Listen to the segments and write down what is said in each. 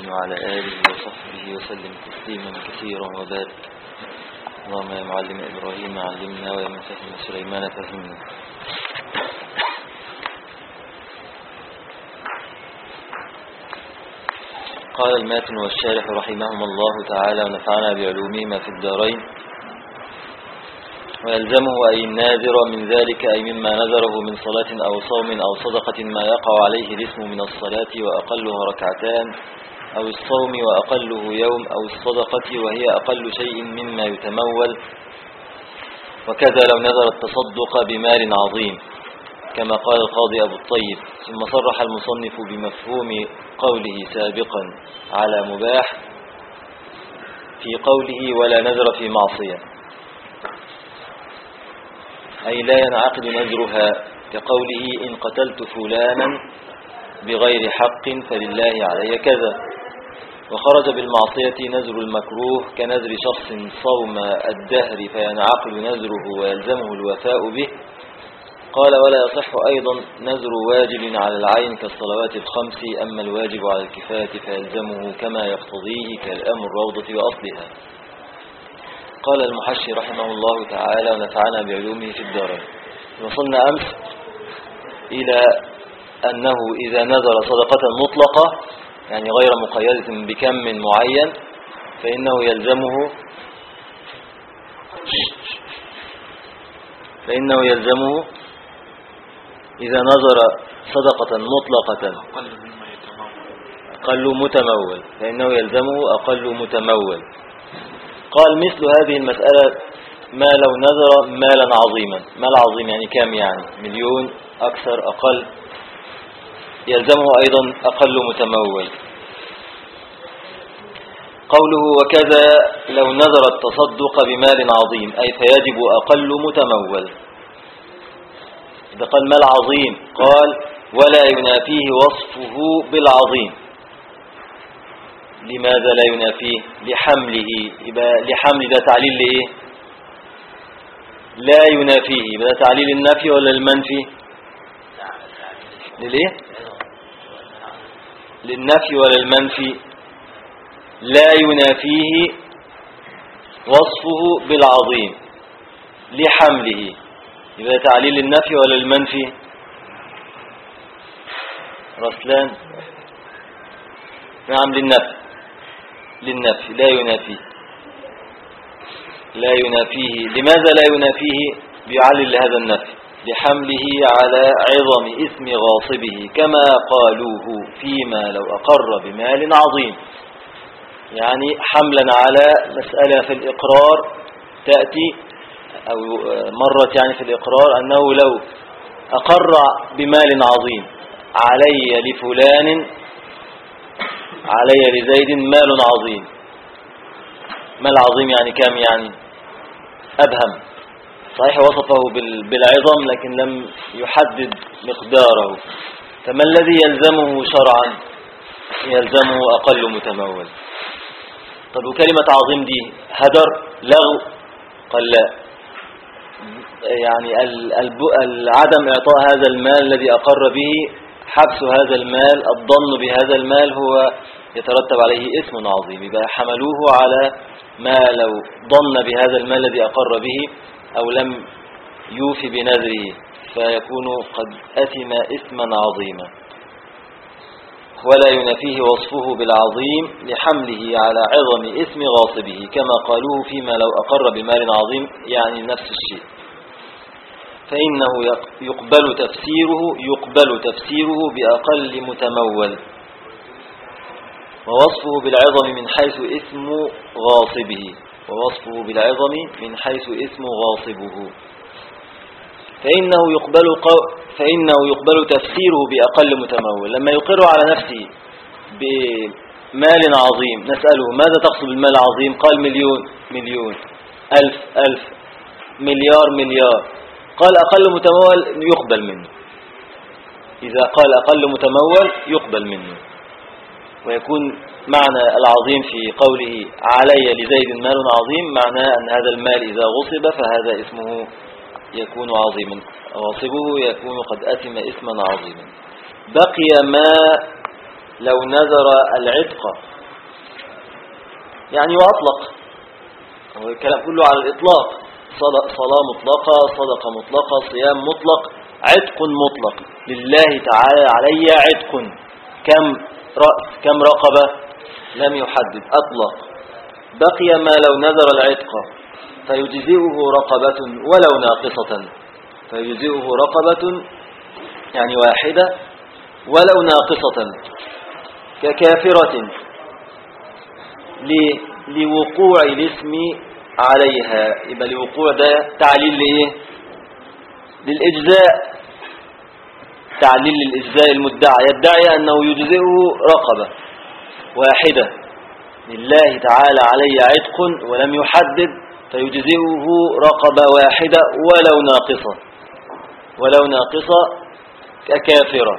وعلى آله وصحبه وسلم تسليما كثيرا وبارك. اللهم يا معلم إبراهيم علمنا ويا من فهم سليمان فهمنا. قال الماتن والشارح رحمهم الله تعالى ونفعنا بعلومهما في الدارين. ويلزمه أي الناذر من ذلك أي مما نذره من صلاة أو صوم أو صدقة ما يقع عليه الاسم من الصلاة وأقلها ركعتان أو الصوم وأقله يوم أو الصدقة وهي أقل شيء مما يتمول. وكذا لو نذر التصدق بمال عظيم كما قال القاضي أبو الطيب. ثم صرح المصنف بمفهوم قوله سابقا على مباح في قوله ولا نذر في معصية، أي لا ينعقد نذرها كقوله إن قتلت فلانا بغير حق فلله علي كذا. وخرج بالمعصية نذر المكروه كنذر شخص صوم الدهر فينعقد نذره ويلزمه الوفاء به. قال ولا يصح أيضا نذر واجب على العين كالصلوات الخمس، أما الواجب على الكفاية فيلزمه كما يقتضيه كالأم الروضة وأصلها. قال المحشي رحمه الله تعالى ونفعنا بعلومه في الدارين. وصلنا أمس إلى أنه إذا نذر صدقة مطلقة يعني غير مقيدة بكم معين فإنه يلزمه إذا نذر صدقة مطلقة أقل متمول فإنه يلزمه أقل متمول. قال مثل هذه المسألة ما لو نذر مالا عظيما. مال عظيم يعني كام؟ يعني مليون، أكثر أقل، يلزمه أيضا أقل متمول. قوله وكذا لو نذر التصدق بمال عظيم أي فيجب أقل متمول. إذا قال مال عظيم قال ولا ينافيه وصفه بالعظيم. لماذا لا ينافيه؟ لحمله. يبقى لحمل ده تعليل لإيه؟ لا ينافيه. يبقى ده تعليل النفي ولا المنفي؟ للإيه؟ للنفي ولا المنفي؟ لا ينافيه وصفه بالعظيم لحمله. يبقى تعليل النفي ولا المنفي؟ رسلان نعم للنفي لا ينافيه. لماذا لا ينافيه؟ بيعلل لهذا النفي لحمله على عظم اسم غاصبه كما قالوه فيما لو أقر بمال عظيم. يعني حملا على مسألة في الإقرار تأتي أو مرت يعني في الإقرار أنه لو أقر بمال عظيم علي لزيد مال عظيم. مال عظيم يعني كم؟ يعني أبهم. صحيح وصفه بالعظم لكن لم يحدد مقداره. فما الذي يلزمه شرعا؟ يلزمه أقل متمول. طب وكلمة عظيم دي هدر لغو؟ قال لا، يعني عدم إعطاء هذا المال الذي أقر به، حبس هذا المال، الظن بهذا المال هو يترتب عليه اسم عظيم. يبقى حملوه على ما لو ظن بهذا المال الذي أقر به أو لم يوفي بنذره فيكون قد أثم إثما عظيما. ولا ينافيه وصفه بالعظيم لحمله على عظم اسم غاصبه كما قالوه فيما لو أقر بمال عظيم، يعني نفس الشيء. فإنه يقبل تفسيره بأقل متمول ووصفه بالعظم من حيث اسم غاصبه. فإنه يقبل تفسيره بأقل متمول. لما يقر على نفسه بمال عظيم نسأله ماذا تقصد بالمال العظيم؟ قال مليون، ألف، مليار. قال أقل متمول يقبل منه. إذا قال أقل متمول يقبل منه. ويكون معنى العظيم في قوله علي لزيد مال عظيم معناه أن هذا المال إذا غصب فهذا اسمه يكون عظيما، غاصبه يكون قد أثم إثما عظيما. بقي ما لو نذر العتق يعني وأطلق، هو الكلام كله على الإطلاق، صلاة مطلقة، صدقة مطلقة، صيام مطلق، عتق مطلق. لله تعالى علي عتق، كم رأس كم رقبة لم يحدد، أطلق. بقي ما لو نذر العتق فيجزئه رقبة ولو ناقصة، فيجزئه رقبة يعني واحدة ولو ناقصة ككافرة لوقوع الاسم عليها. يبقى لوقوع ده تعليل لإيه؟ للإجزاء، تعليل للإجزاء. المدعي يدعي أنه يجزئه رقبة واحدة، لله تعالى علي عتق ولم يحدد، فيجزئه رقبة واحدة ولو ناقصة، ولو ناقصة ككافرة.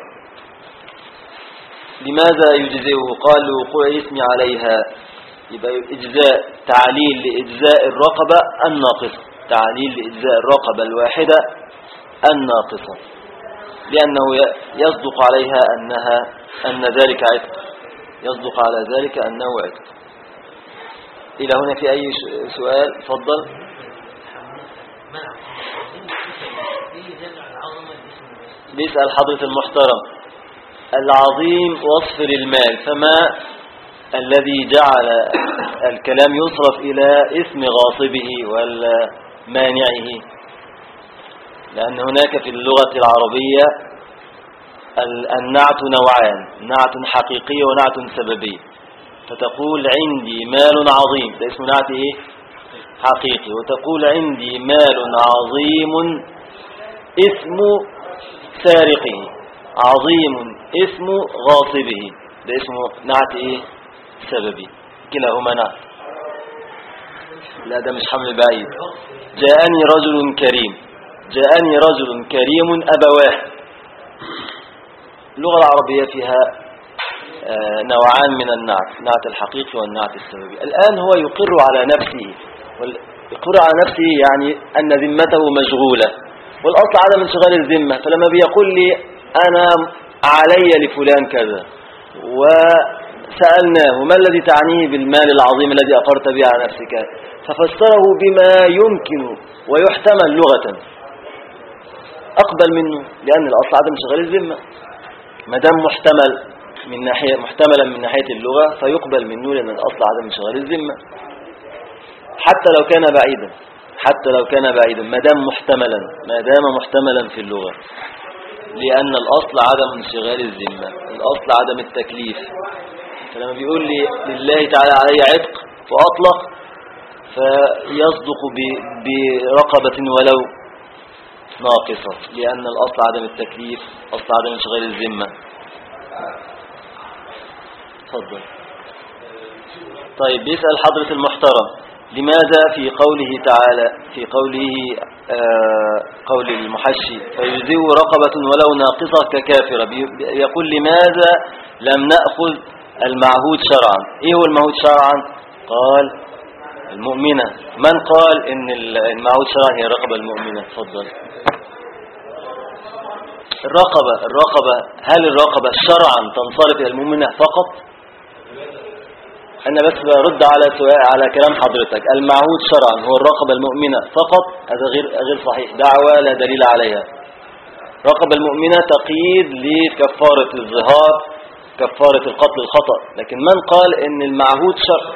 لماذا يجزئه؟ قال لوقوع الاسم عليها. يبقى إجزاء، تعليل لإجزاء الرقبة الناقصة، تعليل لإجزاء الرقبة الواحدة الناقصة، لأنه يصدق عليها أن ذلك عتق، يصدق على ذلك أنه عتق. إلى هنا في أي سؤال؟ تفضل. بيسأل حضرة المحترم، العظيم وصف للمال، فما الذي جعل الكلام يصرف إلى اسم غاصبه ولا مانعه؟ لأن هناك في اللغة العربية النعت نوعان، نعت حقيقي ونعت سببي. فتقول عندي مال عظيم، ده اسم نعت إيه؟ حقيقي. وتقول عندي مال عظيم اسم سارقه، عظيم اسم غاصبه، ده اسمه نعت إيه؟ سببي. كلاهما نعت. لا ده مش حمل بعيد. جاءني رجل كريم، جاءني رجل كريم أبواه. اللغة العربية فيها نوعان من النعت، نعت الحقيقي والنعت السببي. الآن هو يقر على نفسه، يقر على نفسه يعني أن ذمته مشغولة، والأصل عدم انشغال الذمة. فلما بيقول لي أنا علي لفلان كذا وسألناه ما الذي تعنيه بالمال العظيم الذي أقرت به على نفسك، ففسره بما يمكن ويحتمل لغة، أقبل منه، لأن الأصل عدم انشغال الذمة. ما دام محتملا من ناحية اللغة فيقبل منه، لأن الأصل عدم انشغال الذمة حتى لو كان بعيدا، حتى لو كان بعيدا، ما دام محتملا في اللغة، لأن الأصل عدم انشغال الذمة، الأصل عدم التكليف. فلما بيقول لي لله تعالى علي عتق وأطلق، فيصدق برقبة ولو ناقصة، لأن الأصل عدم التكليف، أصل عدم انشغال الذمة. تفضل. طيب بيسأل حضرة المحترم، لماذا في قوله تعالى، في قوله قول المحشي فيجزئ رقبة ولو ناقصة ككافرة، يقول لماذا لم نأخذ المعهود شرعا؟ ايه هو المعهود شرعا؟ قال المؤمنة. من قال ان المعهود شرعا هي الرقبة المؤمنة؟ تفضل. الرقبة هل الرقبة شرعا تنصرف إلى المؤمنة فقط؟ أنا بس برد على سؤال، على كلام حضرتك. المعهود شرعا هو الرقبة المؤمنة فقط، هذا غير صحيح، دعوة لا دليل عليها. الرقبة المؤمنة تقييد لكفارة الظهار، كفارة القتل الخطأ. لكن من قال إن المعهود شرع؟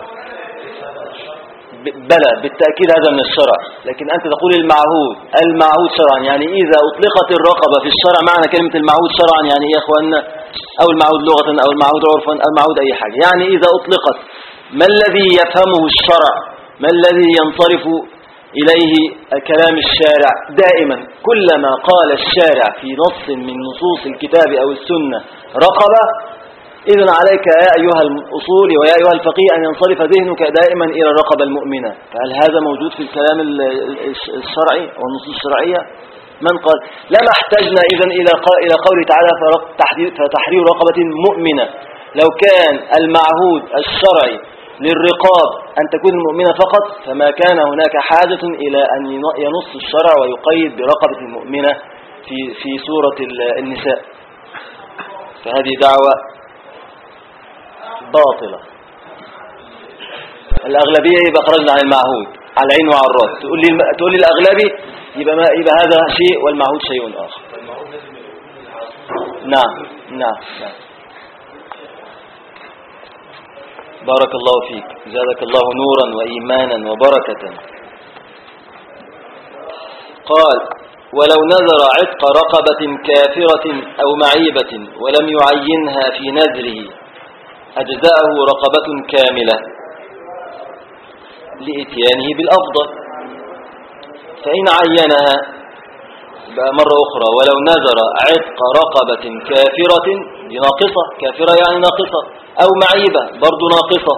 بلى بالتأكيد هذا من الشرع، لكن أنت تقول المعهود شرعا، يعني إذا أطلقت الرقبة في الشرع، معنى كلمة المعهود شرعا يعني إيه يا أخواننا؟ أو المعهود لغة أو المعهود عرفا أو المعهود أي حاجة، يعني إذا أطلقت ما الذي يفهمه الشرع، ما الذي ينصرف إليه كلام الشارع؟ دائما كلما قال الشارع في نص من نصوص الكتاب أو السنة رقبة، إذن عليك يا أيها الأصول ويا أيها الفقيه أن ينصرف ذهنك دائما إلى الرقبة المؤمنة. فهل هذا موجود في الكلام الشرعي والنصوص الشرعية؟ من قال؟ لما احتجنا إذن إلى قوله تعالى فتحرير رقبة مؤمنة. لو كان المعهود الشرعي للرقاب أن تكون المؤمنة فقط، فما كان هناك حاجة إلى أن ينص الشرع ويقيد برقبة المؤمنة في سورة النساء. فهذه دعوة باطلة. الأغلبية يبقى خرجنا عن المعهود على العين وعلى الراس. تقول لي الأغلبي يبقى هذا شيء والمعهود شيء آخر. نعم نعم نعم. بارك الله فيك، زادك الله نورا وإيمانا وبركة. قال: ولو نذر عتق رقبة كافرة أو معيبة ولم يعينها في نذره أجزأه رقبة كاملة لإتيانه بالأفضل. فإن عينها بقى مرة أخرى: ولو نذر عتق رقبة كافرة، ناقصة، كافرة يعني ناقصة، أو معيبة برضو ناقصة،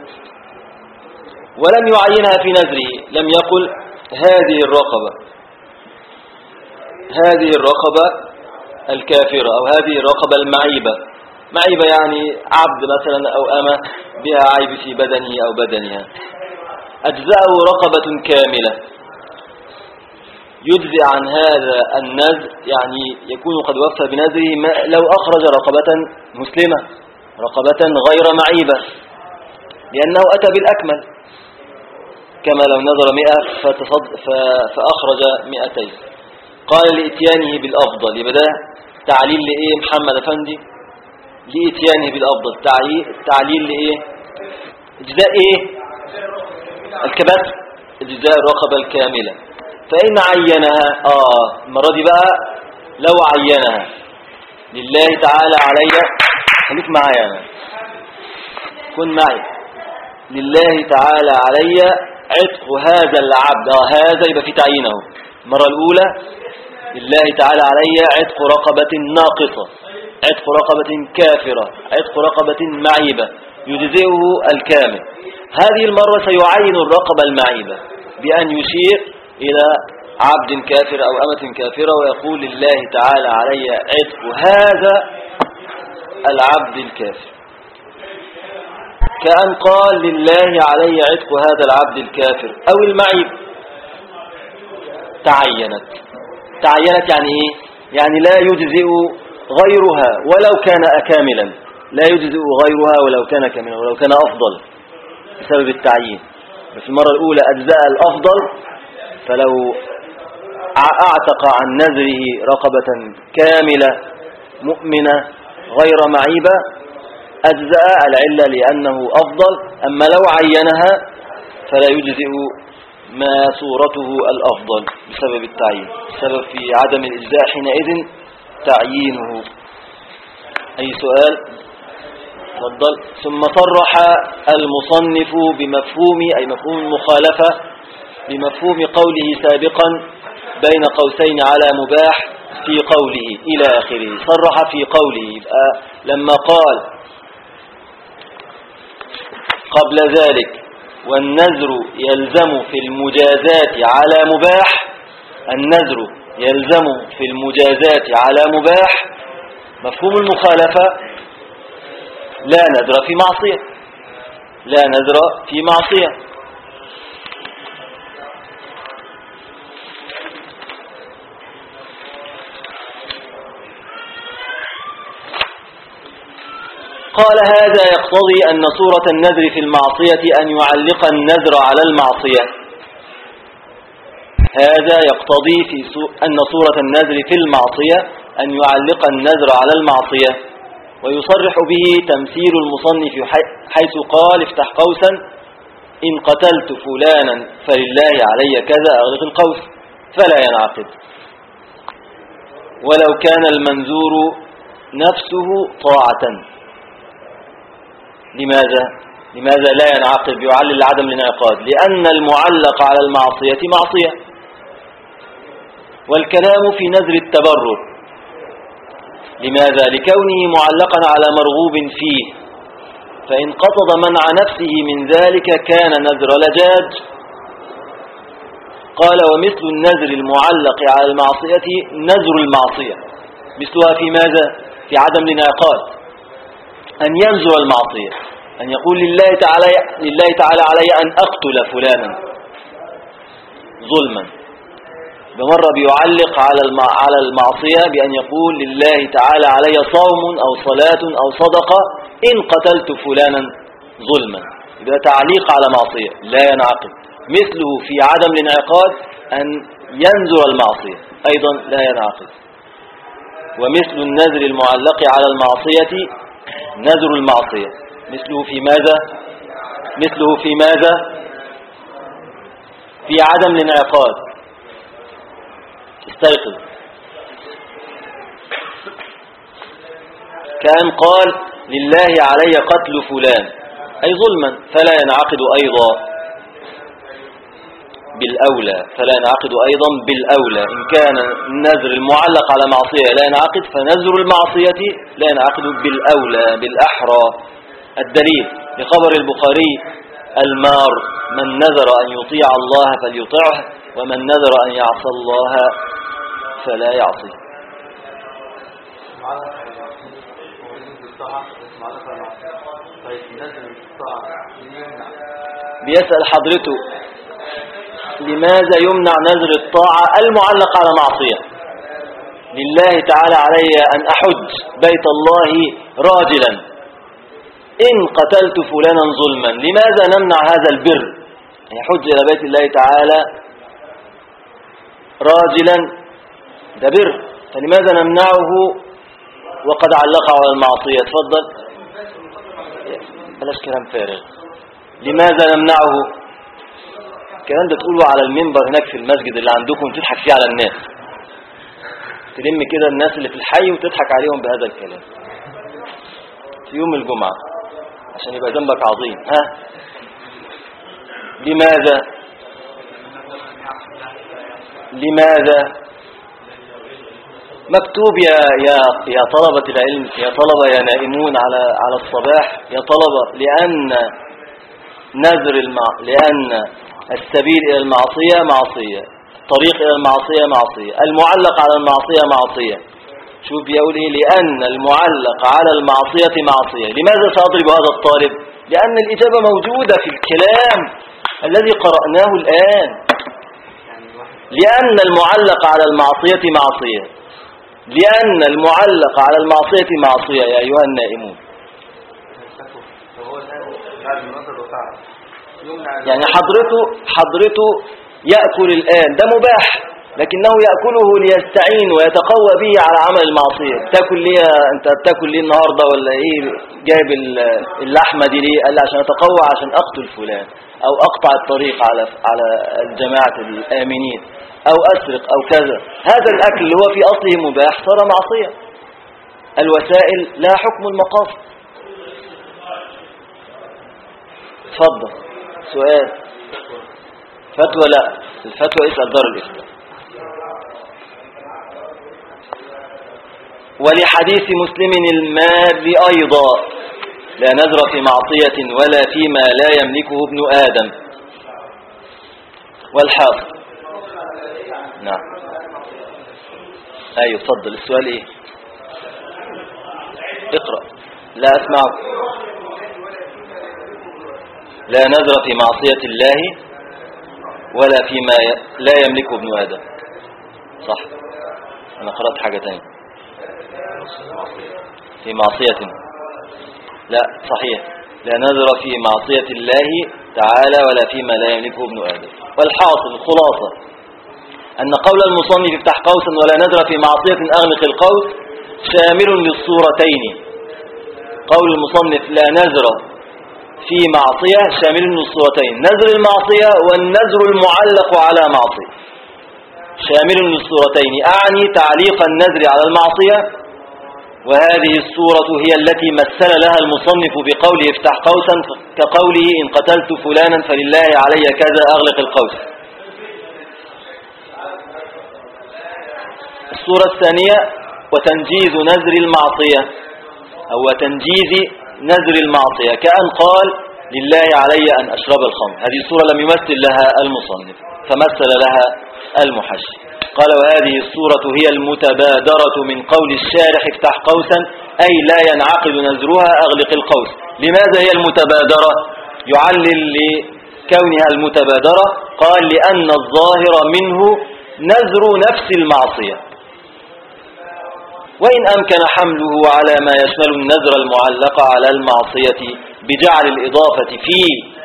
ولم يعينها في نذره، لم يقل هذه الرقبة الكافرة أو هذه الرقبة المعيبة. معيبة يعني عبد مثلا أو أمة بها عيب في بدنه أو بدنها. أجزاءه رقبة كاملة، يجزي عن هذا النذر، يعني يكون قد وفى بنذره لو أخرج رقبة مسلمة، رقبة غير معيبة، لأنه أتى بالأكمل، كما لو نذر 100 فأخرج 200. قال: لإتيانه بالأفضل. يبقى ده تعليل لإيه محمد أفندي؟ لإتيانه بالأفضل. تعليل لإيه؟ إجزاء إيه؟ الكبات، إجزاء الرقبة الكاملة. فإن عينها المرة دي بقى لو عينها: لله تعالى علي، خليك معايا أنا، كن معي، لله تعالى علي عتق هذا العبد. هذا يبقى في تعيينه. المرة الأولى: لله تعالى علي عتق رقبة ناقصة، عتق رقبة كافرة، عتق رقبة معيبة، يجزئه الكامل. هذه المرة سيعين الرقبة المعيبة بأن يشير إلى عبد كافر أو أمة كافرة ويقول: لله تعالى علي عتق هذا العبد الكافر، كأن قال: لله علي عتق هذا العبد الكافر أو المعيب. تعينت يعني إيه؟ يعني لا يجزئ غيرها ولو كان كاملا، لا يجزئ غيرها ولو كان كاملا، ولو كان أفضل بسبب التعيين. بس المرة الأولى أجزاء الأفضل، فلو أعتق عن نذره رقبة كاملة مؤمنة غير معيبة أجزاء العلة لأنه أفضل. أما لو عينها فلا يجزئ ما صورته الأفضل بسبب التعيين. السبب في عدم الإجزاء حينئذ تعيينه. أي سؤال؟ تفضل. ثم صرح المصنف بمفهوم، أي مفهوم المخالفة، بمفهوم قوله سابقا بين قوسين على مباح في قوله إلى آخره. صرح في قوله، يبقى لما قال قبل ذلك: والنذر يلزم في المجازات على مباح، النذر يلزم في المجازات على مباح، مفهوم المخالفة: لا نذر في معصية، لا نذر في معصية. قال: هذا يقتضي أن صورة النذر في المعصية أن يعلق النذر على المعصية. هذا يقتضي أن صورة النذر في المعصية أن يعلق النذر على المعصية. ويصرح به تمثيل المصنف حيث قال: افتح قوسا: إن قتلت فلانا فلله علي كذا، أغلق القوس، فلا ينعقد. ولو كان المنذور نفسه طاعة. لماذا لا ينعقد؟ يعلل عدم الانعقاد: لأن المعلق على المعصية معصية. والكلام في نذر التبرر. لماذا؟ لكونه معلقا على مرغوب فيه، فإن قصد منع نفسه من ذلك كان نذر لجاج. قال: ومثل النذر المعلق على المعصية نذر المعصية. مثلها في ماذا؟ في عدم الانعقاد، أن ينذر المعصية، أن يقول: لله تعالى علي أن أقتل فلانا ظلما. بمرة بيعلق على المعصية بأن يقول: لله تعالى علي صوم أو صلاة أو صدقة إن قتلت فلانا ظلما. يبقى تعليق على معصية لا ينعقد. مثله في عدم الانعقاد أن ينذر المعصية أيضا لا ينعقد. ومثل النذر المعلق على المعصية نذر المعصية. مثله في ماذا؟ مثله في ماذا؟ في عدم الانعقاد. استيقظ. كان قال لله علي قتل فلان أي ظلما، فلا ينعقد أيضا بالأولى، فلا ينعقد أيضا بالأولى. إن كان النذر المعلق على معصية لا ينعقد، فنذر المعصية لا ينعقد بالأولى بالأحرى. الدليل لخبر البخاري المار: من نذر أن يطيع الله فليطعه، ومن نذر أن يعصى الله فلا يعصيه. بيسأل حضرته لماذا يمنع نذر الطاعة المعلق على معصية؟ لله تعالى علي أن أحج بيت الله راجلا، إن قتلت فلانا ظلما، لماذا نمنع هذا البر؟ يحج إلى بيت الله تعالى راجلا، ده بر، فلماذا نمنعه وقد علقه على المعصية؟ تفضل. بلاش كلام فارغ. لماذا نمنعه؟ الكلام ده تقوله على المنبر هناك في المسجد اللي عندكم وتضحك فيه على الناس، تلم كده الناس اللي في الحي وتضحك عليهم بهذا الكلام في يوم الجمعة عشان يبقى ذنبك عظيم. ها؟ لماذا؟ لماذا؟ مكتوب يا طلبة العلم، يا طلبة يا نائمون على الصباح، يا طلبة، لأن السبيل إلى المعصية معصية، الطريق إلى المعصية معصية، المعلق على المعصية معصية. شوف بيقول إيه؟ لأن المعلق على المعصية معصية. لماذا سأضرب هذا الطالب؟ لأن الإجابة موجودة في الكلام الذي قرأناه الآن. لأن المعلق على المعصية معصية، لأن المعلق على المعصية معصية يا أيها النائمون. يعني حضرته يأكل الآن، ده مباح، لكنه يأكله ليستعين ويتقوى به على عمل المعصية. تأكل ليه أنت؟ بتأكل ليه النهاردة ولا إيه؟ جايب اللحمة دي ليه؟ قال لي عشان أتقوى، عشان أقتل فلان، أو أقطع الطريق على الجماعة الآمنين، أو أسرق أو كذا. هذا الأكل اللي هو في أصله مباح صار معصية. الوسائل لا حكم المقاصد. تفضل. سؤال. فتوى؟ لا، الفتوى اسأل دار الإفتاء. ولحديث مسلم المال أيضا: لا نذر في معصية ولا فيما لا يملكه ابن آدم. والحاصل. نعم. أيوه تفضل. السؤال إيه؟ اقرأ. لا أسمعك. لا نذر في معصية الله ولا فيما لا يملكه ابن آدم. صح، أنا قرأت حاجة تانية. في معصية، لا صحيح، لا نذر في معصية الله تعالى ولا فيما لا يملكه ابن آدم. والحاصل الخلاصة أن قول المصنف افتح قوسا ولا نذر في معصية أغلق القوس شامل للصورتين. قول المصنف لا نذر في معصية شامل للصورتين، نذر المعصية والنذر المعلق على معصية، شامل للصورتين، أعني تعليق النذر على المعصية. وهذه الصورة هي التي مثل لها المصنف بقوله افتح قوسا، كقوله إن قتلت فلانا فلله علي كذا أغلق القوس. الصورة الثانية وتنجيز نذر المعصية، أو تنجيز نذر المعصية، كأن قال لله علي أن أشرب الخمر. هذه الصورة لم يمثل لها المصنف، فمثل لها المحشي. قال وهذه الصورة هي المتبادرة من قول الشارح افتح قوسا، أي لا ينعقد نذرها أغلق القوس. لماذا هي المتبادرة؟ يعلل لكونها المتبادرة، قال لأن الظاهر منه نذر نفس المعصية، وإن أمكن حمله على ما يشمل النذر المعلق على المعصية بجعل الإضافة فيه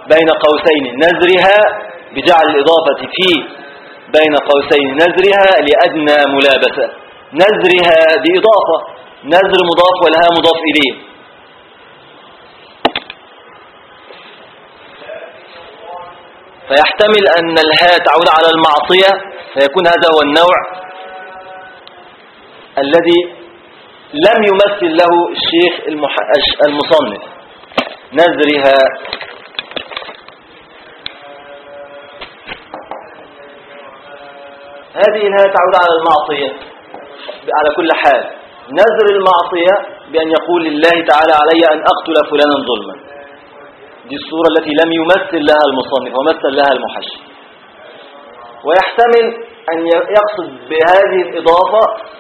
بين قوسين نزرها بجعل الإضافة في بين قوسين نزرها لأدنى ملابسة. نزرها دي إضافة، نزر مضاف والها مضاف إليه. فيحتمل أن الهاء تعود على المعصية، فيكون هذا هو النوع الذي لم يمثل له الشيخ المصنف. نزرها هذه الهاء تعود على المعصية على كل حال. نزر المعصية بأن يقول لله تعالى علي أن أقتل فلانا ظلما، دي الصورة التي لم يمثل لها المصنف ومثل لها المحشي. ويحتمل أن يقصد بهذه الإضافة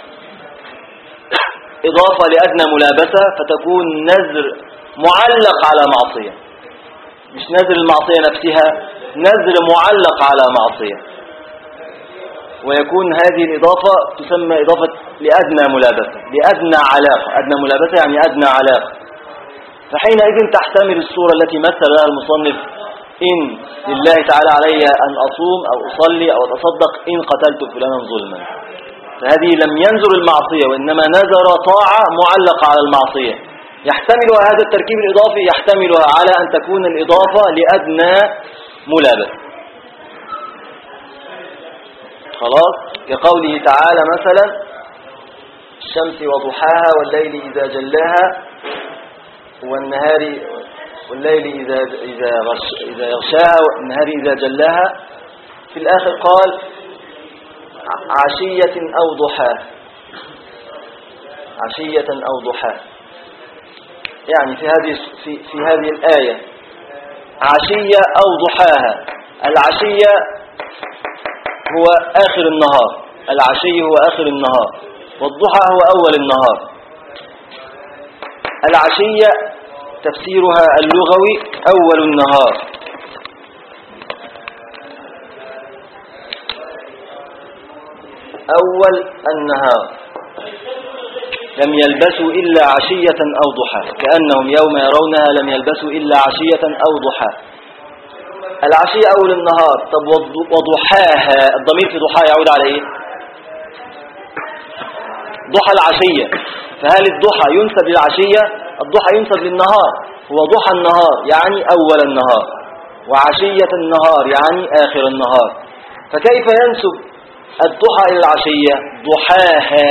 إضافة لأدنى ملابسة، فتكون نزر معلق على معصية، مش نزر المعصية نفسها، نزر معلق على معصية. ويكون هذه الإضافة تسمى إضافة لأدنى ملابسة، لأدنى علاقة. أدنى ملابسة يعني أدنى علاقة. فحينئذ تحتمل الصورة التي مثل لها المصنف إن لله تعالى علي أن أصوم أو أصلي أو أتصدق إن قتلت فلانا ظلما، فهذه لم ينزر المعصية وإنما نزر طاعة معلقة على المعصية. يحتملها هذا التركيب الإضافي، يحتملها على أن تكون الإضافة لأدنى ملابسة. خلاص، كقوله تعالى مثلا الشمس وضحاها والليل إذا جلاها والليل إذا يغشاها والنهار إذا جلاها، في الآخر قال عشية أو ضحاها، عشية أو ضحاها، يعني في هذه الآية عشية أو ضحاها. العشية هو آخر النهار، العشي هو آخر النهار، والضحى هو أول النهار. العشية تفسيرها اللغوي أول النهار، أول النهار، لم يلبسوا إلا عشية أو ضحى، كأنهم يوم يرونها لم يلبسوا إلا عشية أو ضحى. العشية أول النهار. طب وضحاها، الضمير في ضحى يعود على إيه؟ ضحى العشية. فهل الضحى ينسب للعشية؟ الضحى ينسب للنهار، هو ضحى النهار يعني أول النهار، وعشية النهار يعني آخر النهار. فكيف ينسب الضحى إلى العشية؟ ضحاها،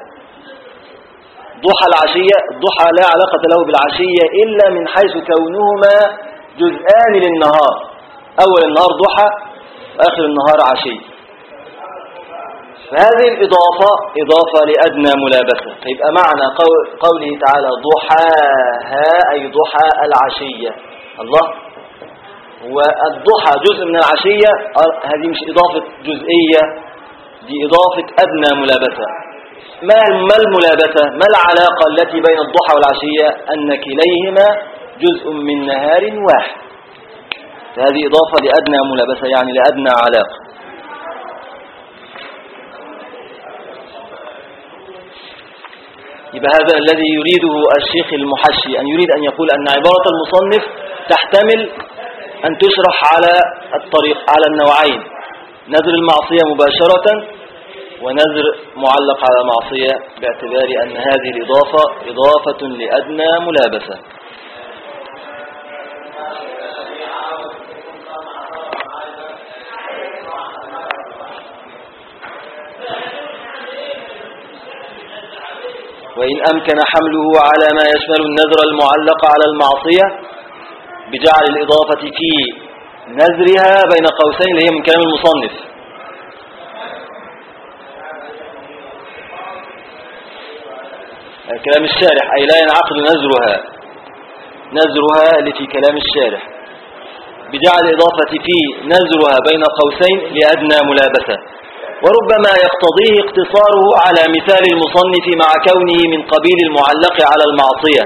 ضحى العشية. الضحى لا علاقة له بالعشية إلا من حيث كونهما جزءان للنهار، أول النهار ضحى وآخر النهار عشي. فهذه الإضافة إضافة لأدنى ملابسة. فيبقى معنى قوله تعالى ضحاها أي ضحى العشية. الله، والضحى جزء من العشية، هذه مش إضافة جزئية، دي إضافة أدنى ملابسة. ما الملابسة؟ ما العلاقة التي بين الضحى والعشية؟ أن كليهما جزء من نهار واحد، فهذه إضافة لأدنى ملابسة يعني لأدنى علاقة. يبقى هذا الذي يريده الشيخ المحشي، أن يريد أن يقول أن عبارة المصنف تحتمل أن تشرح على الطريق، على النوعين: نذر المعصية مباشرة، ونذر معلق على معصية، باعتبار أن هذه الإضافة إضافة لأدنى ملابسة. وإن أمكن حمله على ما يشمل النذر المعلق على المعصية بجعل الإضافة في نذرها بين قوسين، اللي هي من كلام المصنف. كلام الشارح، أي لا ينعقد نذرها اللي في كلام الشارح، بجعل الإضافة في نذرها بين قوسين لأدنى ملابسة. وربما يقتضيه اقتصاره على مثال المصنف مع كونه من قبيل المعلق على المعصية.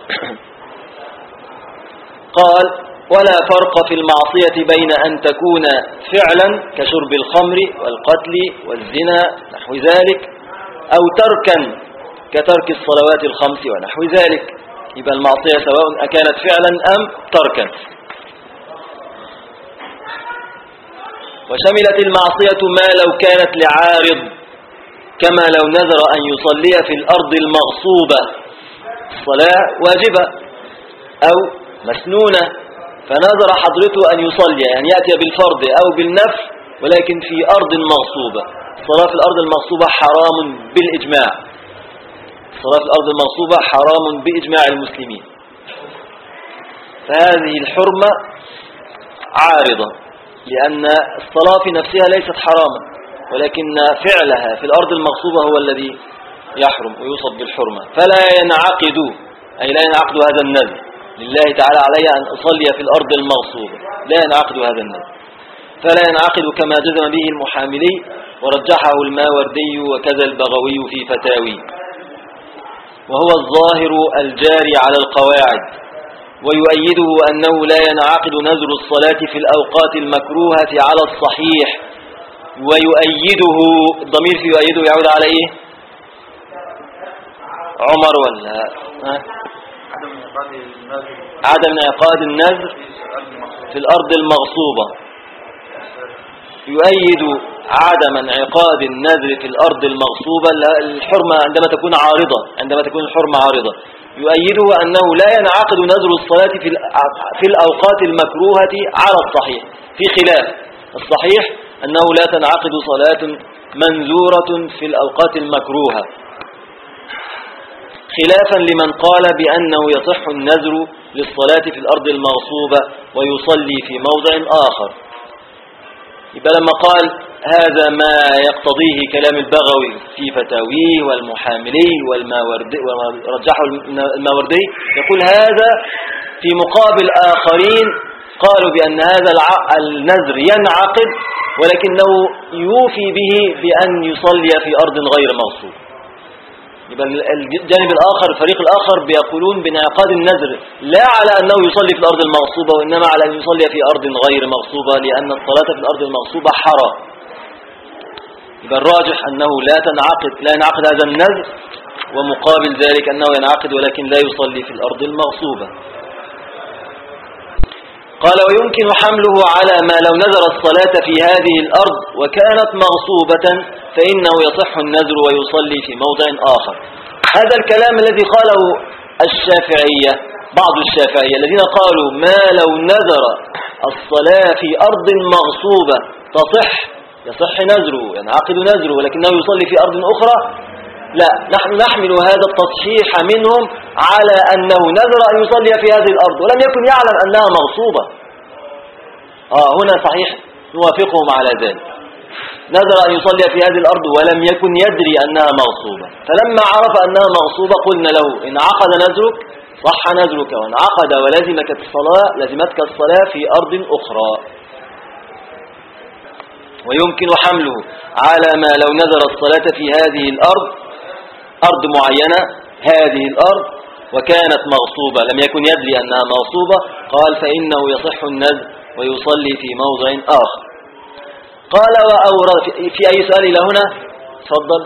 قال: ولا فرق في المعصية بين أن تكون فعلا كشرب الخمر والقتل والزنا نحو ذلك، أو تركا كترك الصلوات الخمس ونحو ذلك. يبقى المعصية سواء أكانت فعلا أم تركا. وشملت المعصية ما لو كانت لعارض، كما لو نذر أن يصلي في الأرض المغصوبة، الصلاة واجبة أو مسنونة، فنذر حضرته أن يصلي يعني يأتي بالفرض أو بالنفل ولكن في أرض مغصوبة. الصلاة في الأرض المغصوبة حرام بالإجماع، الصلاة في الأرض المغصوبة حرام بإجماع المسلمين. فهذه الحرمة عارضة، لأن الصلاة في نفسها ليست حراما، ولكن فعلها في الأرض المغصوبة هو الذي يحرم ويوصف بالحرمة. فلا ينعقد، أي لا ينعقد هذا النذر لله تعالى علي أن أصلي في الأرض المغصوبة، لا ينعقد هذا النذر، فلا ينعقد كما جزم به المحاملي ورجحه الماوردي وكذا البغوي في فتاوي، وهو الظاهر الجاري على القواعد. ويؤيده أنه لا ينعقد نذر الصلاة في الأوقات المكروهة على الصحيح. ويؤيده، الضمير في يؤيده يعود على إيه؟ عمر ولا عدم انعقاد النذر في الأرض المغصوبة. يؤيد عدم انعقاد النذر في الأرض المغصوبة الحرمة عندما تكون عارضة، عندما تكون الحرمة عارضة. يؤيده أنه لا ينعقد نذر الصلاة في الأوقات المكروهة على الصحيح، في خلاف الصحيح أنه لا تنعقد صلاة منذورة في الأوقات المكروهة، خلافا لمن قال بأنه يصح النذر للصلاة في الأرض المغصوبة ويصلي في موضع آخر. يبقى لما قال هذا ما يقتضيه كلام البغوي في فتاويه والمحاملي والماوردي ورجحه الماوردي، يقول هذا في مقابل آخرين قالوا بأن هذا النذر ينعقد ولكنه يوفي به بأن يصلي في أرض غير مغصوب. يبقى الجانب الآخر، الفريق الآخر بيقولون بانعقاد النذر لا على أنه يصلي في الأرض المغصوبة، وإنما على أن يصلي في أرض غير مغصوبة، لأن الصلاة في الأرض المغصوبة حرام. يبقى الراجح أنه لا ينعقد هذا النذر، ومقابل ذلك أنه ينعقد ولكن لا يصلي في الأرض المغصوبة. قال ويمكن حمله على ما لو نذر الصلاة في هذه الأرض وكانت مغصوبة فإنه يصح النذر ويصلي في موضع آخر. هذا الكلام الذي قاله الشافعية، بعض الشافعية الذين قالوا ما لو نذر الصلاة في أرض مغصوبة يصح نذره، ينعقد نذره ولكنه يصلي في أرض أخرى، لا، نحن نحمل هذا التصحيح منهم على أنه نذر أن يصلي في هذه الأرض ولم يكن يعلم أنها مغصوبة. هنا صحيح نوافقهم على ذلك، نذر أن يصلي في هذه الأرض ولم يكن يدري أنها مغصوبة، فلما عرف أنها مغصوبة قلنا له إن عقد نذرك صح نذرك، وإن عقد لزمتك الصلاة في أرض أخرى. ويمكن حمله على ما لو نذر الصلاة في هذه الأرض، أرض معينة، هذه الأرض وكانت مغصوبة لم يكن يدري أنها مغصوبة، قال فإنه يصح النذر ويصلي في موضع آخر. قال وأورد في أي سؤال إلى هنا؟ تفضل.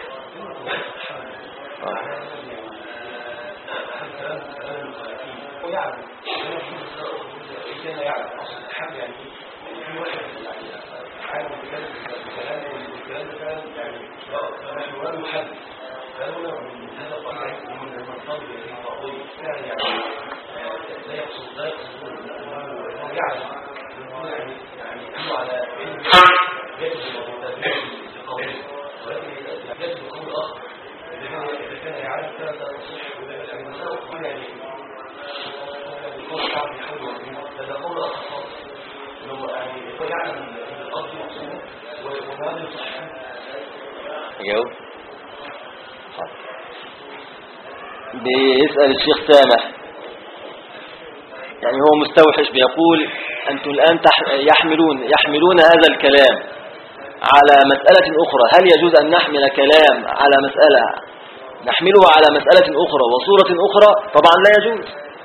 بيسأل الشيخ سامح، يعني هو مستوحش، بيقول أنتم الآن يحملون هذا الكلام على مسألة أخرى، هل يجوز أن نحمل كلام على مسألة نحمله على مسألة أخرى وصورة أخرى؟ طبعا لا يجوز،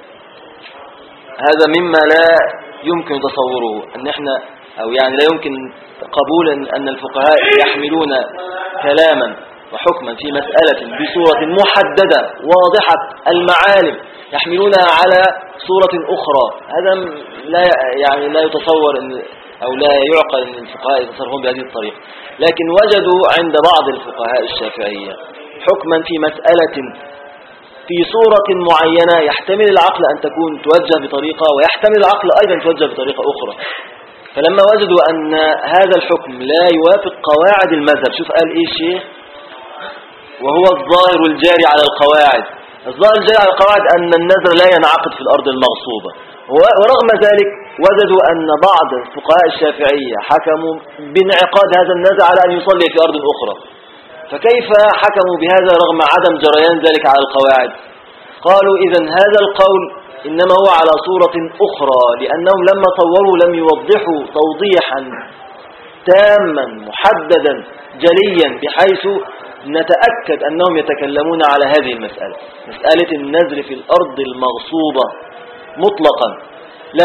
هذا مما لا يمكن تصوره، أن احنا يعني لا يمكن قبول أن الفقهاء يحملون كلاما وحكما في مسألة بصورة محددة واضحة المعالم يحملونها على صورة أخرى، هذا لا يتصور أو لا يعقل أن الفقهاء يتصرفون بهذه الطريقة. لكن وجدوا عند بعض الفقهاء الشافعية حكما في مسألة في صورة معينة يحتمل العقل أن تكون توجه بطريقة، ويحتمل العقل أيضا توجه بطريقة أخرى. فلما وجدوا أن هذا الحكم لا يوافق قواعد المذهب، شوف قال إيه الشيخ: وهو الظاهر الجاري على القواعد. الظاهر الجاري على القواعد أن النذر لا ينعقد في الأرض المغصوبة، ورغم ذلك وجدوا أن بعض الفقهاء الشافعية حكموا بانعقاد هذا النذر على أن يصلي في أرض أخرى. فكيف حكموا بهذا رغم عدم جريان ذلك على القواعد؟ قالوا إذن هذا القول إنما هو على صورة أخرى، لأنهم لما طوروا لم يوضحوا توضيحا تاما محددا جليا بحيث نتأكد أنهم يتكلمون على هذه المسألة، مسألة النذر في الأرض المغصوبة مطلقا. لا،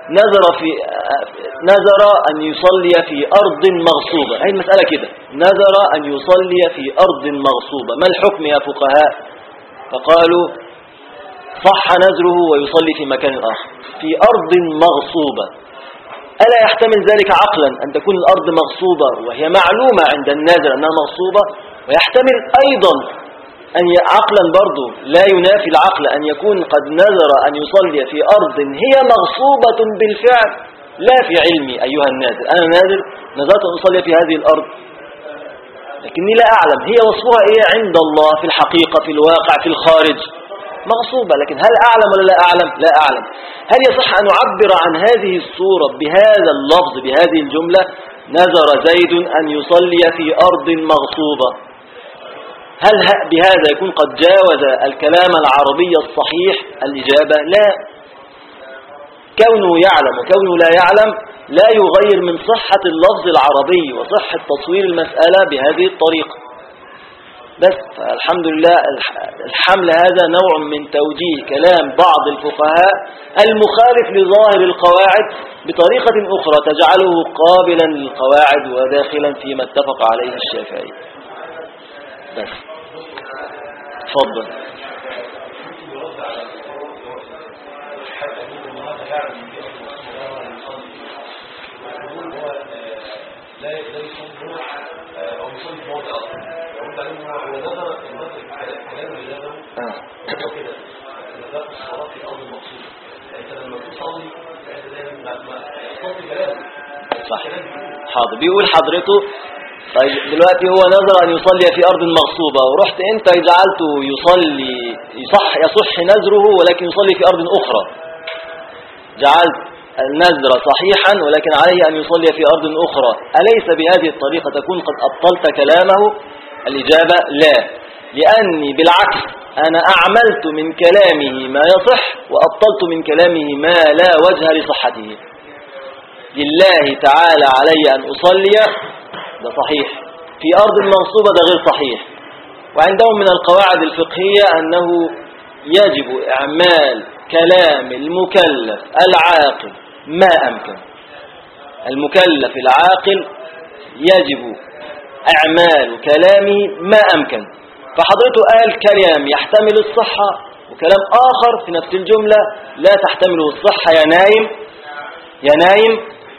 نذر أن يصلي في أرض مغصوبة، هذه المسألة كده، نذر أن يصلي في أرض مغصوبة. ما الحكم يا فقهاء؟ فقالوا: صح نذره ويصلي في مكان آخر في أرض مغصوبة. ألا يحتمل ذلك عقلا أن تكون الأرض مغصوبة وهي معلومة عند الناذر أنها مغصوبة؟ ويحتمل أيضا أن عقلا برضو لا ينافي العقل أن يكون قد نذر أن يصلي في أرض هي مغصوبة بالفعل، لا في علمي أيها الناذر، أنا ناذر نذرت أن أصلي في هذه الأرض لكني لا أعلم هي وصفها إيه عند الله في الحقيقة في الواقع في الخارج، مغصوبة، لكن هل أعلم ولا لا أعلم؟ لا أعلم. هل يصح أن أعبر عن هذه الصورة بهذا اللفظ بهذه الجملة: نذر زيد أن يصلي في أرض مغصوبة؟ هل بهذا يكون قد جاوز الكلام العربي الصحيح؟ الإجابة لا. كونه يعلم وكونه لا يعلم لا يغير من صحة اللفظ العربي وصحة تصوير المسألة بهذه الطريقة. بس الحمد لله الحمل هذا نوع من توجيه كلام بعض الفقهاء المخالف لظاهر القواعد بطريقة أخرى تجعله قابلا للقواعد وداخلا فيما اتفق عليه الشافعي. بس تفضل. صح، حاضر. بيقول حضرته طيب دلوقتي هو نذر أن يصلي في أرض مغصوبة، ورحت أنت جعلته يصح نذره ولكن يصلي في أرض أخرى، جعلت النذر صحيحا ولكن عليه أن يصلي في أرض أخرى، أليس بهذه الطريقة تكون قد أبطلت كلامه؟ الإجابة لا، لأني بالعكس أنا أعملت من كلامه ما يصح وأبطلت من كلامه ما لا وجه لصحته. لله تعالى علي أن أصلي ده صحيح، في أرض مغصوبة ده غير صحيح. وعندهم من القواعد الفقهية أنه يجب إعمال كلام المكلف العاقل ما أمكن. المكلف العاقل يجب إعمال كلامه ما أمكن. فحضرته قال كلام يحتمل الصحة وكلام آخر في نفس الجملة لا تحتمله الصحة، يا نايم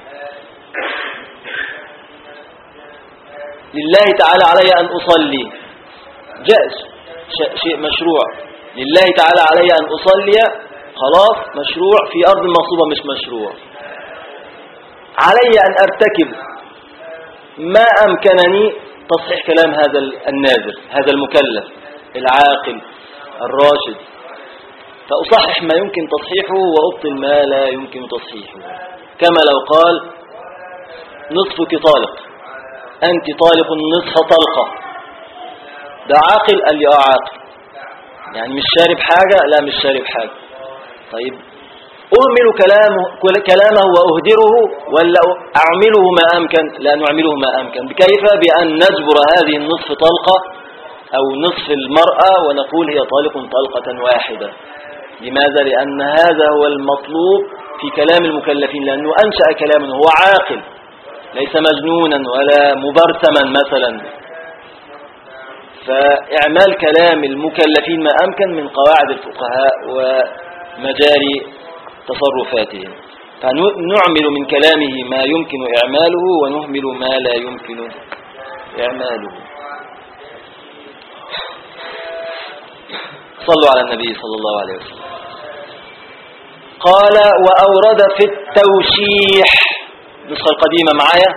لله تعالى علي أن أصلي جائز، شيء مشروع. لله تعالى علي أن أصلي خلاص مشروع، في أرض مغصوبة مش مشروع. علي أن أرتكب ما أمكنني تصحيح كلام هذا الناذر هذا المكلف العاقل الراشد، فأصحح ما يمكن تصحيحه وأبطل ما لا يمكن تصحيحه. كما لو قال نصفك طالق، أنت طالق نصف طلقة، ده عاقل؟ قال لي عاقل، يعني مش شارب حاجة؟ لا مش شارب حاجة. طيب أهمل كلامه وأهدره ولا أعمله ما أمكن؟ لا نعمله ما أمكن. بكيف؟ بأن نجبر هذه النصف طلقة أو نصف المرأة ونقول هي طالق طلقة واحدة. لماذا؟ لأن هذا هو المطلوب في كلام المكلفين، لأنه أنشأ كلاما هو عاقل ليس مجنونا ولا مبرسما مثلا. فإعمال كلام المكلفين ما أمكن من قواعد الفقهاء ومجاري تصرفاتهم. فنعمل من كلامه ما يمكن إعماله ونهمل ما لا يمكن إعماله. صلوا على النبي صلى الله عليه وسلم. قال وأورد في التوشيح، النسخة القديمة معايا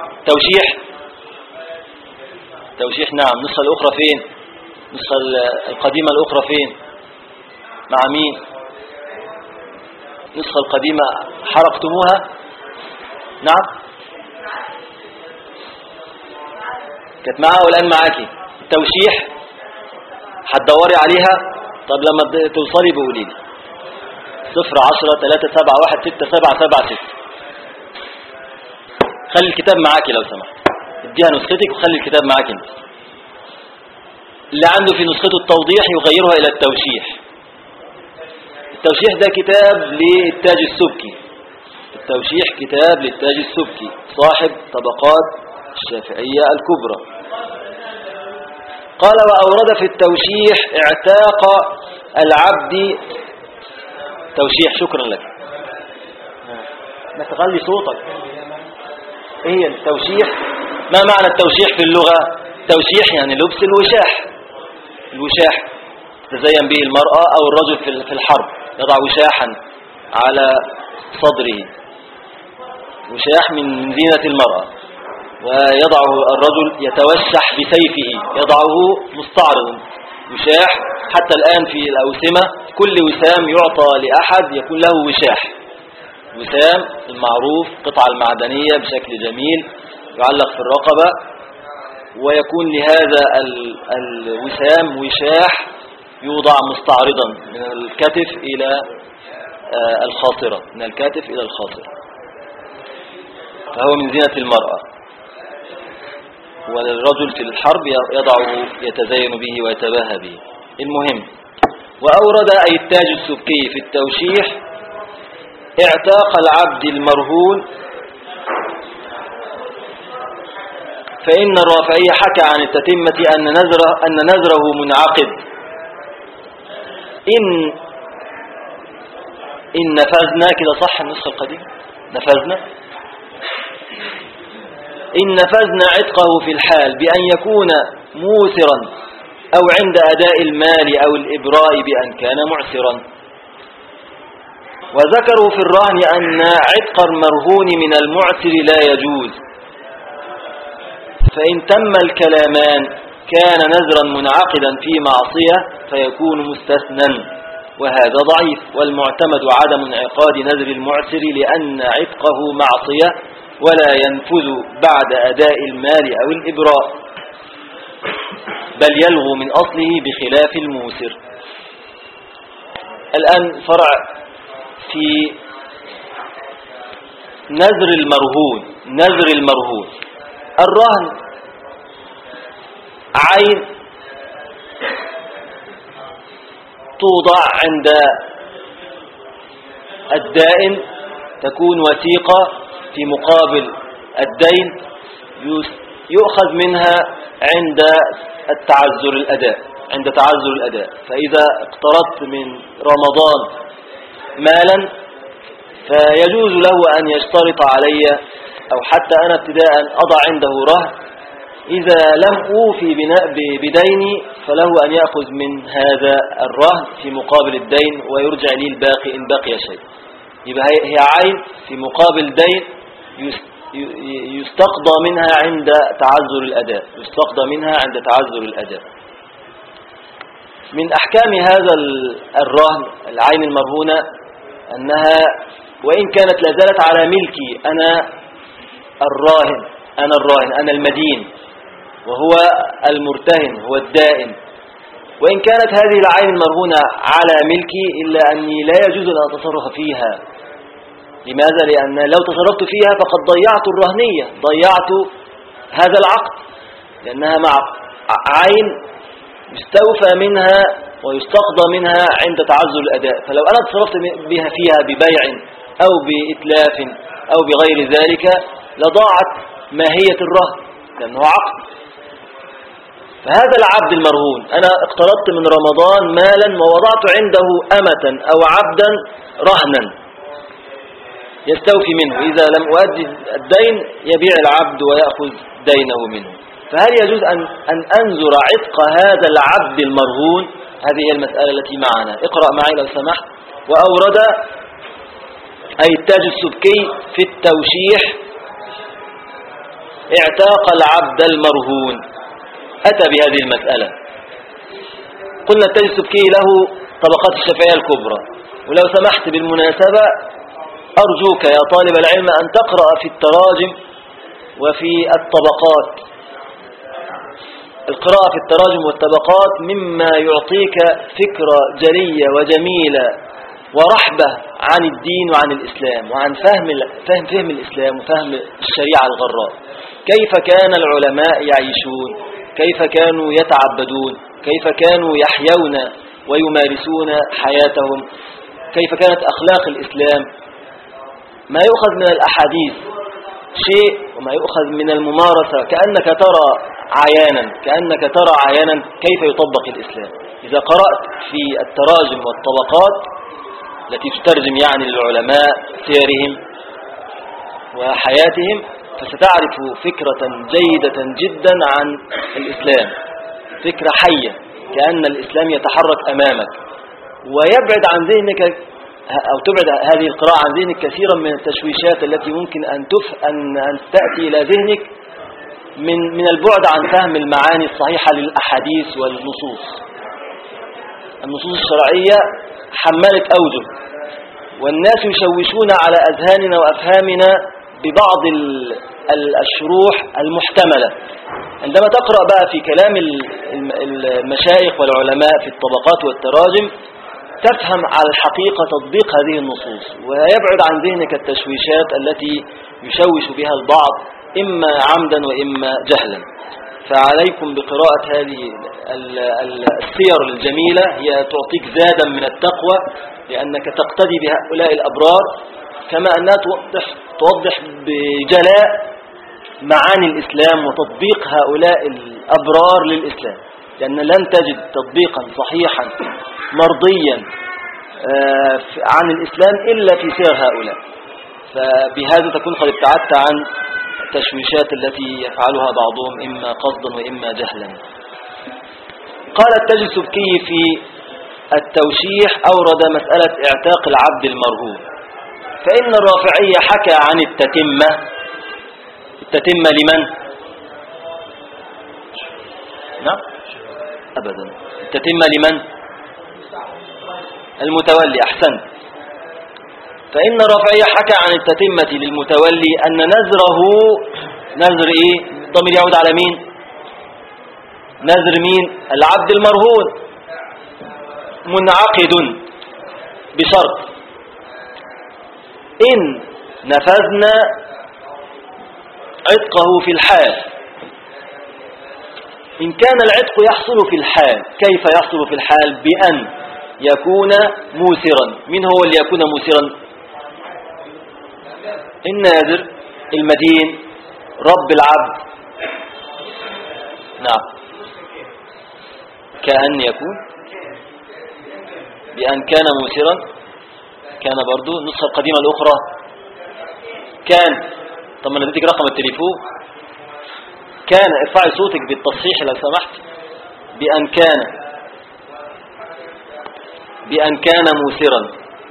توشيح نعم. النسخة الأخرى فين؟ النسخة القديمة الأخرى فين؟ مع مين؟ النسخة القديمة حرقتموها؟ نعم كانت معها والآن معاكي. التوشيح هتدوري عليها؟ طب لما توصلي بقولي لي 010-371-6776. خلي الكتاب معاكي لو سمحت، اديها نسختك وخلي الكتاب معاكي انت. اللي عنده في نسخته التوضيح يغيرها إلى التوشيح. التوشيح ده كتاب للتاج السبكي. التوشيح كتاب للتاج السبكي صاحب طبقات الشافعية الكبرى. قال وأورد في التوشيح اعتاق العبد. توشيح، شكرا لك. ما تغلي صوتك. ايه هي التوشيح؟ ما معنى التوشيح في اللغة؟ توشيح يعني لبس الوشاح. الوشاح تزين به المرأة أو الرجل في الحرب، يضع وشاحا على صدره، وشاح من زينة المرأة. ويضعه الرجل يتوشح بسيفه، يضعه مستعرضا وشاح. حتى الآن في الأوسمة كل وسام يعطى لأحد يكون له وشاح. وسام المعروف قطعة المعدنية بشكل جميل يعلق في الرقبة، ويكون لهذا الوسام وشاح يوضع مستعرضا من الكتف إلى الخاصرة، من الكتف إلى الخاصرة، فهو من زينة المرأة. والرجل في الحرب يضعه يتزين به ويتباهى به. المهم، وأورد أي التاج السبكي في التوشيح اعتاق العبد المرهون. فإن الرافعي حكى عن التتمة أن نذره منعقد إن نفذنا. كده صح النسخة القديمة؟ إن نفذنا عتقه في الحال بأن يكون موسرا أو عند أداء المال أو الإبراء بأن كان معسرا. وذكروا في الرهن أن عتق المرهون من المعسر لا يجوز، فإن تم الكلامان كان نذرا منعقدا في معصية فيكون مستثنى، وهذا ضعيف. والمعتمد عدم انعقاد نذر المعسر لأن عتقه معصية ولا ينفذ بعد أداء المال أو الإبراء، بل يلغو من أصله بخلاف الموسر. الآن فرع في نذر المرهون. الرهن عين توضع عند الدائن، تكون وثيقة في مقابل الدين، يؤخذ منها عند تعذر الأداء. فإذا اقترضت من رمضان مالا فيجوز له أن يشترط علي، أو حتى أنا ابتداء أضع عنده رهن، إذا لم أوفي بديني فله أن يأخذ من هذا الرهن في مقابل الدين ويرجع لي الباقي إن بقي شيء. يبقى هي عين في مقابل دين يستقضى منها عند تعذر الأداء. من أحكام هذا الرهن العين المرهونة أنها وإن كانت لازالت على ملكي أنا الراهن، أنا المدين، وهو المرتهن هو الدائن، وإن كانت هذه العين المرهونة على ملكي إلا أني لا يجوز أن أتصرف فيها. لماذا؟ لأن لو تصرفت فيها فقد ضيعت الرهنية، ضيعت هذا العقد، لأنها مع عين يستوفى منها ويستقضى منها عند تعذر الأداء. فلو أنا تصرفت بها فيها ببيع أو بإتلاف أو بغير ذلك لضاعت ماهية الرهن لأنه عقد. فهذا العبد المرهون أنا اقترضت من رمضان مالا ووضعت عنده أمة أو عبدا رهنا، يستوفي منه، إذا لم أؤدي الدين يبيع العبد ويأخذ دينه منه. فهل يجوز أن أنذر عتق هذا العبد المرهون؟ هذه هي المسألة التي معنا. اقرأ معي لو سمحت. وأورد أي التاج السبكي في التوشيح اعتاق العبد المرهون، أتى بهذه المسألة. قلنا التاج السبكي له طبقات الشافعية الكبرى، ولو سمحت بالمناسبة أرجوك يا طالب العلم أن تقرأ في التراجم وفي الطبقات. القراءة في التراجم والطبقات مما يعطيك فكرة جلية وجميلة ورحبة عن الدين وعن الإسلام وعن فهم الإسلام وفهم الشريعة الغراء. كيف كان العلماء يعيشون، كيف كانوا يتعبدون، كيف كانوا يحيون ويمارسون حياتهم، كيف كانت أخلاق الإسلام. ما يؤخذ من الأحاديث شيء وما يؤخذ من الممارسة كأنك ترى عيانا كيف يطبق الإسلام. إذا قرأت في التراجم والطبقات التي تترجم يعني للعلماء سيرهم وحياتهم فستعرف فكرة جيدة جدا عن الإسلام، فكرة حية كأن الإسلام يتحرك أمامك، ويبعد عن ذهنك أو تبعد هذه القراءة عن ذهنك كثيرا من التشويشات التي ممكن أن تأتي إلى ذهنك من البعد عن فهم المعاني الصحيحة للأحاديث والنصوص. النصوص الشرعية حملت أوجه، والناس يشوشون على أذهاننا وأفهامنا ببعض الشروح المحتملة. عندما تقرأ بقى في كلام المشايخ والعلماء في الطبقات والتراجم تفهم على الحقيقة تطبيق هذه النصوص، ويبعد عن ذهنك التشويشات التي يشوش بها البعض إما عمدا وإما جهلا. فعليكم بقراءة هذه السير الجميلة، هي تعطيك زادا من التقوى لأنك تقتدي بهؤلاء الأبرار، كما أنها توضح بجلاء معاني الإسلام وتطبيق هؤلاء الأبرار للإسلام، لأن لن تجد تطبيقا صحيحا مرضيا عن الإسلام إلا في سير هؤلاء. فبهذا تكون قد ابتعدت عن التشويشات التي يفعلها بعضهم إما قصدا وإما جهلا. قال التاج السبكي في التوشيح أورد مسألة اعتاق العبد المرهون، فإن الرافعي حكى عن التتمة لمن؟ نعم أبدا، التتمة لمن؟ المتولي. أحسنت. فإن الرافعي حكى عن التتمة للمتولي أن نذره نذر إيه؟ الضمير يعود على مين؟ نذر مين؟ العبد المرهون منعقد بشرط إن نفذنا عتقه في الحال. إن كان العتق يحصل في الحال، كيف يحصل في الحال؟ بأن يكون موسرا. من هو اللي يكون موسرا؟ الناذر، المدين، رب العبد. نعم، كأن يكون بأن كان موسرا. كان برضو النسخة القديمة الأخرى كان. طب ما نديك رقم التليفون. كان، ارفعي صوتك بالتصحيح لو سمحت. بأن كان موسرا،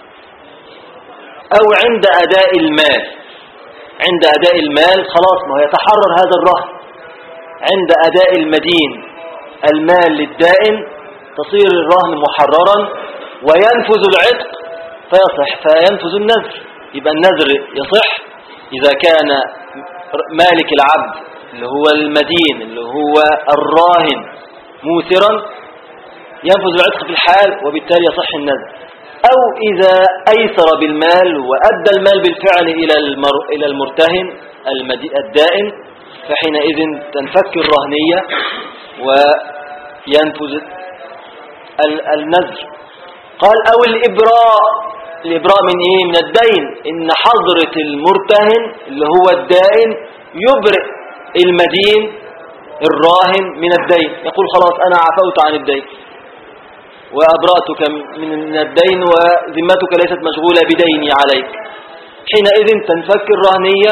أو عند أداء المال. عند أداء المال خلاص، ما يتحرر هذا الرهن. عند أداء المدين المال للدائن تصير الرهن محررا وينفذ العتق فيصح، فينفذ النذر. يبقى النذر يصح إذا كان مالك العبد اللي هو المدين اللي هو الراهن موسرا ينفذ العتق في الحال، وبالتالي يصح النذر. أو إذا أيسر بالمال وأدى المال بالفعل إلى المرتهن الدائن، فحينئذ تنفك الرهنية وينفذ النذر. قال أو الإبراء من إيه؟ من الدين. إن حضرة المرتهن اللي هو الدائن يبرئ المدين الراهن من الدين، يقول خلاص أنا عفوت عن الدين وأبرأتك من الدين وذمتك ليست مشغولة بديني عليك. حينئذ تنفك الرهنية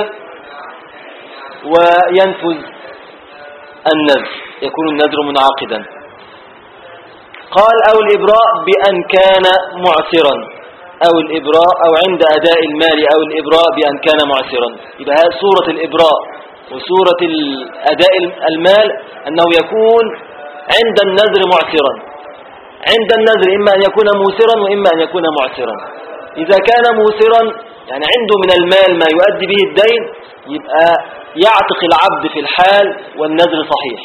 وينفذ النذر، يكون النذر منعقدا. قال أو الإبراء بأن كان معسرا، أو الإبراء أو عند أداء المال، أو الإبراء بأن كان معسرا. يبقى هذه صورة الإبراء وصورة أداء المال أنه يكون عند النذر معسرا. عند النذر إما أن يكون موسرا وإما أن يكون معسرا. إذا كان موسرا يعني عنده من المال ما يؤدي به الدين، يبقى يعتق العبد في الحال والنذر صحيح.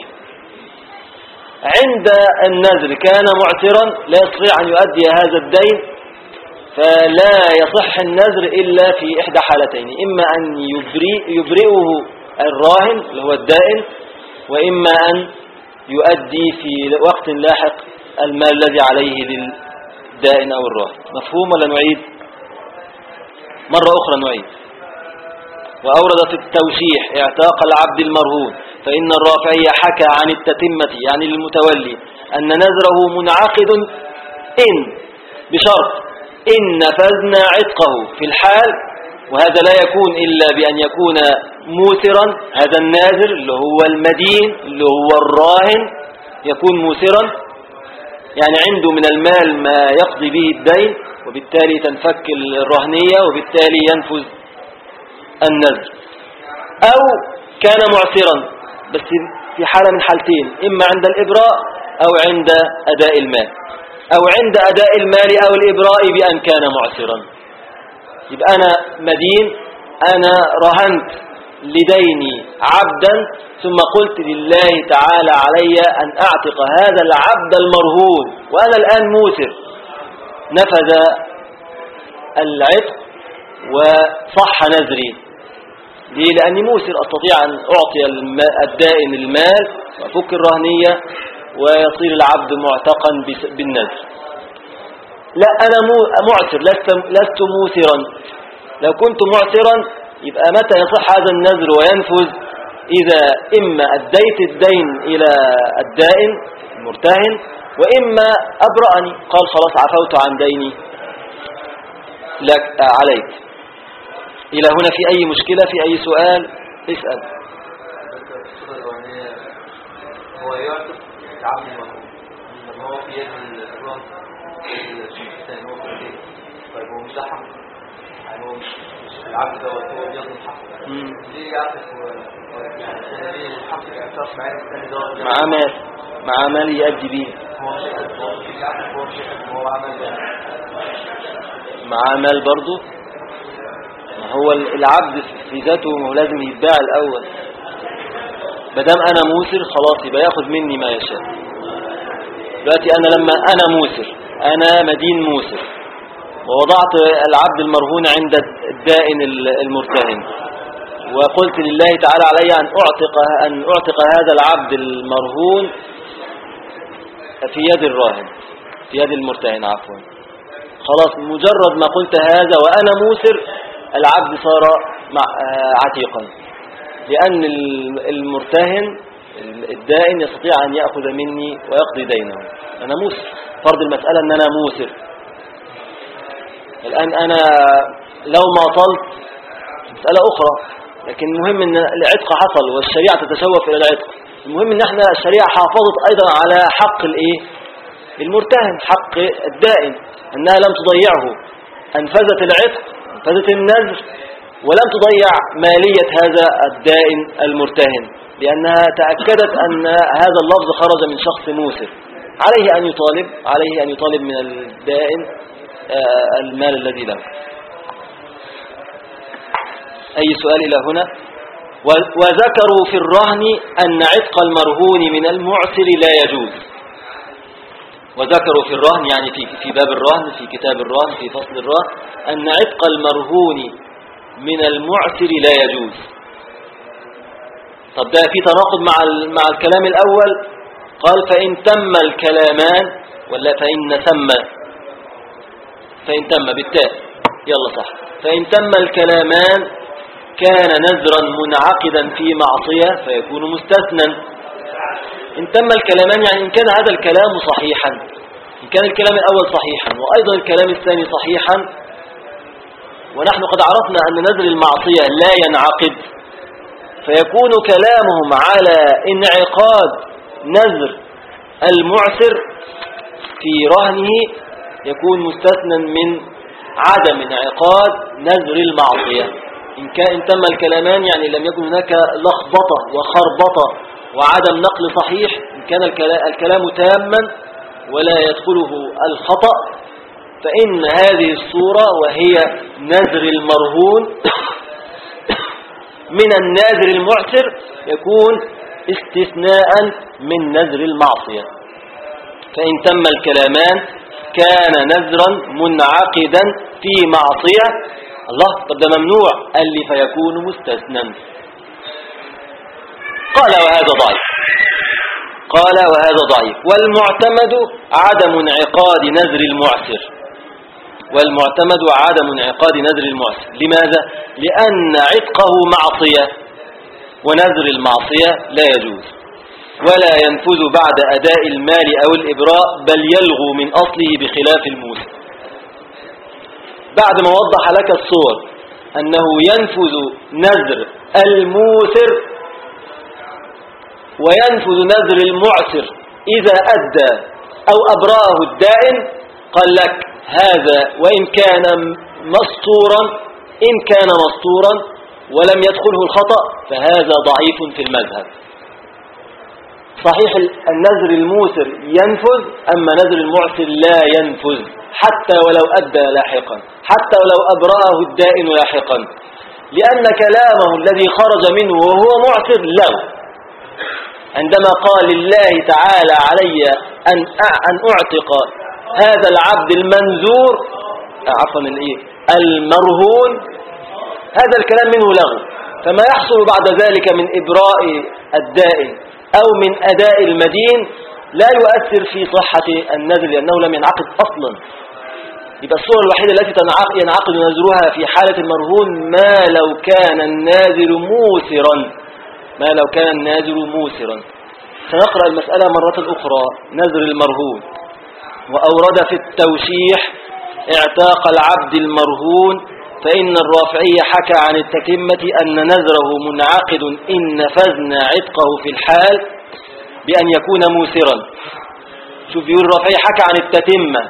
عند النذر كان معسرا لا يستطيع أن يؤدي هذا الدين، فلا يصح النذر إلا في إحدى حالتين: إما أن يبرئه الراهن اللي هو الدائن، وإما أن يؤدي في وقت لاحق المال الذي عليه للدائن أو الراهن. مفهوم ولا نعيد؟ مرة أخرى نعيد. وأورد في التوشيح اعتاق العبد المرهون، فإن الرافعي حكى عن التتمة يعني للمتولي أن نذره منعقد إن بشرط إن نفذنا عتقه في الحال، وهذا لا يكون إلا بأن يكون موسرا. هذا الناذر اللي هو المدين اللي هو الراهن يكون موسرا، يعني عنده من المال ما يقضي به الدين، وبالتالي تنفك الرهنية وبالتالي ينفذ النذر. أو كان معسرا، بس في حالة من حالتين: إما عند الإبراء أو عند أداء المال، أو عند أداء المال أو الإبراء بأن كان معسرا. يبقى أنا مدين، أنا رهنت لديني عبدا، ثم قلت لله تعالى علي أن أعتق هذا العبد المرهون، وأنا الآن موسر. نفذ العتق وصح نذري. ليه؟ لأني موسر، أستطيع أن أعطي الدائن المال وأفك الرهنية ويصير العبد معتقا بالنذر. لا، أنا معسر، لست موسرا. لو كنت معسرا يبقى متى يصح هذا النذر وينفذ؟ إذا إما أديت الدين إلى الدائن المرتهن، وإما أبرأني، قال خلاص عفوت عن ديني لك عليك. إلى هنا في أي مشكلة؟ في أي سؤال؟ اسأل. هو يعتق العبد المرهون لما هو في يد الراس الثاني، هو في البيت. طيب هو مش ده حق، يعني هو مش العبد ده هو بياخد حق. ليه يعتق؟ يعني ليه الحق يعتق مع الثاني ده مع مال يؤدي به؟ هو مش يعتق، هو عمل مع مال برضه. هو العبد في ذاته لازم يتباع الأول. بدام أنا موسر خلاص يبقى ياخد مني ما يشاء. دلوقتي أنا لما أنا موسر، أنا مدين موسر، ووضعت العبد المرهون عند الدائن المرتهن، وقلت لله تعالى علي أن أعتق هذا العبد المرهون في يد الراهن، في يد المرتهن عفوا. خلاص مجرد ما قلت هذا وأنا موسر، العبد صار عتيقا، لأن المرتهن الدائن يستطيع أن يأخذ مني ويقضي دينه. أنا موسر، فرض المسألة أن أنا موسر. الآن أنا لو ما طلت مسألة أخرى، لكن المهم أن العتق حصل والشريعة تتشوف إلى العتق. المهم أن احنا الشريعة حافظت أيضا على حق المرتهن، حق الدائن، أنها لم تضيعه، أنفذت العتق، أنفذت النذر، ولم تضيع مالية هذا الدائن المرتهن، لأنها تأكدت أن هذا اللفظ خرج من شخص موسر. عليه أن يطالب من الدائن المال الذي له. أي سؤال إلى هنا؟ وذكروا في الرهن أن عتق المرهون من المعسر لا يجوز. وذكروا في الرهن يعني في باب الرهن، في كتاب الرهن، في فصل الرهن، أن عتق المرهون من المعسر لا يجوز. طب ده في تناقض مع الكلام الأول. قال فإن تم الكلامان، ولا فإن تم بالتاء، يلا صح. فإن تم الكلامان كان نذرا منعقدا في معصية فيكون مستثنى. إن تم الكلامان يعني إن كان هذا الكلام صحيحا، إن كان الكلام الأول صحيحا وأيضا الكلام الثاني صحيحا، ونحن قد عرفنا أن نذر المعصية لا ينعقد، فيكون كلامهم على انعقاد نذر المعسر في رهنه يكون مستثنى من عدم انعقاد نذر المعصية. إن تم الكلامان يعني لم يكن هناك لخبطة وخربطة وعدم نقل صحيح، إن كان الكلام تاما ولا يدخله الخطأ، فإن هذه الصورة وهي نذر المرهون من النذر المعسر يكون استثناء من نذر المعصية. فإن تم الكلامان كان نذرا منعقدا في معصية. الله، طب ده ممنوع، قال لي فيكون مستثنى. قال وهذا ضعيف. قال وهذا ضعيف. والمعتمد عدم انعقاد نذر المعسر. والمعتمد عدم انعقاد نذر المعسر. لماذا؟ لأن عتقه معصية، ونذر المعصية لا يجوز، ولا ينفذ بعد أداء المال أو الإبراء، بل يلغو من أصله بخلاف الموسر. بعد ما وضح لك الصور أنه ينفذ نذر الموسر وينفذ نذر المعسر إذا أدى أو أبرأه الدائن، قال لك هذا وإن كان مسطورا، إن كان مسطورا ولم يدخله الخطأ فهذا ضعيف في المذهب. صحيح النذر الموسر ينفذ، أما نذر المعسر لا ينفذ حتى ولو أدى لاحقا، حتى ولو أبرأه الدائن لاحقا، لأن كلامه الذي خرج منه وهو معسر له. عندما قال لله تعالى علي أن أعتق هذا العبد المنذور، عفوا المرهون، هذا الكلام منه له، فما يحصل بعد ذلك من إبراء الدائن أو من أداء المدين لا يؤثر في صحة النذر لأنه لم ينعقد أصلا. يبقى الصورة الوحيدة التي ينعقد نذرها في حالة المرهون ما لو كان الناذر موسرا، ما لو كان الناذر موسرا. سنقرأ المسألة مرة أخرى. نذر المرهون، وأورد في التوشيح اعتاق العبد المرهون، فإن الرافعي حكى عن التتمة أن نذره منعقد إن نفذنا عتقه في الحال بأن يكون موسرا. شوف، يقول الرافعي حكى عن التتمة،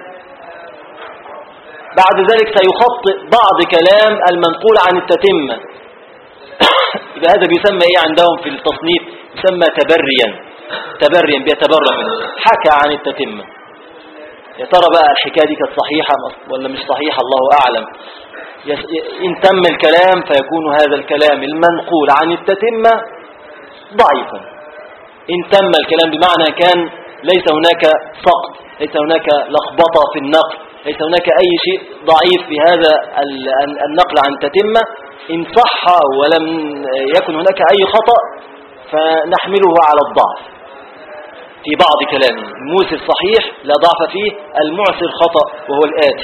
بعد ذلك سيخطئ بعض كلام المنقول عن التتمة. يبقى هذا بيسمى إيه عندهم في التصنيف؟ يسمى تبريا. تبريا بيتبرى منه. حكى عن التتمة. يا ترى بقى الحكاية دي كانت صحيحة ولا مش صحيحة؟ الله أعلم. إن تم الكلام فيكون هذا الكلام المنقول عن التتمة ضعيفا. إن تم الكلام بمعنى كان ليس هناك سقط، ليس هناك لخبطة في النقل، ليس هناك أي شيء ضعيف في هذا النقل عن التتمة. إن صح ولم يكن هناك أي خطأ فنحمله على الضعف في بعض كلامه. الموسر صحيح لا ضعف فيه، المعسر خطأ وهو الآتي: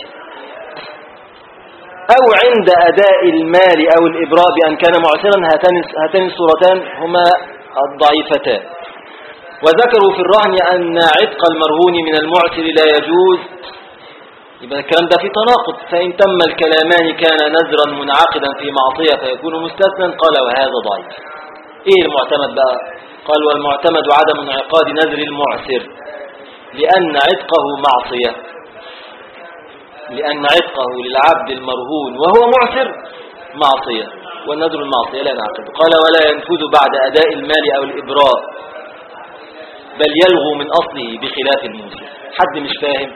أو عند أداء المال أو الإبراء بأن كان معسرا. هاتان الصورتان هما الضعيفتان. وذكروا في الرهن أن عتق المرهون من المعسر لا يجوز. يبقى الكلام ده في تناقض. فإن تم الكلامان كان نذرا منعقدا في معصية فيكون مستثنى. قال وهذا ضعيف. إيه المعتمد بقى؟ قال والمعتمد عدم انعقاد نذر المعسر لأن عتقه معصية، لأن عتقه للعبد المرهون وهو معسر معصية، والنذر المعصية لا ينعقد. قال ولا ينفذ بعد أداء المال أو الإبراء، بل يلغو من أصله بخلاف الموسر. حد مش فاهم؟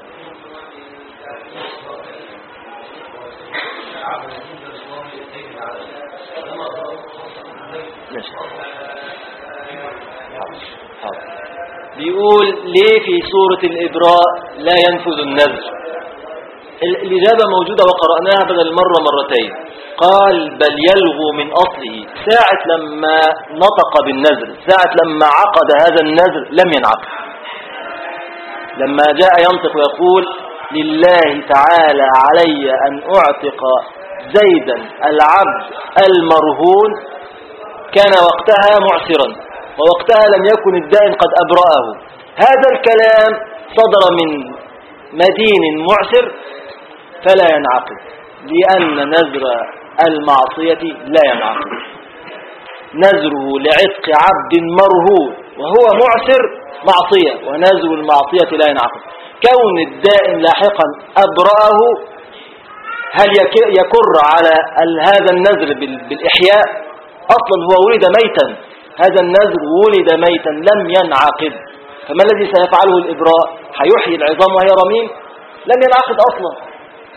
بيقول ليه في سورة الإبراء لا ينفذ النذر؟ الإجابة موجودة وقرأناها بدل المرة مرتين. قال بل يلغو من أصله. ساعة لما نطق بالنذر، ساعة لما عقد هذا النذر لم ينعقد. لما جاء ينطق ويقول لله تعالى علي أن أعتق زيدا العبد المرهون، كان وقتها معسرا، ووقتها لم يكن الدائن قد أبرأه. هذا الكلام صدر من مدين معسر فلا ينعقد. لأن نذر المعصية لا ينعقد. نذره لعتق عبد مرهون وهو معسر معصية، ونذر المعصية لا ينعقد. كون الدائن لاحقا أبرأه، هل يكر على هذا النذر بالإحياء؟ أصلا هو ولد ميتا، هذا النذر ولد ميتا لم ينعقد، فما الذي سيفعله الإبراء؟ هيحيي العظام وهي رميم؟ لم ينعقد أصلا.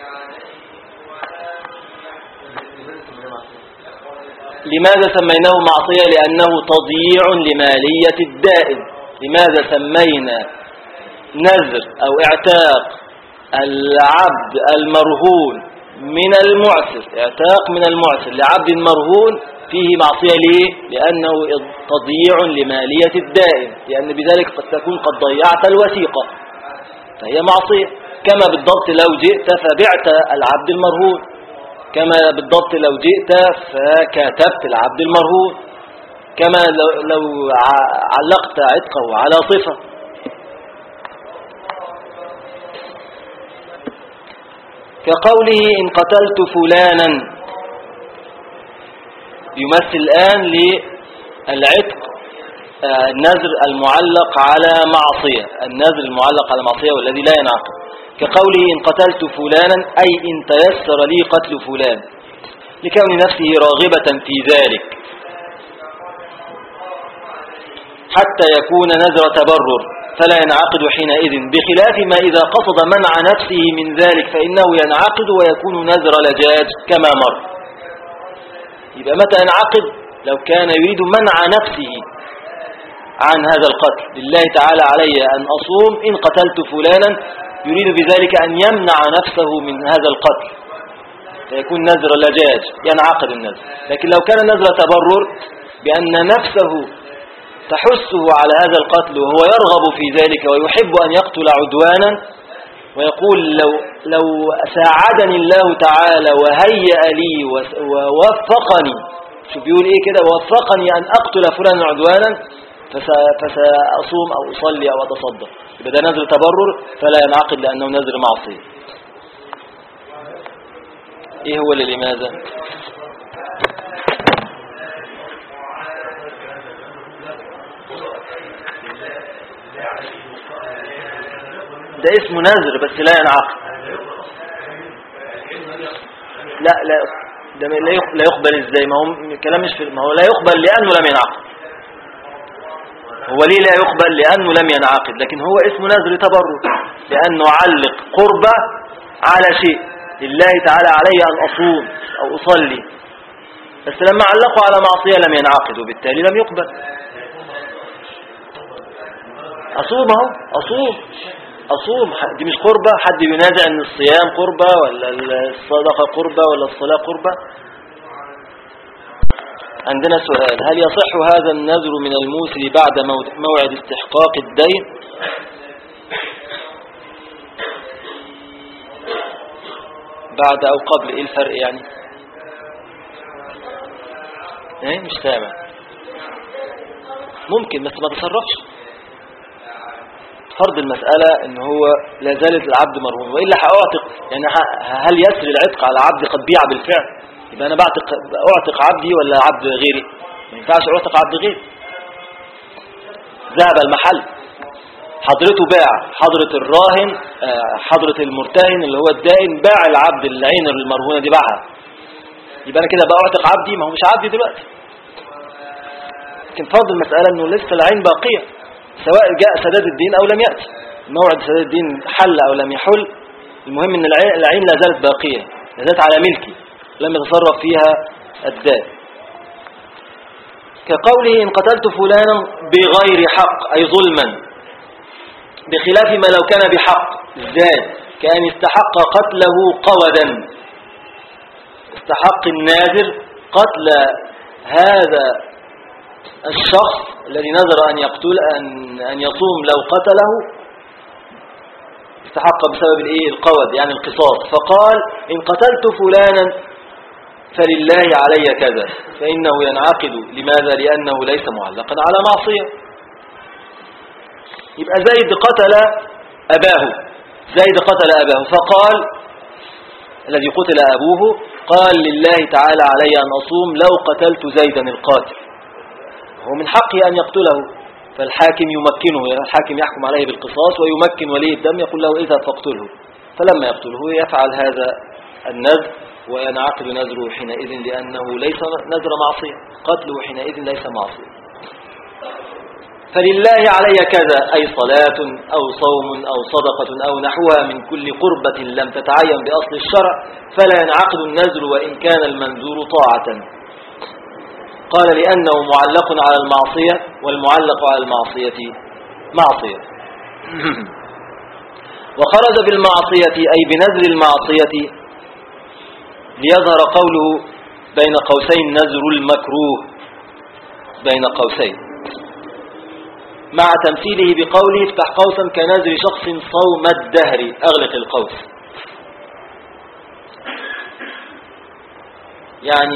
لماذا سميناه معصية؟ لأنه تضييع لمالية الدائن. لماذا سمينا نذر أو اعتاق العبد المرهون من المعسر، اعتاق من المعسر لعبد مرهون فيه معصية؟ ليه؟ لأنه تضييع لمالية الدائن، لأن بذلك قد تكون قد ضيعت الوثيقة فهي معصية. كما بالضبط لو جئت فبعت العبد المرهون، كما بالضبط لو جئت فكاتبت العبد المرهون، كما لو علقت عتقه على صفة. كقوله إن قتلت فلانا، يمثل الآن للعتق النذر المعلق على معصية، النذر المعلق على معصية والذي لا ينعقد. كقوله إن قتلت فلانا أي إن تيسر لي قتل فلان، لكون نفسه راغبة في ذلك حتى يكون نذر تبرر فلا ينعقد حينئذ، بخلاف ما إذا قصد منع نفسه من ذلك فإنه ينعقد ويكون نذر لجاج كما مر. يبقى متى ينعقد؟ لو كان يريد منع نفسه عن هذا القتل. لله تعالى علي أن أصوم إن قتلت فلانا، يريد بذلك أن يمنع نفسه من هذا القتل فيكون نذر لجاج، ينعقد النذر. لكن لو كان نذر تبرر بأن نفسه تحسه على هذا القتل وهو يرغب في ذلك ويحب أن يقتل عدوانا، ويقول لو ساعدني الله تعالى وهيأ لي ووفقني، شو بيقول إيه كده، ووفقني أن أقتل فلانا عدوانا فسأصوم أو أصلي أو أتصدق، يبقى ده نذر تبرر فلا ينعقد لأنه نذر معصية. إيه هو اللي لماذا؟ ده اسمه نذر بس لا ينعقد. لا ده لا يقبل ازاي؟ ما هو الكلام مش في، ما هو لا يقبل لأنه لم ينعقد. هو ليه لا يقبل؟ لأنه لم ينعقد، لكن هو اسمه نذر تبرر لأنه علق قربة على شيء. لله تعالى علي أن أصوم أو أصلي، بس لما علقوا على معصية لم ينعقد وبالتالي لم يقبل. أصوم اهو، أصوم دي مش قربة؟ حد ينازع أن الصيام قربة ولا الصدقة قربة ولا الصلاة قربة؟ عندنا سؤال: هل يصح هذا النذر من الموسر بعد موعد استحقاق الدين؟ بعد أو قبل، إيه الفرق يعني؟ إيه مش سامع. ممكن بس ما تصرفش. فرض المسألة إن هو لا زالت العبد مرهون، وإلا هأعتق، يعني هل يسري العتق على عبد قد بيع بالفعل؟ يبقى أنا أعتق عبدي ولا عبد غيري؟ ما ينفعش أعتق عبد غيري. ذهب المحل، حضرته باع، حضرة الراهن، حضرة المرتهن اللي هو الدائن باع العبد، العين المرهونة دي باعها، يبقى أنا كده بقى أعتق عبدي؟ ما هو مش عبدي دلوقتي. لكن فرض المسألة إنه لسه العين باقية، سواء جاء سداد الدين أو لم يأتي، موعد سداد الدين حل أو لم يحل، المهم إن العين لا زالت باقية، لا زالت على ملكي، لم يتصرف فيها الدائن. كقوله إن قتلت فلانا بغير حق أي ظلما، بخلاف ما لو كان بحق. ازاي؟ كأن استحق قتله قودا، استحق الناذر قتل هذا الشخص الذي نذر أن يقتل أن يصوم، لو قتله استحق بسبب القود، يعني القصاص، فقال إن قتلت فلانا فلله علي كذا، فإنه ينعقد. لماذا؟ لأنه ليس معلقا على معصية. يبقى زيد قتل أباه، فقال الذي قتل أبوه قال لله تعالى علي أن أصوم لو قتلت زيدا القاتل، هو من حقه أن يقتله، فالحاكم يمكنه، الحاكم يحكم عليه بالقصاص ويمكن ولي الدم يقول له إذا فاقتله، فلما يقتله يفعل هذا النذر وينعقد نذره حينئذ لأنه ليس نذر معصية، قتله حينئذ ليس معصية. فلله علي كذا أي صلاة أو صوم أو صدقة أو نحوها من كل قربة لم تتعين بأصل الشرع فلا ينعقد النذر وإن كان المنذور طاعة. قال لأنه معلق على المعصية والمعلق على المعصية معصية. وخرج بالمعصية أي بنذر المعصية ليظهر قوله بين قوسين نذر المكروه بين قوسين مع تمثيله بقوله افتح قوسا كنذر شخص صوم الدهر أغلق القوس. يعني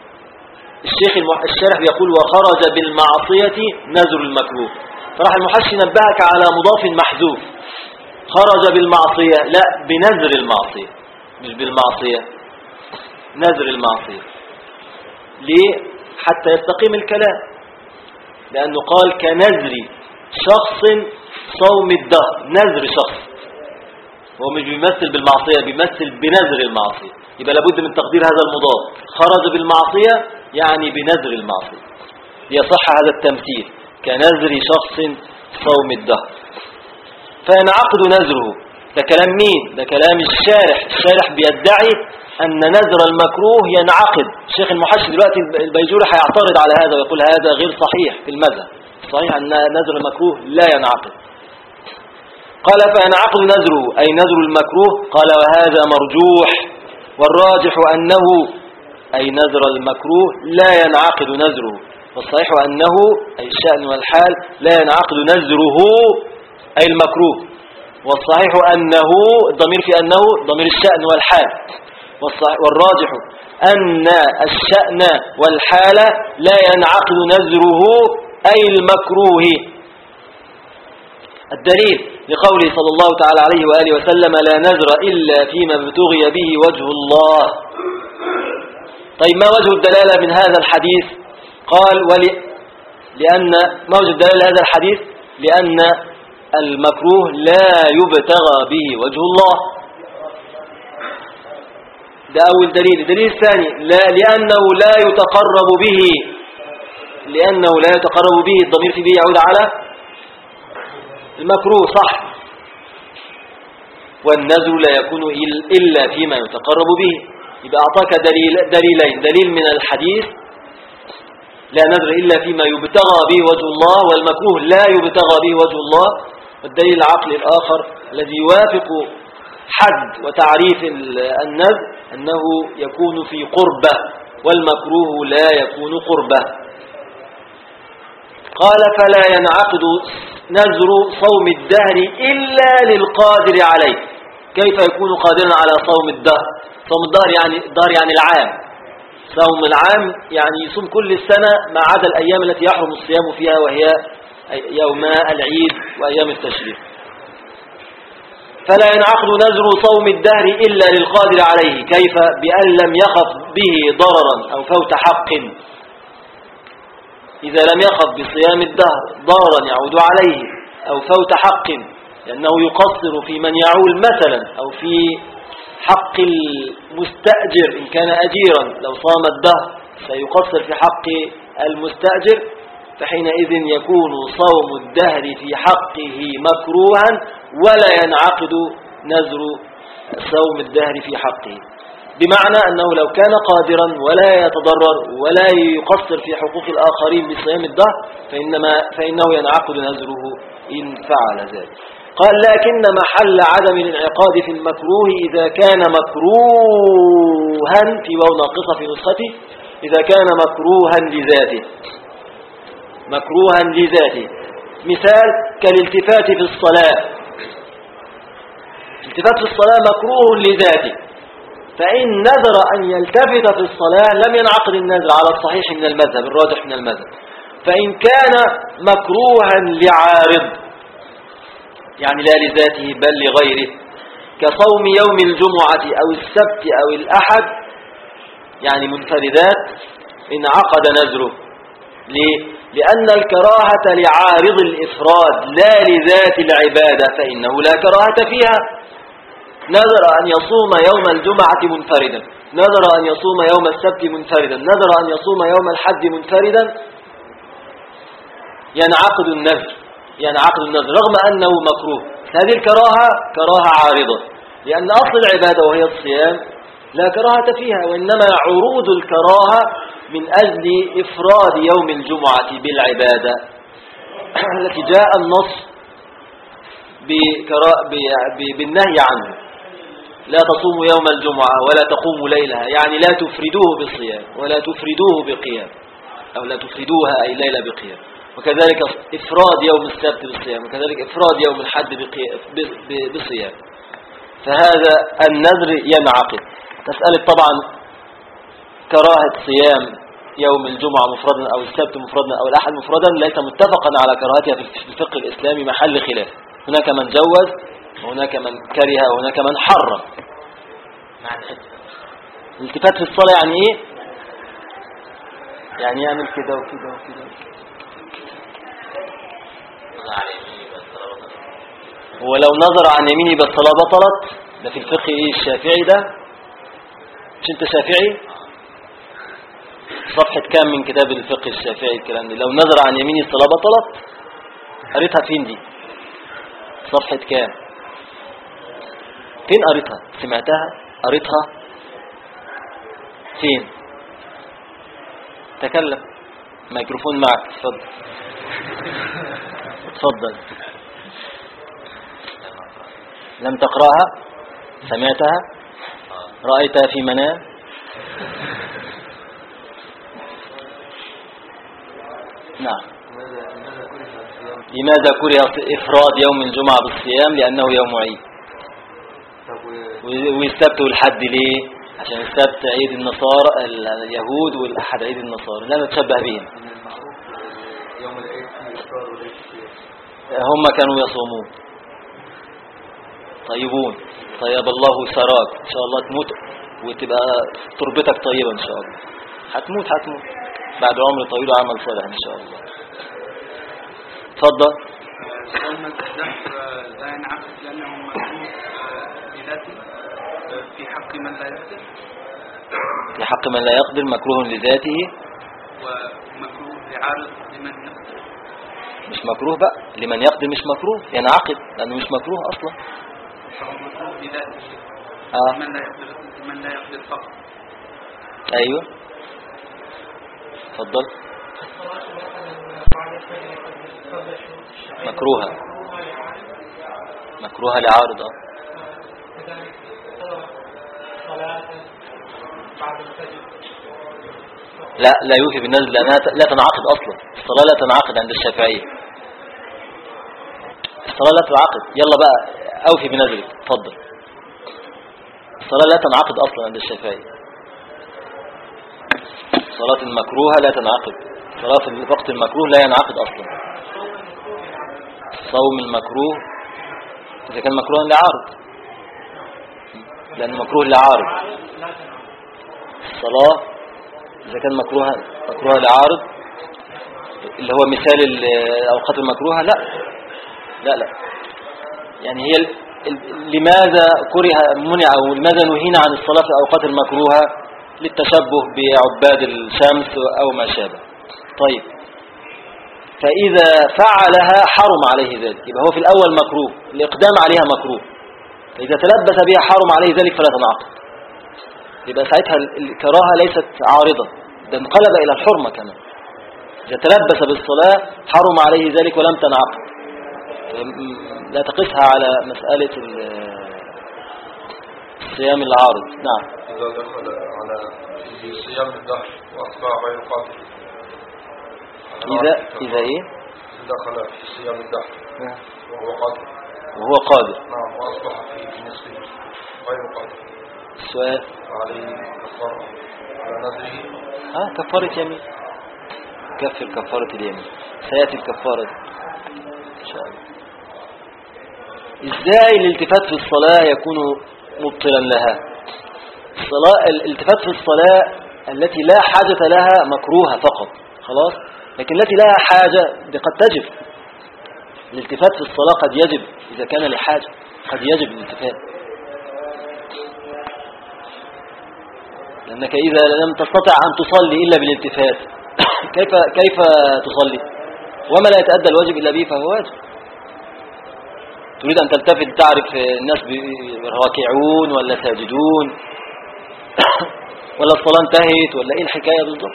الشارح يقول وخرج بالمعصية نذر المكروه، فراح المحشي نبهك على مضاف محذوف، خرج بالمعصية لا بنذر المعصية مش بالمعصية، نذر المعصية. ليه؟ حتى يستقيم الكلام، لأنه قال كنذر شخص صوم الدهر، نذر شخص، هو مش بيمثل بالمعصية، بيمثل بنذر المعصية، يبقى لابد من تقدير هذا المضاف، خرج بالمعصية يعني بنذر المعصية، يصح هذا التمثيل كنذر شخص صوم الدهر. فينعقد نذره، ده كلام مين؟ ده كلام الشارح بيدعي أن نذر المكروه ينعقد. الشيخ المحشي دلوقتي البيجوري هيعترض على هذا ويقول هذا غير صحيح في المذهب، صحيح أن نذر المكروه لا ينعقد. قال فينعقد نذره أي نذر المكروه، قال وهذا مرجوح، والراجح أنه أي نذر المكروه لا ينعقد نذره، والصحيح أنه أي الشأن والحال لا ينعقد نذره أي المكروه، والصحيح أنه الضمير في أنه ضمير الشأن والحال، والراجح أن الشأن والحال لا ينعقد نذره أي المكروه. الدليل لقوله صلى الله تعالى عليه وآله وسلم لا نذر إلا فيما ابتغي به وجه الله. طيب ما وجه الدلالة من هذا الحديث؟ قال لأن ما وجه الدلالة هذا الحديث؟ لأن المكروه لا يبتغى به وجه الله، ده أول دليل. الدليل الثاني لأنه لا يتقرب به، لأنه لا يتقرب به الضمير في به يعود على المكروه صح، والنذر لا يكون إلا فيما يتقرب به. يبقى أعطاك دليلين، دليل من الحديث لا نذر إلا فيما يبتغى به وجه الله، والمكروه لا يبتغى به وجه الله. والدليل العقلي الآخر الذي يوافق حد وتعريف النذر أنه يكون في قربة، والمكروه لا يكون قربة. قال فلا ينعقد نذر صوم الدهر إلا للقادر عليه. كيف يكون قادرا على صوم الدهر؟ صوم الدهر يعني العام، صوم العام يعني يصوم كل السنة ما عدا الأيام التي يحرم الصيام فيها، وهي يوما العيد وأيام التشريق. فلا ينعقد نذر صوم الدهر إلا للقادر عليه. كيف؟ بأن لم يخف به ضررا أو فوت حق. إذا لم يخف بصيام الدهر ضررا يعود عليه أو فوت حق، لأنه يقصر في من يعول مثلا، أو في حق المستأجر إن كان أجيرا لو صام الدهر سيقصر في حق المستأجر، فحينئذ يكون صوم الدهر في حقه مكروها ولا ينعقد نذر صوم الدهر في حقه. بمعنى أنه لو كان قادرا ولا يتضرر ولا يقصر في حقوق الآخرين بصيام الدهر فإنه ينعقد نذره إن فعل ذلك. قال لكن محل عدم الانعقاد في المكروه إذا كان مكروها في واو ناقصة في نسختي، إذا كان مكروها لذاته، مكروها لذاته. مثال كالالتفات في الصلاة، الالتفات في الصلاة مكروه لذاته، فإن نذر أن يلتفت في الصلاة لم ينعقد النذر على الصحيح من المذهب، الراجح من المذهب. فإن كان مكروها لعارض يعني لا لذاته بل لغيره، كصوم يوم الجمعة أو السبت أو الأحد يعني منفردات انعقد نذره. ليه؟ لأن الكراهة لعارض الإفراد لا لذات العبادة، فإنه لا كراهة فيها. نذر أن يصوم يوم الجمعة منفردا، نذر أن يصوم يوم السبت منفردا، نذر أن يصوم يوم الحد منفردا، ينعقد النذر رغم أنه مكروه. هذه الكراهة كراهة عارضة، لأن أصل العبادة وهي الصيام لا كراهة فيها، وإنما عروض الكراهة من أجل إفراد يوم الجمعة بالعبادة التي جاء النص بالنهي عنه. لا تصوموا يوم الجمعة ولا تقوموا ليلها، يعني لا تفردوه بالصيام ولا تفردوه بقيام، أو لا تفردوها أي ليلة بقيام. وكذلك إفراد يوم السبت بالصيام، وكذلك إفراد يوم الحد بالصيام. فهذا النذر ينعقد. مسألة طبعا كراهة صيام يوم الجمعة مفردا أو السبت مفردا أو الأحد مفردا ليس متفقا على كراهتها في الفقه الإسلامي، محل خلاف. هناك من جوز وهناك من كره وهناك من حرم. الالتفات في الصلاة يعني ايه؟ يعني يعمل كده وكده وكده. ولو نظر عن يمينه بس الصلاة بطلت. ده في الفقه ايه الشافعي ده؟ مش انت شافعي؟ صفحة كام من كتاب الفقه الشافعي الكلام ده؟ لو نظر عن يمينه الصلاة بطلت. قريتها فين دي؟ صفحة كام؟ فين قريتها؟ سمعتها؟ قريتها؟ فين؟ تكلم. ميكروفون معك. اتفضل. اتفضل. لم تقرأها؟ سمعتها؟ رأيتها في منام؟ نعم. لماذا كره إفراد يوم الجمعة بالصيام؟ لأنه يوم عيد. والسبت والحد ليه؟ عشان السبت عيد النصارى اليهود والأحد عيد النصارى، لا نتشبه بهم. هم كانوا يصومون طيبون. طيب الله سراك إن شاء الله تموت وتبقى تربتك طيبة إن شاء الله. هتموت بعد عمر طويل وعمل صالح إن شاء الله. تفضل. لا ينعقد لأنه مكروه بذاته في حق من لا يقدر. في حق من لا يقدر مكروه لذاته ومكروه لعارض لمن يقدر. مش مكروه بقى لمن يقدر، مش مكروه ينعقد لأنه مش مكروه أصلا. فهو مكروه بذاته لمن لا يقدر فقط. أيوه تفضل. مكروهة لعارض. لا يوفي بالنذر لأنها لا تنعقد أصلا. الصلاة لا تنعقد عند الشافعية. الصلاة لا تنعقد. يلا بقى أوفي بنذرك. تفضل. الصلاة لا تنعقد أصلا عند الشافعية. صلاة المكروهة لا تنعقد. صلاة في الوقت المكروه لا ينعقد أصلا. صوم المكروه إذا كان مكروها لعارض، لأن مكروه لعارض. الصلاة إذا كان مكروها لعارض اللي هو مثال الأوقات المكروهة لا يعني هي لماذا منع أو لماذا نهينا عن الصلاة في الأوقات المكروهة؟ للتشبه بعباد الشمس أو ما شابه. طيب فإذا فعلها حرم عليه ذلك، يبقى هو في الأول مكروه، الإقدام عليها مكروه، فإذا تلبس بها حرم عليه ذلك فلا تنعقد. يبقى ساعتها الكراهة ليست عارضة، ده انقلب إلى الحرمة كمان. إذا تلبس بالصلاة حرم عليه ذلك ولم تنعقد. لا تقسها على مسألة الصيام العارض. نعم. إذا دخل على صيام الدهر وأصبح غير قادر. إذا إيه؟ دخل في صيام الدهر وهو قادر. نعم. وأصبح في نصفه غير قادر. السؤال عليه كفارة على نذره. كفارة يمين. كفر كفارة اليمين. سيأتي الكفارة إن شاء الله. إزاي الالتفات في الصلاة يكون مبطلا لها؟ الالتفات في الصلاة التي لا حاجة لها مكروهة فقط، خلاص، لكن التي لها حاجة دي قد تجب. الالتفات في الصلاة قد يجب إذا كان لحاجة، قد يجب الالتفات، لأنك إذا لم تستطع أن تصلي إلا بالالتفات كيف تصلي؟ وما لا يتأدى الواجب إلا به فهو واجب. تريد أن تلتفت تعرف الناس راكعون ولا ساجدون ولا الصلاة انتهت ولا إيه الحكاية بالضبط.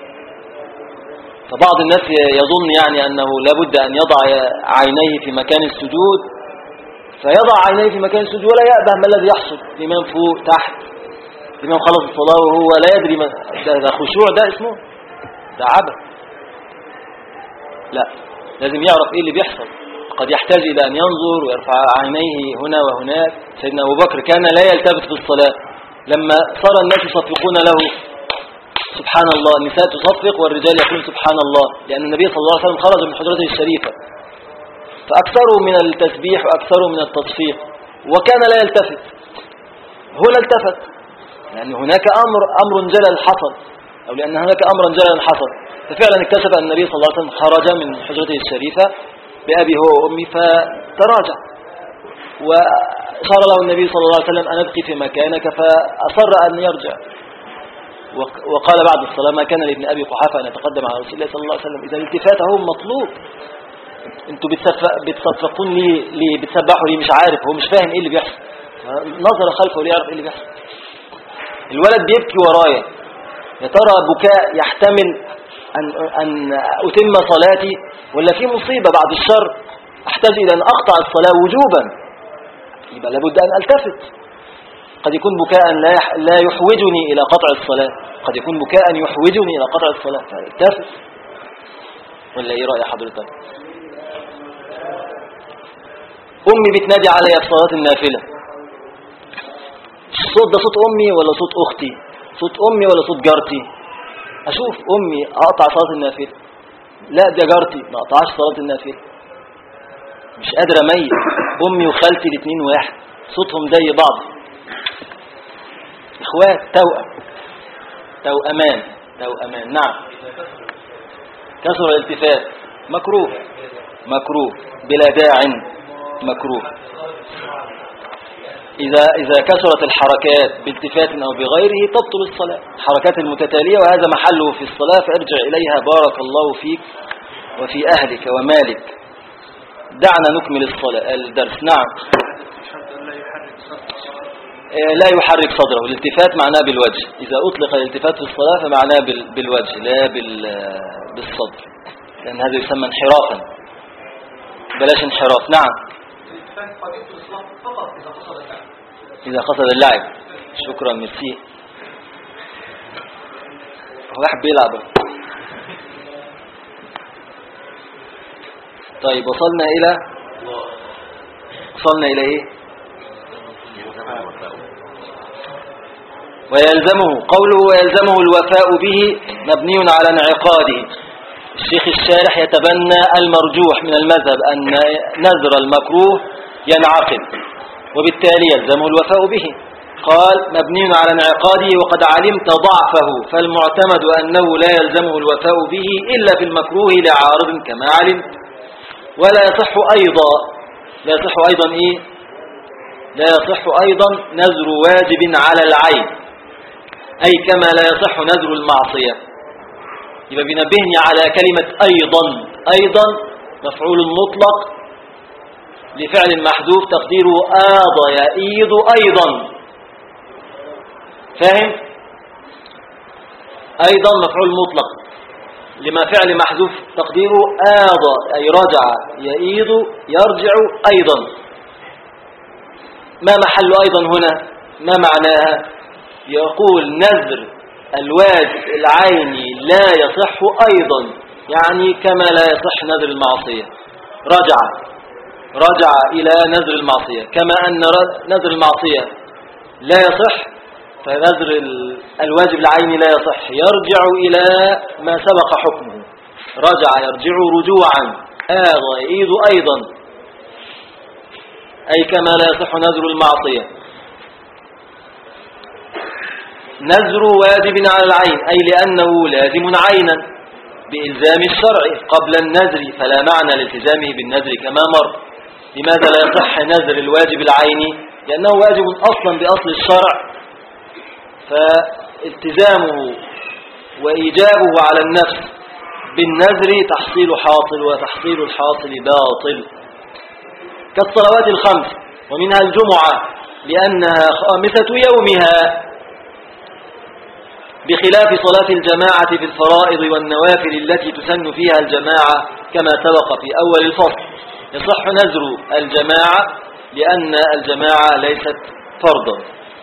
فبعض الناس يظن يعني أنه لابد أن يضع عينيه في مكان السجود، فيضع عينيه في مكان السجود ولا يأبه ما الذي يحصل. الإمام فوق تحت، الإمام خلص الصلاة وهو لا يدري ده خشوع، ده اسمه ده عبث. لا، لازم يعرف إيه اللي بيحصل. قد يحتاج إلى أن ينظر ويرفع عينيه هنا وهناك. سيدنا أبو بكر كان لا يلتفت في الصلاة، لما صار الناس يصفقون له سبحان الله، النساء تصفق والرجال يقول سبحان الله، لأن النبي صلى الله عليه وسلم خرج من حجرته الشريفة فأكثروا من التسبيح وأكثروا من التصفيق، وكان لا يلتفت. هنا التفت، لأن هناك أمر جلل حصل، أو لأن هناك أمرا جلل حصل. ففعلا اكتشف أن النبي صلى الله عليه وسلم خرج من حجرته الشريفة بأبي هو وأمي، فتراجع، وشار له النبي صلى الله عليه وسلم أن ابقي في مكانك، فأصر أن يرجع. وقال بعد الصلاة: ما كان لابن أبي قحافة أن يتقدم على رسول الله صلى الله عليه وسلم. إذا الالتفات هو مطلوب. انتوا بتصفقون ليه بتسبحوا ليه؟ مش عارف، هو مش فاهم ايه اللي بيحصل، نظر خلفه ليعرف ايه اللي بيحصل. الولد بيبكي ورايا، يا ترى بكاء يحتمل أن أتم صلاتي، ولا في مصيبة بعد الشر أحتاج إلى أن أقطع الصلاة وجوبا؟ يبقى لابد أن ألتفت. قد يكون بكاء لا يحوجني إلى قطع الصلاة، قد يكون بكاء يحوجني إلى قطع الصلاة، فالتفت. ولا إيه رأي حضرتك؟ أمي بتنادي علي في صلاة النافلة، الصوت ده صوت أمي ولا صوت أختي؟ صوت أمي ولا صوت جارتي؟ أشوف أمي أقطع صلاة النافلة، لا ده جارتي ما أقطعش صلاة النافلة. مش قادر أميز أمي وخالتي الاثنين واحد، صوتهم زي بعض، إخوات توأمان. نعم، كسر الالتفات مكروه بلا داع، مكروه. إذا كسرت الحركات بالتفات أو بغيره تبطل الصلاة، الحركات المتتالية، وهذا محله في الصلاة، فارجع إليها بارك الله فيك وفي أهلك ومالك. دعنا نكمل الدرس. نعم. لا يحرك صدره، الالتفات معناه بالوجه. إذا أطلق الالتفات في الصلاة فمعناه بالوجه لا بالصدر، لأن هذا يسمى انحرافا. بلاش انحراف. نعم. إذا قصد اللعب. شكرا، ميرسي. واحد بيلعب. طيب وصلنا إلى إيه؟ ويلزمه قوله ويلزمه الوفاء به مبني على انعقاده. الشيخ الشارح يتبنى المرجوح من المذهب أن نذر المكروه ينعقد، وبالتالي يلزمه الوفاء به. قال مبني على انعقاده وقد علمت ضعفه، فالمعتمد أنه لا يلزمه الوفاء به إلا في المكروه لعارض كما علمت. ولا يصح أيضا نذر واجب على العين، أي كما لا يصح نذر المعصية. يبقى بينبهني على كلمة أيضا مفعول مطلق لفعل محذوف تقديره يئيض أيضا. فاهم؟ أيضا مفعول مطلق لما فعل محذوف تقديره أي رجع يئيض يرجع أيضا. ما محل أيضا هنا؟ ما معناها؟ يقول نذر الواجب العيني لا يصح أيضا، يعني كما لا يصح نذر المعصية. رجع إلى نذر المعصية، كما أن نذر المعصية لا يصح فنذر الواجب العيني لا يصح، يرجع إلى ما سبق حكمه. رجع يرجع رجوعا، يعيد أيضا. أي كما لا يصح نذر المعصية. نذر واجب على العين أي لأنه لازم عينا بإلزام الشرع قبل النذر، فلا معنى لالتزامه بالنذر كما مر. لماذا لا يصح نذر الواجب العيني؟ لأنه واجب أصلا بأصل الشرع، فالتزامه وإيجابه على النفس بالنذر تحصيل حاصل، وتحصيل الحاصل باطل. كالصلوات الخمس ومنها الجمعة لأنها خامسة يومها، بخلاف صلاة الجماعة في الفرائض والنوافل التي تسن فيها الجماعة كما سبق في أول الفصل. يصح نذر الجماعة لأن الجماعة ليست فرضا.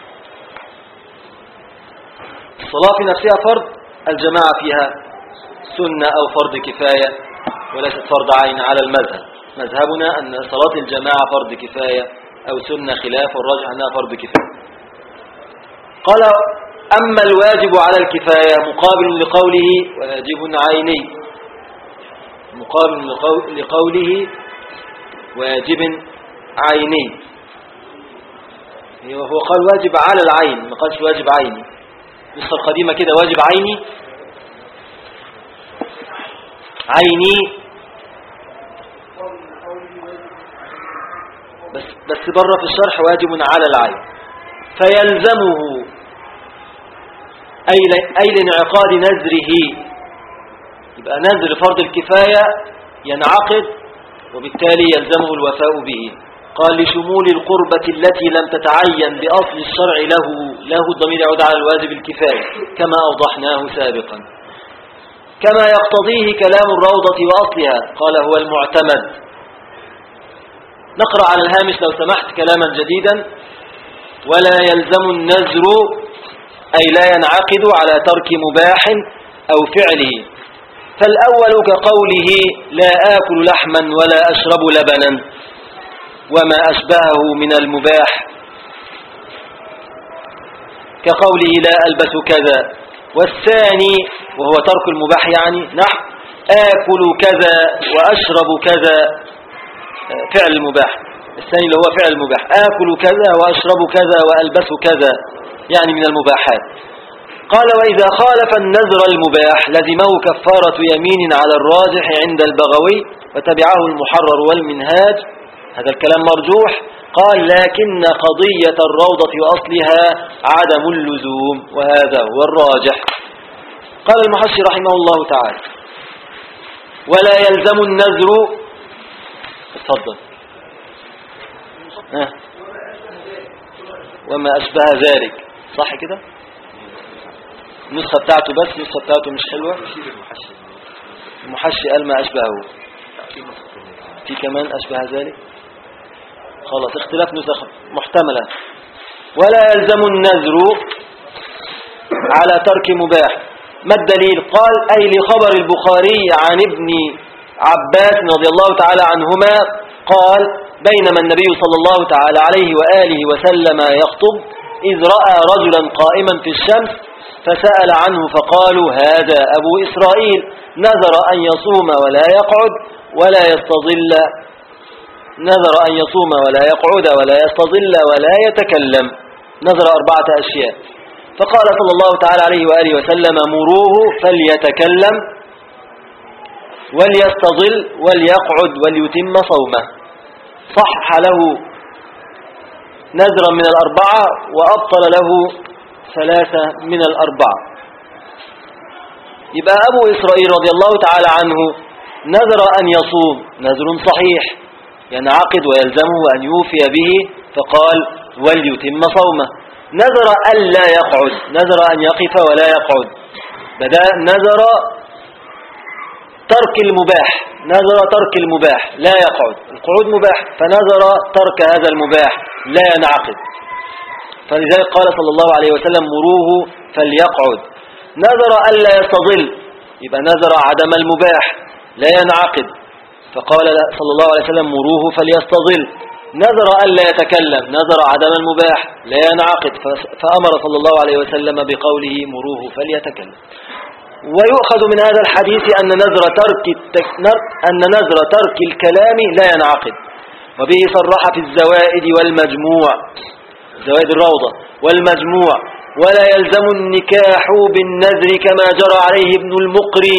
الصلاة في نفسها فرض، الجماعة فيها سنة أو فرض كفاية وليست فرض عين على المذهب. مذهبنا أن صلاة الجماعة فرض كفاية أو سنة، خلاف والراجح أنها فرض كفاية. قال أما الواجب على الكفاية مقابل لقوله واجب عيني، مقابل لقوله واجب عيني، هو قال واجب على العين، ما قالش واجب عيني. النسخة القديمة كده واجب عيني بس بره في الشرح واجب على العين، فيلزمه أي لانعقاد نذره. يبقى نذر فرض الكفاية ينعقد وبالتالي يلزمه الوفاء به. قال لشمول القربة التي لم تتعين بأصل الشرع له الضمير يعود على الواجب الكفاية كما أوضحناه سابقا، كما يقتضيه كلام الروضة وأصلها. قال هو المعتمد. نقرأ على الهامش لو سمحت كلاما جديدا. ولا يلزم النذر أي لا ينعقد على ترك مباح أو فعله. فالأول كقوله لا آكل لحما ولا أشرب لبنا وما أشبهه من المباح، كقوله لا ألبس كذا. والثاني وهو ترك المباح يعني نحو آكل كذا وأشرب كذا، فعل المباح. الثاني اللي هو فعل المباح، آكل كذا وأشرب كذا وألبس كذا، يعني من المباحات. قال وإذا خالف النذر المباح لزمه كفارة يمين على الراجح عند البغوي وتبعه المحرر والمنهاج. هذا الكلام مرجوح. قال لكن قضية الروضة وأصلها عدم اللزوم، وهذا هو الراجح. قال المحشي رحمه الله تعالى ولا يلزم النذر. اتفضل. وما أشبه ذلك، صح كده؟ النسخة بتاعته بس النسخة بتاعته مش حلوة. المحشي قال ما أشبهه، في كمان أشبه ذلك. خلاص اختلاف نسخ محتملة. ولا يلزم النذر على ترك مباح. ما الدليل؟ قال أي لخبر البخاري عن ابن عباس رضي الله تعالى عنهما قال بينما النبي صلى الله تعالى عليه وآله وسلم يخطب إذ رأى رجلا قائما في الشمس فسأل عنه فقالوا هذا أبو إسرائيل نذر أن يصوم ولا يقعد ولا يستظل، نذر أن يصوم ولا يقعد ولا يستظل ولا يتكلم، نذر 4 أشياء. فقال صلى الله تعالى عليه وآله وسلم مروه فليتكلم وليستظل وليقعد وليتم صومه. صح له نذرا من 4 وأبطل له 3 من 4. يبقى أبو إسرائيل رضي الله تعالى عنه نذر أن يصوم، نذر صحيح ينعقد ويلزمه أن يوفي به، فقال وليتم صومه. نذر أن لا يقعد، نذر أن يقف ولا يقعد. بدأ نذر ترك المباح، نذر ترك المباح لا يقعد، القعود مباح، فنذر ترك هذا المباح لا ينعقد. فلذلك قال صلى الله عليه وسلم مروه فليقعد. نذر أن لا يستظل، يبقى نذر عدم المباح لا ينعقد، فقال صلى الله عليه وسلم مروه فليستظل. نذر أن لا يتكلم، نذر عدم المباح لا ينعقد، فأمر صلى الله عليه وسلم بقوله مروه فليتكلم. ويؤخذ من هذا الحديث أن نذر ترك الكلام لا ينعقد، وبه صرح في الزوائد والمجموع، زوائد الروضة والمجموع: ولا يلزم النكاح بالنذر كما جرى عليه ابن المقري.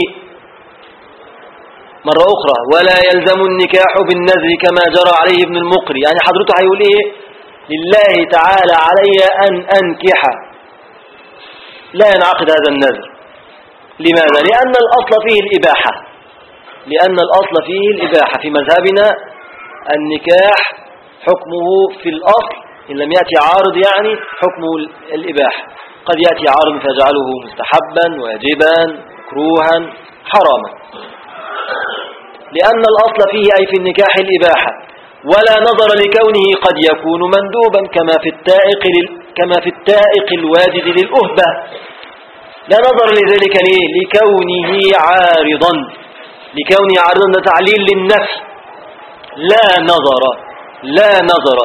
مرة أخرى: ولا يلزم النكاح بالنذر كما جرى عليه ابن المقري. يعني حضرته هيقول إيه؟ لله تعالى علي أن أنكح، لا ينعقد هذا النذر. لماذا؟ لأن الأصل فيه الإباحة، لأن الأصل فيه الإباحة. في مذهبنا النكاح حكمه في الأصل إن لم يأتي عارض يعني حكمه الإباحة. قد يأتي عارض فيجعله مستحبا واجبا مكروها حراما، لأن الأصل فيه أي في النكاح الإباحة. ولا نظر لكونه قد يكون مندوبا كما في التائق الواجد للأهبة. لا نظر لذلك ليه؟ لكونه عارضا، لكونه عارضا تعليل للنفي. لا نظر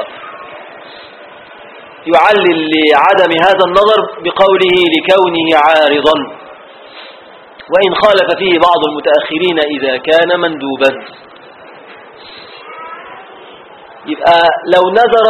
يعلل لعدم هذا النظر بقوله لكونه عارضا، وإن خالف فيه بعض المتأخرين إذا كان مندوبا. يبقى لو نذر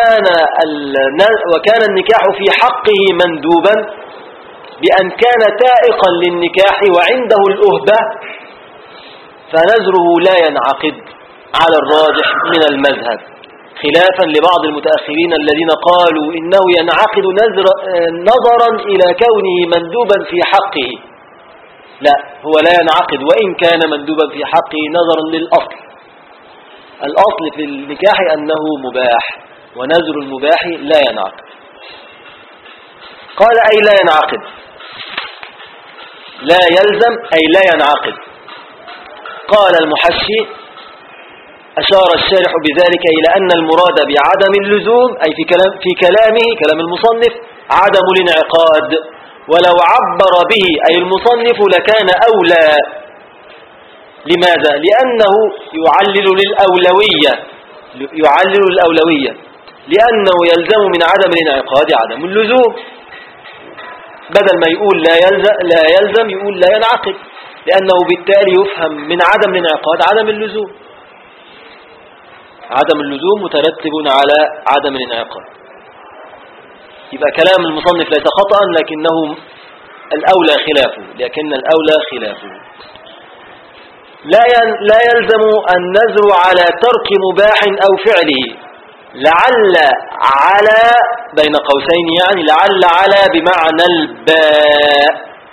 وكان النكاح في حقه مندوبا بأن كان تائقا للنكاح وعنده الأهبة، فنذره لا ينعقد على الراجح من المذهب، خلافا لبعض المتأخرين الذين قالوا إنه ينعقد نظرا إلى كونه مندوبا في حقه. لا، هو لا ينعقد وإن كان مندوبا في حقه نظرا للأصل. الأصل في النكاح أنه مباح، ونذر المباح لا ينعقد. قال أي لا ينعقد، لا يلزم أي لا ينعقد. قال المحشي: أشار الشارح بذلك إلى أن المراد بعدم اللزوم أي في كلامه كلام المصنف عدم الانعقاد، ولو عبر به أي المصنف لكان أولى. لماذا؟ لأنه يعلل للأولوية، لأنه يلزم من عدم الانعقاد عدم اللزوم، بدل ما يقول لا يلزم يقول لا ينعقد، لأنه بالتالي يفهم من عدم الانعقاد عدم اللزوم. عدم اللزوم مترتب على عدم الانعقاد. يبقى كلام المصنف ليس خطأ، لكنه الأولى خلافه. لا يلزم النذر على ترك مباح أو فعله. لعل على بين قوسين، يعني لعل على بمعنى الباء.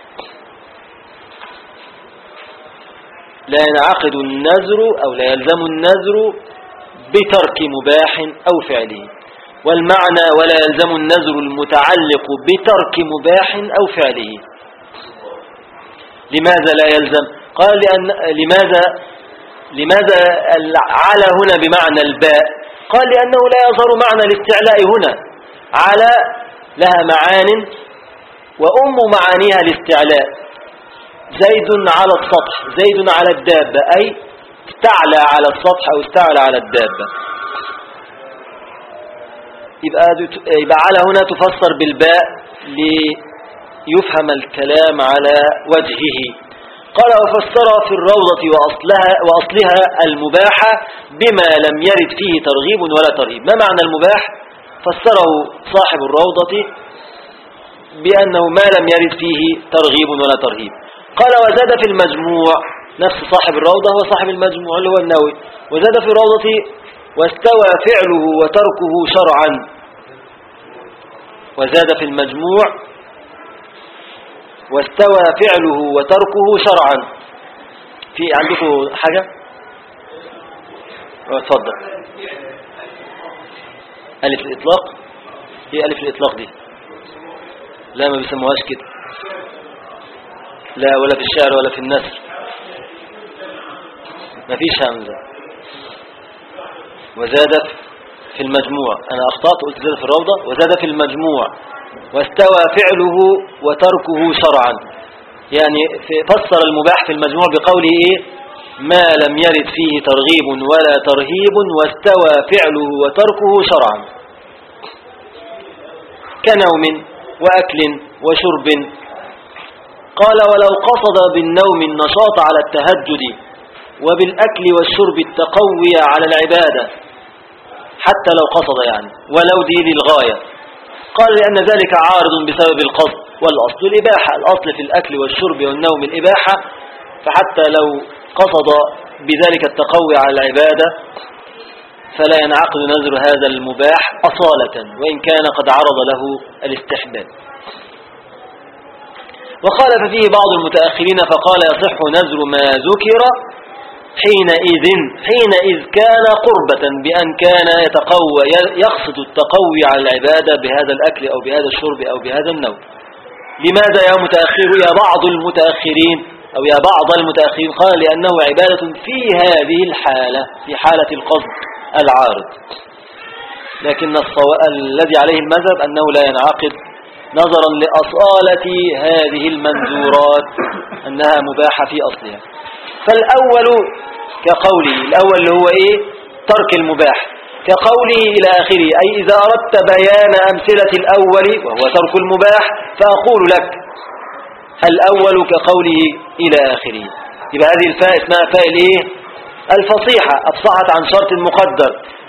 لا ينعقد النذر أو لا يلزم النذر بترك مباح أو فعله. والمعنى ولا يلزم النذر المتعلق بترك مباح أو فعله. لماذا لا يلزم؟ قال لماذا على هنا بمعنى الباء؟ قال لأنه لا يظهر معنى الاستعلاء هنا. على لها معان، وأم معانيها الاستعلاء. زيد على السطح، زيد على الدابة، أي استعلى على السطح أو استعلى على الدابة. يبقى على هنا تفسر بالباء ليفهم الكلام على وجهه. قال: وفسر في الروضة وأصلها المباح بما لم يرد فيه ترغيب ولا ترهيب. ما معنى المباح؟ فسره صاحب الروضة بأنه ما لم يرد فيه ترغيب ولا ترهيب. قال: وزاد في المجموع، نفس صاحب الروضة هو صاحب المجموع اللي هو النووي، وزاد في الروضة: واستوى فعله وتركه شرعا. وزاد في المجموع: واستوى فعله وتركه شرعا. في عندكم حاجة؟ اتفضل. ألف الإطلاق؟ هي ألف الإطلاق دي لا، ما بيسموهاش كده، لا، ولا في الشعر ولا في النثر، ما فيش همزة. وزاد في المجموع، أنا أخطأت قلت زاد في الروضة، وزاد في المجموع: واستوى فعله وتركه شرعا. يعني فسر المباح في المجموع بقوله إيه؟ ما لم يرد فيه ترغيب ولا ترهيب واستوى فعله وتركه شرعا، كنوم وأكل وشرب. قال: ولو قصد بالنوم النشاط على التهجد وبالأكل والشرب التقوي على العبادة حتى لو قصد يعني، ولو دي للغاية. قال لأن ذلك عارض بسبب القصد، والأصل الإباحة، الأصل في الأكل والشرب والنوم الإباحة، فحتى لو قصد بذلك التقوي على العبادة فلا ينعقد نذر هذا المباح أصالة، وإن كان قد عرض له الاستحباب. وخالف فيه بعض المتأخرين فقال يصح نذر ما ذكر حينئذ كان قربة، بأن كان يقصد التقوي على العبادة بهذا الأكل أو بهذا الشرب أو بهذا النوم. لماذا يا متأخر يا بعض المتأخرين أو يا بعض المتأخرين؟ قال لأنه عبادة في هذه الحالة، في حالة القصد العارض، لكن الذي عليه المذهب أنه لا ينعقد نظرا لأصالة هذه المنذورات أنها مباحة في أصلها. فالأول كقوله، الأول اللي هو إيه؟ ترك المباح، كقوله إلى آخره، أي إذا أردت بيان أمثلة الأول وهو ترك المباح فأقول لك الأول كقوله إلى آخره. يبقى هذه الفاء اسمها فاء الإيه؟ الفصيحة، أفصحت عن شرط مقدر،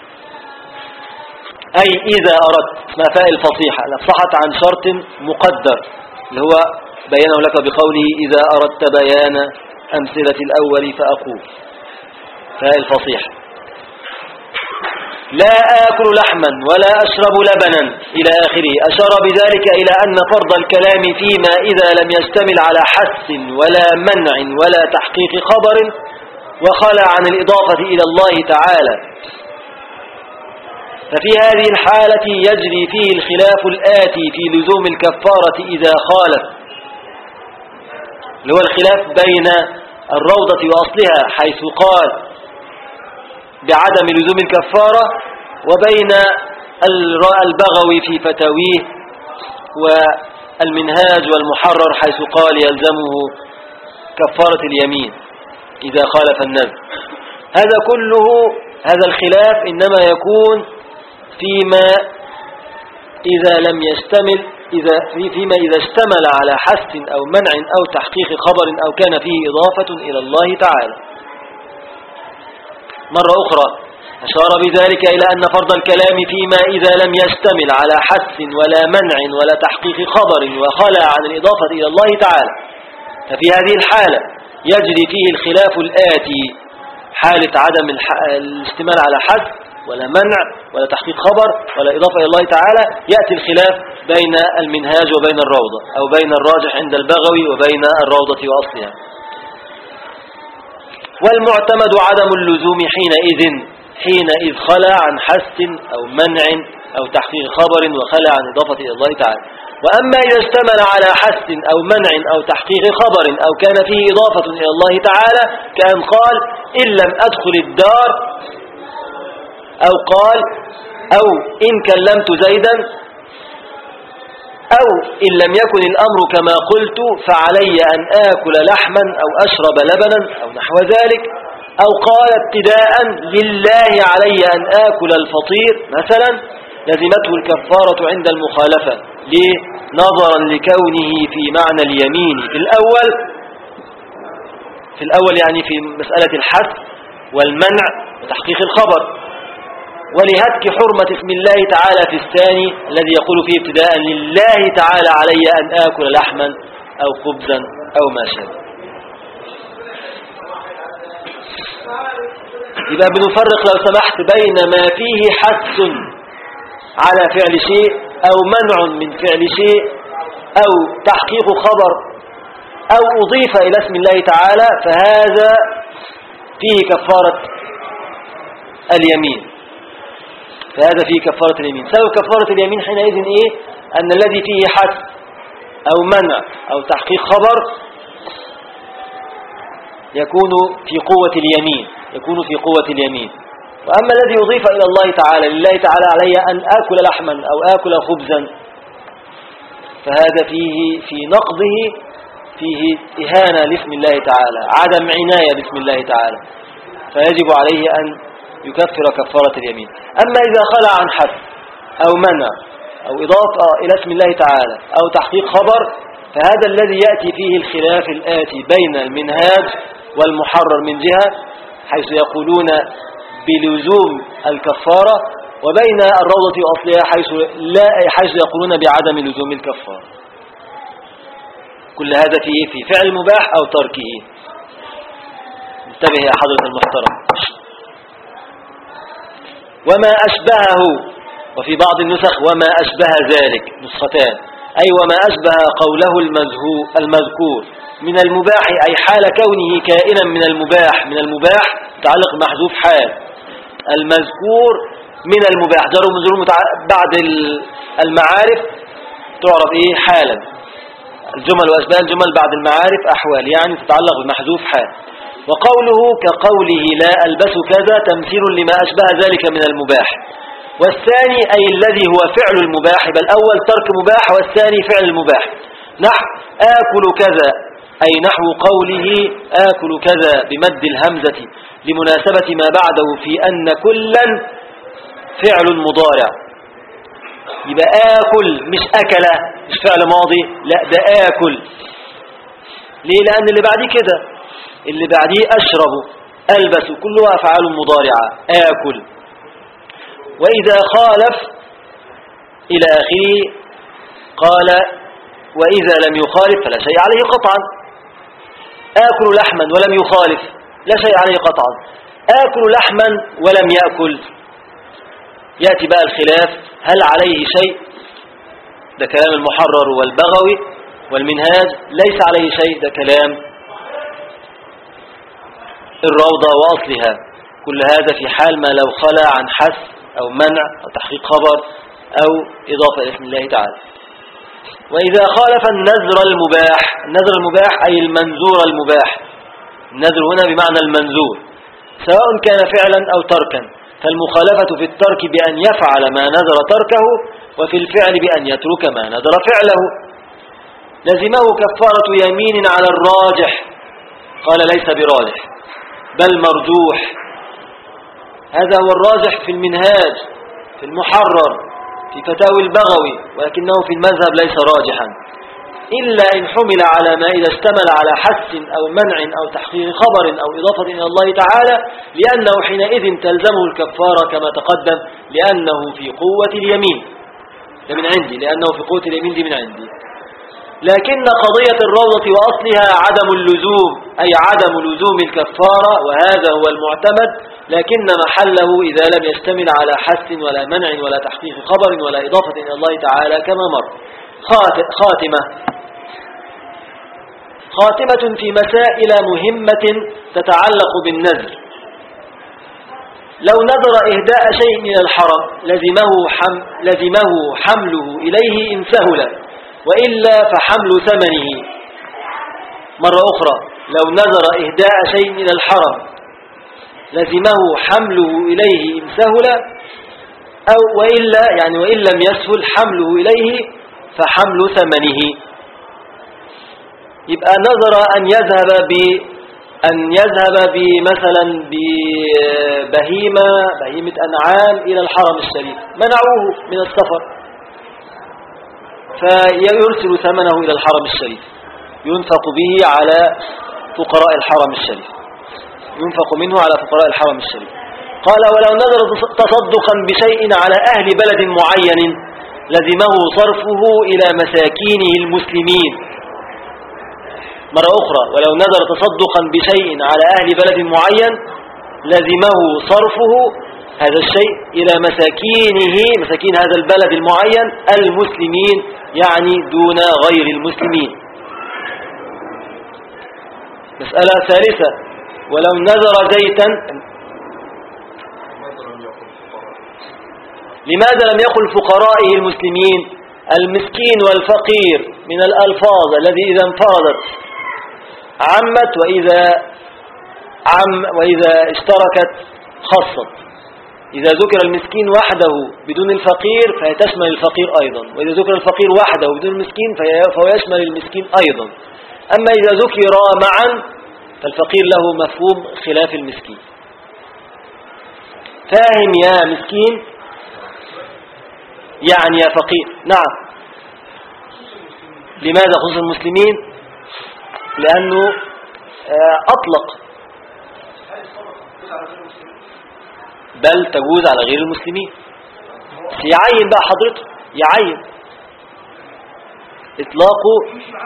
أي إذا أردت، اسمها فاء الفصيحة، أفصحت عن شرط مقدر اللي هو بينه لك بقوله إذا أردت بيان أمثلة الأول فأقول، فاء الفصيحة. لا آكل لحما ولا أشرب لبنا إلى آخره. أشار بذلك إلى أن فرض الكلام فيما إذا لم يشتمل على حث ولا منع ولا تحقيق خبر وخلى عن الإضافة إلى الله تعالى، ففي هذه الحالة يجري فيه الخلاف الآتي في لزوم الكفارة إذا خالف، اللي هو الخلاف بين الروضة وأصلها حيث قال بعدم لزوم الكفارة، وبين البغوي في فتاويه والمنهاج والمحرر حيث قال يلزمه كفارة اليمين إذا خالف النذر. هذا كله، هذا الخلاف إنما يكون فيما إذا لم يشتمل فيما إذا اشتمل على حث أو منع أو تحقيق خبر أو كان فيه إضافة إلى الله تعالى. مرة أخرى أشار بذلك إلى أن فرض الكلام فيما إذا لم يشتمل على حث ولا منع ولا تحقيق خبر وخلى عن الإضافة إلى الله تعالى، ففي هذه الحالة يجري فيه الخلاف الآتي: حالة عدم الاشتمال على حث ولا منع ولا تحقيق خبر ولا إضافة إلى الله تعالى، يأتي الخلاف بين المنهاج وبين الروضة، أو بين الراجح عند البغوي وبين الروضة وأصلها. والمعتمد عدم اللزوم حينئذ خلى عن حث أو منع أو تحقيق خبر وخلى عن إضافة إلى الله تعالى. وأما إذا اشتمل على حث أو منع أو تحقيق خبر أو كان فيه إضافة إلى الله تعالى، كأن قال إن لم أدخل الدار، أو قال أو إن كلمت زيدا، أو إن لم يكن الأمر كما قلت فعلي أن آكل لحما أو أشرب لبنا أو نحو ذلك، أو قال ابتداء لله علي أن آكل الفطير مثلا، لزمته الكفارة عند المخالفة. ليه؟ نظرا لكونه في معنى اليمين في الأول يعني في مسألة الحث والمنع وتحقيق الخبر، ولهتك حرمة اسم الله تعالى في الثاني الذي يقول فيه ابتداء لله تعالى علي أن آكل لحما أو خبزا أو ما شابه. يبقى بنفرق لو سمحت بين ما فيه حث على فعل شيء أو منع من فعل شيء أو تحقيق خبر أو أضيف إلى اسم الله تعالى، فهذا فيه كفارة اليمين، سبب كفارة اليمين حينئذ إيه؟ أن الذي فيه حث أو منع أو تحقيق خبر يكون في قوة اليمين، وأما الذي يضيف إلى الله تعالى لله تعالى علي أن آكل لحما أو آكل خبزا، فهذا فيه في نقضه فيه إهانة لاسم الله تعالى، عدم عناية باسم الله تعالى، فيجب عليه أن يكفر كفارة اليمين. أما إذا خلع عن حث أو منع أو إضافة إلى اسم الله تعالى أو تحقيق خبر، فهذا الذي يأتي فيه الخلاف الآتي بين المنهاج والمحرر من جهة حيث يقولون بلزوم الكفارة، وبين الروضة وأصلها حيث يقولون بعدم لزوم الكفارة. كل هذا في فعل مباح أو تركه. انتبه يا حضرة المحترم. وما أشبهه، وفي بعض النسخ وما أشبه ذلك، نسختان، أي وما أشبه قوله المذكور من المباح، أي حال كونه كائنا من المباح متعلق محذوف حال، المذكور من المباح جر ومجرور بعد المعارف تعرف حالا. الجمل وأشباه الجمل بعد المعارف أحوال، يعني تتعلق بمحذوف حال. وقوله كقوله لا ألبس كذا تمثيل لما أشبه ذلك من المباح. والثاني أي الذي هو فعل المباح، بل الأول ترك مباح والثاني فعل المباح. نحو آكل كذا، أي نحو قوله آكل كذا بمد الهمزة لمناسبة ما بعده في أن كلا فعل مضارع. يبقى آكل مش أكل، مش فعل ماضي، لا ده آكل. ليه؟ لأن اللي بعديه كده، اللي بعديه أشرب، ألبس، كلها أفعال مضارعة. آكل. وإذا خالف إلى آخره قال وإذا لم يخالف فلا شيء عليه قطعا. آكل لحما ولم يخالف لا شيء عليه قطعا. آكل لحما ولم يأكل، يأتي بقى الخلاف، هل عليه شيء؟ ده كلام المحرر والبغوي والمنهاج. ليس عليه شيء، ده كلام الروضة وأصلها. كل هذا في حال ما لو خلى عن حث أو منع أو تحقيق خبر أو إضافة إلى اسم الله تعالى. وإذا خالف النذر المباح أي المنذور المباح. النذر هنا بمعنى المنذور، سواء كان فعلا أو تركا، فالمخالفة في الترك بأن يفعل ما نذر تركه، وفي الفعل بأن يترك ما نذر فعله. لزمه كفارة يمين على الراجح، قال ليس براجح بل مرجوح. هذا هو الراجح في المنهاج، في المحرر، في فتاوي البغوي، ولكنه في المذهب ليس راجحا، إلا إن حمل على ما إذا اشتمل على حث أو منع أو تحقيق خبر أو إضافة إلى الله تعالى، لأنه حينئذ تلزمه الكفارة كما تقدم، لأنه في قوة اليمين. ده من عندي، لأنه في قوة اليمين دي من عندي. لكن قضية الروضة وأصلها عدم اللزوم، أي عدم لزوم الكفارة، وهذا هو المعتمد، لكن محله إذا لم يشتمل على حث ولا منع ولا تحقيق خبر ولا إضافة إلى الله تعالى كما مر. خاتمة في مسائل مهمة تتعلق بالنذر. لو نذر إهداء شيء إلى الحرم لزمه حمله إليه إن سهل، وإلا فحمل ثمنه. مرة أخرى، لو نذر إهداء شيء إلى الحرم لزمه حمله إليه إن سهل، أو وإن لم يسهل حمله إليه فحمل ثمنه. يبقى نذر أن يذهب مثلا ببهيمة أنعام إلى الحرم الشريف، منعوه من السفر، فيرسل ثمنه إلى الحرم الشريف، ينفق به على فقراء الحرم الشريف، ينفق منه على فقراء الحرم الشريف. قال ولو نذر تصدقا بشيء على أهل بلد معين لزمه صرفه إلى مساكينه المسلمين. مرة أخرى، ولو نذر تصدقا بشيء على أهل بلد معين لزمه صرفه هذا الشيء إلى مساكين هذا البلد المعين المسلمين، يعني دون غير المسلمين. مسألة ثالثة، ولو نذر زيتا، لماذا لم يقل فقرائه المسلمين؟ المسكين والفقير من الألفاظ الذي إذا انفردت عمت، وإذا اشتركت خصت. إذا ذكر المسكين وحده بدون الفقير فهي تشمل الفقير أيضا، وإذا ذكر الفقير وحده بدون المسكين فهو يشمل المسكين أيضا. أما إذا ذكر معا فالفقير له مفهوم خلاف المسكين. فاهم يا مسكين يعني يا فقير. نعم. لماذا خصوص المسلمين؟ لأنه أطلق، بل تجوز على غير المسلمين. يعين بقى حضرته، يعين إطلاقه.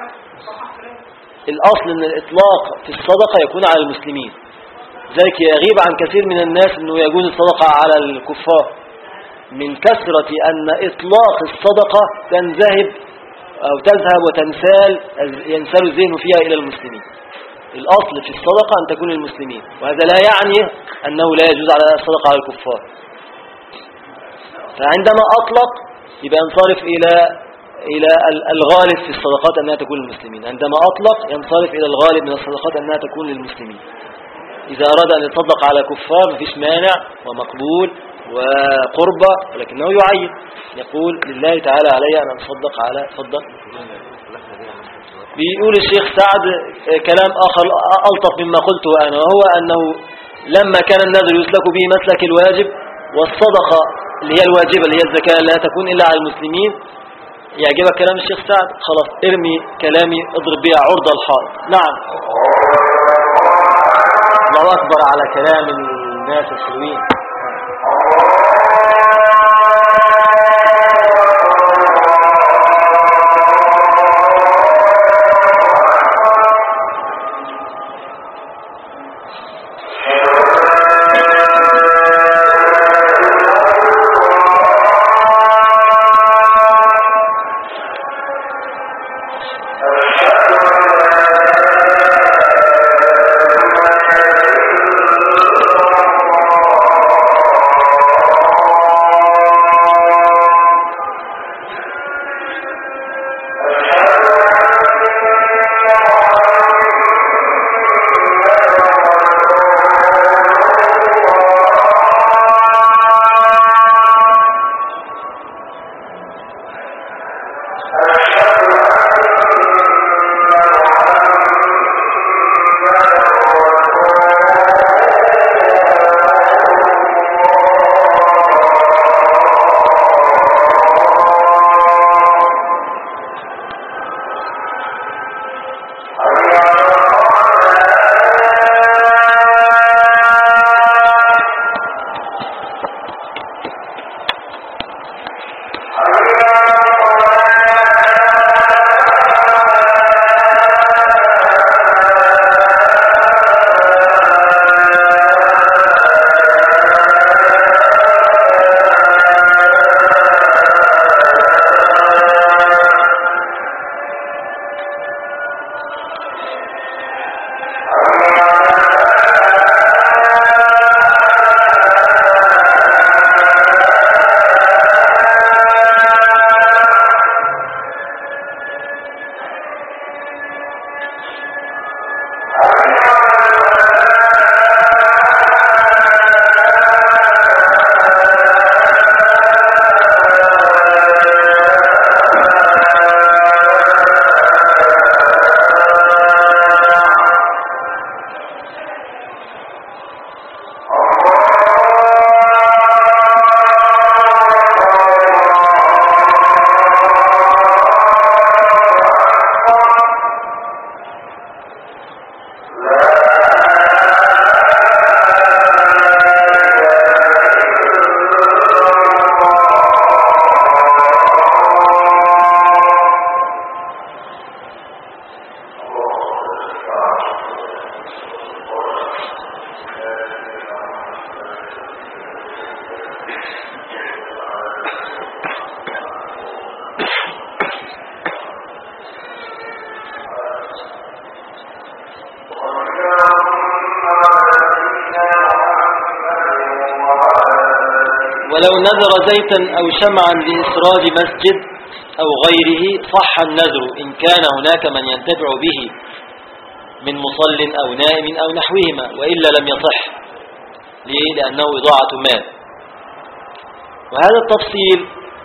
الأصل أن الإطلاق في الصدقة يكون على المسلمين، ذلك يغيب عن كثير من الناس أنه يجوز الصدقة على الكفار من كثرة أن إطلاق الصدقة تذهب ينسال الذهن فيها إلى المسلمين. الأصل في الصدقة أن تكون للمسلمين، وهذا لا يعني أنه لا يجوز على الصدقة على الكفار. فعندما أطلق يبقى ينصرف إلى الغالب في الصدقات أنها تكون للمسلمين. عندما أطلق ينصرف إلى الغالب من الصدقات أنها تكون للمسلمين. إذا أراد أن يتصدق على كفار مفيش مانع ومقبول وقربة، ولكنه يعين يقول لله تعالى علي أن أتصدق على. تفضل. بيقول الشيخ سعد كلام آخر ألطف مما قلته أنا، وهو أنه لما كان النذر يسلك به مسلك الواجب، والصدقة اللي هي الواجبة اللي هي الزكاة لا تكون إلا على المسلمين، يعجبك كلام الشيخ سعد؟ خلاص ارمي كلامي اضرب بها عرض الحائط. نعم، الله أكبر على كلام الناس الحلوين. ولو نذر زيتا أو شمعا لإسراج مسجد أو غيره صح النذر إن كان هناك من ينتفع به من مصل أو نائم أو نحوهما، وإلا لم يصح. ليه؟ لأنه إضاعة مال. وهذا التفصيل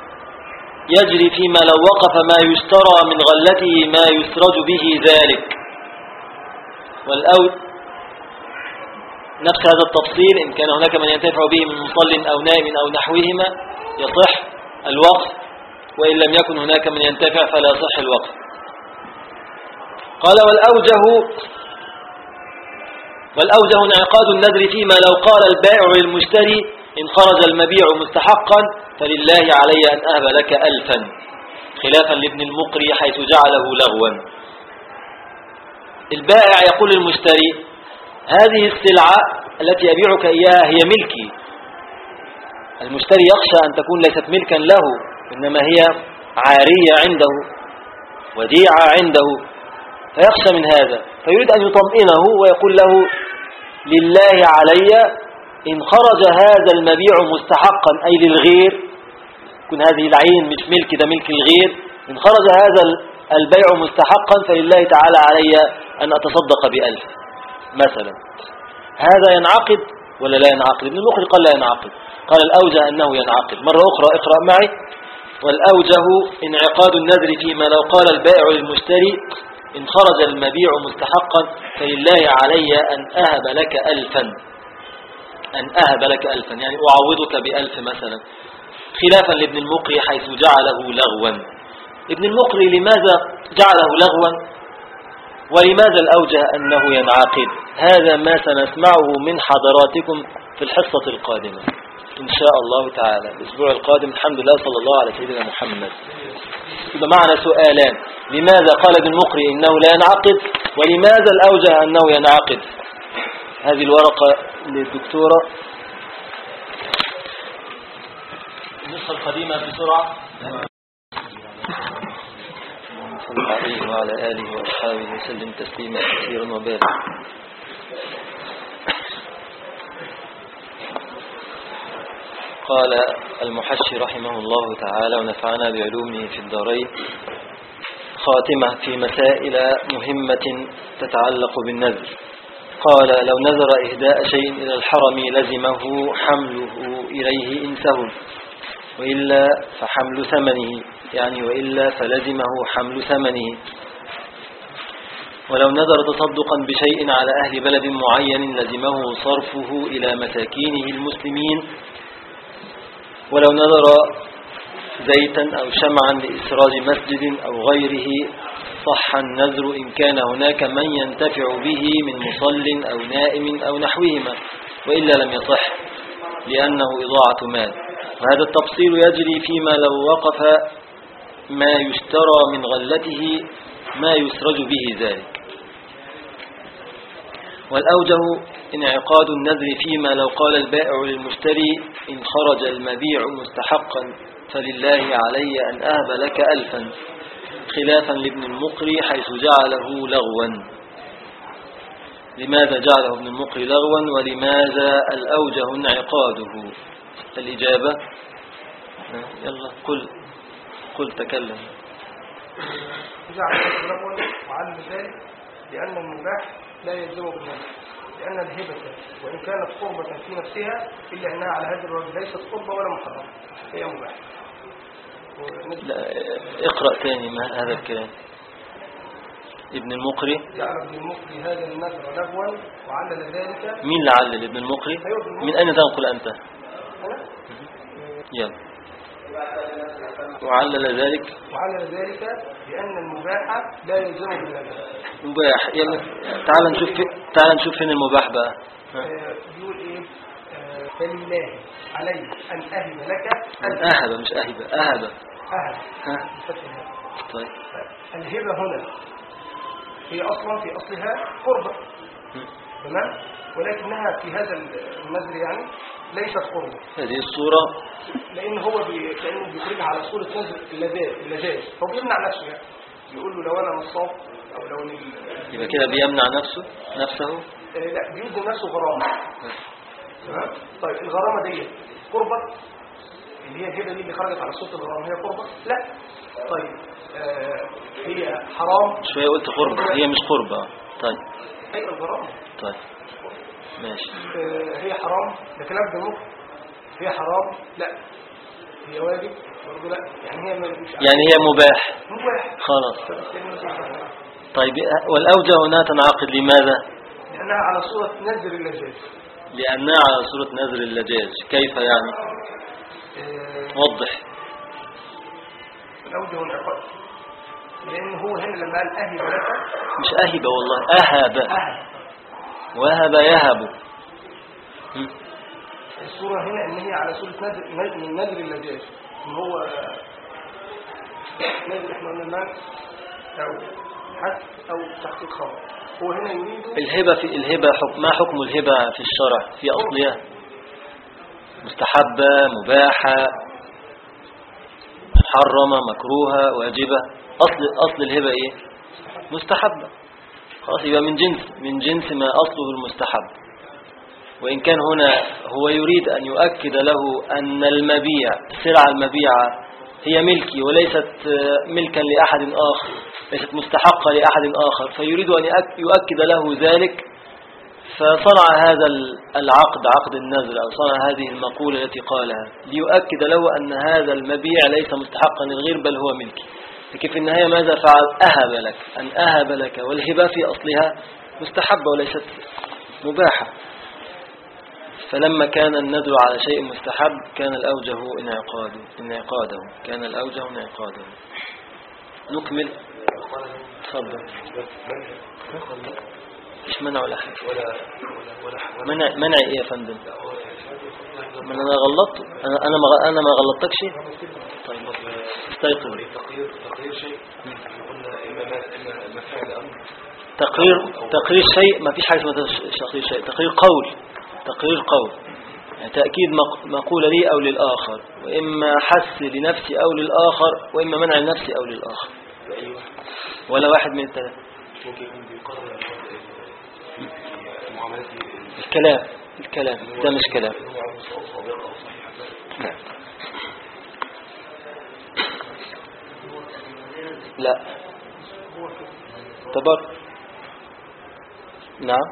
يجري فيما لو وقف ما يشترى من غلته ما يسرج به ذلك، نفس هذا التفصيل إن كان هناك من ينتفع به من مصل أو نائم أو نحوهما يصح الوقف، وإن لم يكن هناك من ينتفع فلا يصح الوقف. قال والأوجه انعقاد النذر فيما لو قال البائع للمشتري إن خرج المبيع مستحقا فلله علي أن أهب لك 1000 خلافا لابن المقري حيث جعله لغوا. البائع يقول للمشتري هذه السلعة التي أبيعك إياها هي ملكي. المشتري يخشى أن تكون ليست ملكا له، إنما هي عارية عنده، وديعة عنده، فيخشى من هذا، فيريد أن يطمئنه ويقول له لله علي إن خرج هذا المبيع مستحقا أي للغير، يكون هذه العين مش ملك ده ملك الغير، إن خرج هذا البيع مستحقا فلله تعالى علي أن أتصدق ب1000 مثلا. هذا ينعقد ولا لا ينعقد؟ ابن المقري قال لا ينعقد، قال الأوجه أنه ينعقد. مرة أخرى اقرأ معي. والأوجه انعقاد النذر فيما لو قال البائع للمشتري إن خرج المبيع مستحقا فلله علي أن أهب لك 1000 أن أهب لك 1000 يعني أعوضك ب1000 مثلا، خلافا لابن المقري حيث جعله لغوا. ابن المقري لماذا جعله لغوا ولماذا الأوجه أنه ينعقد؟ هذا ما سنسمعه من حضراتكم في الحصة القادمة إن شاء الله تعالى الأسبوع القادم. الحمد لله صلى الله على سيدنا محمد. يبقى معنا سؤالان: لماذا قال ابن المقري إنه لا ينعقد، ولماذا الأوجه أنه ينعقد؟ هذه الورقة للدكتورة النسخة القديمة بسرعة. صلى الله عليه وعلى آله وأصحابه وسلم تسليما كثيرا وبارك. قال المحشي رحمه الله تعالى ونفعنا بعلومه في الدارين: خاتمة في مسائل مهمة تتعلق بالنذر. قال: لو نذر إهداء شيء إلى الحرم لزمه حمله إليه إن سهل، وإلا فحمل ثمنه، يعني وإلا فلزمه حمل ثمنه. ولو نذر تصدقا بشيء على أهل بلد معين لزمه صرفه إلى مساكينه المسلمين. ولو نذر زيتا أو شمعا لإسراج مسجد أو غيره صح النذر إن كان هناك من ينتفع به من مصل أو نائم أو نحوهما، وإلا لم يصح لأنه إضاعة مال. وهذا التفصيل يجري فيما لو وقف ما يشترى من غلته ما يسرج به ذلك. والأوجه انعقاد النذر فيما لو قال البائع للمشتري إن خرج المبيع مستحقا فلله علي أن أهب لك 1000 خلافا لابن المقري حيث جعله لغوا. لماذا جعله ابن المقري لغوا ولماذا الأوجه انعقاده؟ الإجابة يلا قل تكلم. جعله لغوا وعلم ذلك لأن المباح لا يلزم بالنذر، لأن الهبة وإن كانت قربة في نفسها إلا أنها على هذا الوجه ليست قربة ولا محرمة، هي مباح. لا اقرأ تاني ما هذا الكلام. ابن المقري جعل ابن المقري هذا النذر لغوا وعلل ذلك. مين لعلل؟ ابن المقري؟ من أين تنقل أنت؟ أنا؟ يلا. وعلل ذلك لأن المباح لا يلزم بالنذر. مباح. يلا تعال نشوف فين المباح بقى. بيقول ايه؟ فلله علي ان اهب لك. أهب مش أهب. أهب. طيب. الهبة هنا هي أصلا في أصلها قربة، تمام، ولكنها في هذا النذر يعني ليست قربة. هذه الصورة لأن هو كأنه بيخرجها على صورة نذر اللذاذ، هو بيمنع نفسه يعني، يقول له لو أنا نصاب أو لو يبقى كده بيمنع نفسه. لا، بيوزن نفسه غرامة. تمام. طيب الغرامة دي قربة اللي هي الهبة دي اللي خرجت على صورة الغرامة هي قربة؟ لا. طيب هي حرام؟ شوية قلت قربة، هي مش قربة. طيب هي الغرامة. طيب ماشي. هي حرام ده كلام بنوك. هي حرام؟ لا. هي واجب برضه؟ لا. يعني هي مباح خلاص. طيب والأوجه هنا تنعقد لماذا؟ لأنها على صورة نذر اللجاج. لأنها على صورة نذر اللجاج. كيف يعني؟ وضح. الأوجه انعقاد لأن هو هنا لما قال أهب لك، مش أهب والله، أهب. وهب يهب. الصورة هنا ان هي على صورة النذر اللجاج، ان هو نذر احنا قلنا المال او حد او تحقيق خبر. هو هنا يريد الهبة ما حكم الهبة في الشرع في أصلها؟ مستحبة، مباحة، محرمة، مكروهة، واجبة؟ أصل الهبة إيه؟ مستحبة. خلاص، يبقى من جنس ما أصله المستحب. وإن كان هنا هو يريد أن يؤكد له أن المبيع، السلعة المبيعة هي ملكي وليست ملكا لأحد آخر، ليست مستحقة لأحد آخر، فيريد أن يؤكد له ذلك، فصنع هذا العقد، عقد النذر، أو صنع هذه المقولة التي قالها ليؤكد له أن هذا المبيع ليس مستحقا للغير بل هو ملكي. لكن في النهاية ماذا فعل؟ أهب لك، والهبة في أصلها مستحبة وليست مباحة. فلما كان النذر على شيء مستحب كان الأوجه انعقاده. نكمل. تفضل. مش منع ولا حاجة. منع ايه يا فندم؟ من انا غلطت؟ انا ما غلطتكش. طيب استيقظ. تقرير شيء، ما فيش حاجه اسمها تقرير شيء. تقرير قول يعني تأكيد مقولة لي أو للآخر، وإما حث لنفسي أو للآخر، وإما منع لنفسي أو للآخر، ولا واحد من الثلاثة. الكلام ده مش كلام. لا تبر. نعم.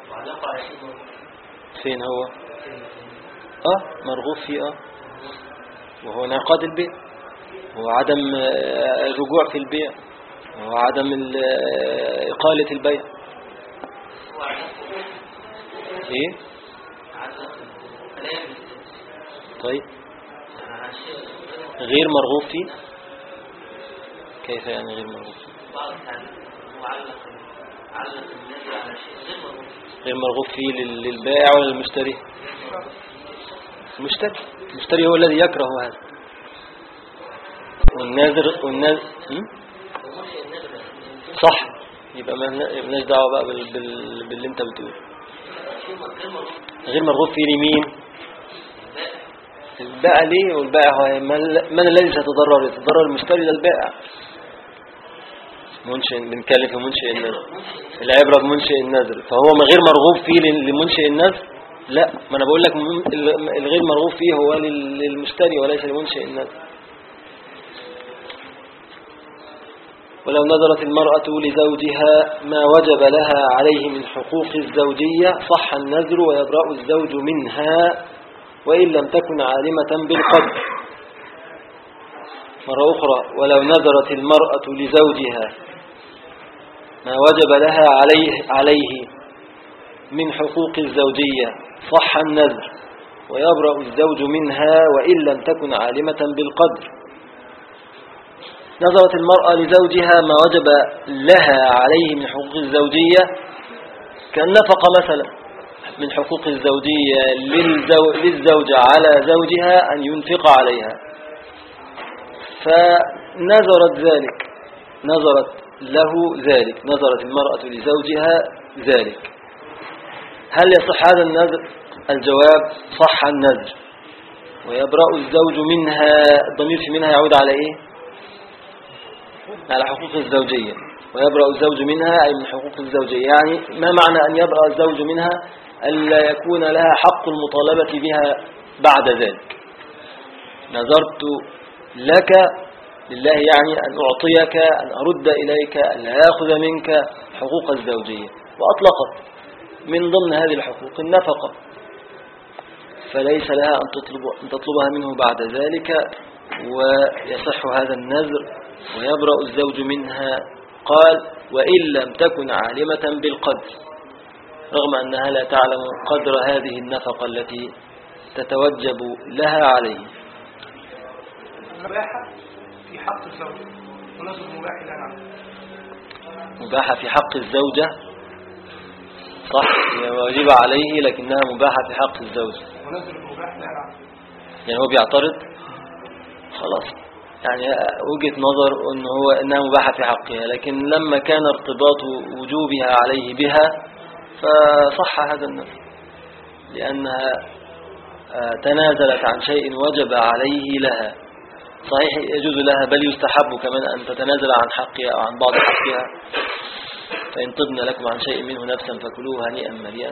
فين هو؟ مرغوب فيه. وهو انعقاد البيع، وهو عدم الرجوع في البيع، وهو عدم إقالة البيع. ايه؟ طيب غير مرغوب فيه؟ كيف يعني غير مرغوب فيه؟ غير مرغوب فيه للبائع ولا للمشتري؟ المشتري هو الذي يكره هذا. والناظر صح. يبقى ما لناش دعوه بقى باللي انت بتقوله. غير مرغوب فيه لمين؟ البائع. ليه؟ والبائع هو من الذي سيتضرر؟ يتضرر المشتري للبائع. بنتكلم في منشئ النذر، العبرة بمنشئ النذر، فهو غير مرغوب فيه لمنشئ النذر؟ لا، ما انا بقول لك الغير مرغوب فيه هو للمشتري وليس لمنشئ النذر. ولو نذرت المرأة لزوجها ما وجب لها عليه من حقوق الزوجية صح النذر ويبرأ الزوج منها وإن لم تكن عالمة بالقدر. مرة أخرى، ولو نذرت المرأة لزوجها ما وجب لها عليه من حقوق الزوجية صح النذر ويبرأ الزوج منها وإن لم تكن عالمة بالقدر. نذرت المرأة لزوجها ما وجب لها عليه من حقوق الزوجية كالنفقة مثلا، من حقوق الزوجية للزوجة على زوجها أن ينفق عليها، فنذرت ذلك، نذرت له ذلك، نذرت المرأة لزوجها ذلك. هل يصح هذا النذر؟ الجواب صح النذر ويبرأ الزوج منها. الضمير في منها يعود على إيه؟ على حقوق الزوجية. ويبرأ الزوج منها أي من حقوق الزوجية، يعني ما معنى أن يبرأ الزوج منها؟ ألا يكون لها حق المطالبة بها بعد ذلك. نذرت لك لله يعني أن أعطيك، أن أرد إليك، أن لا يأخذ منك حقوق الزوجية، وأطلقت من ضمن هذه الحقوق النفقة، فليس لها أن تطلبها منه بعد ذلك، ويصح هذا النذر ويبرأ الزوج منها. قال وإن لم تكن عالمة بالقدر، رغم أنها لا تعلم قدر هذه النفقة التي تتوجب لها عليه. مباحة في حق الزوجة ونظر مباح لا نعم. مباحة في حق الزوجة صح، هي واجبة عليه لكنها مباحة في حق الزوج. ونزل المباح لا يلعب. يعني هو بيعترض خلاص، يعني وجهة نظر إنها مباحة في حقها، لكن لما كان ارتباط وجوبها عليه بها فصح هذا النذر، لأنها تنازلت عن شيء وجب عليه لها. صحيح يجوز لها بل يستحب كمان أن تتنازل عن حقها أو عن بعض حقها، فإن طبن لكم عن شيء منه نفسا فكلوه هنيئا مريئا،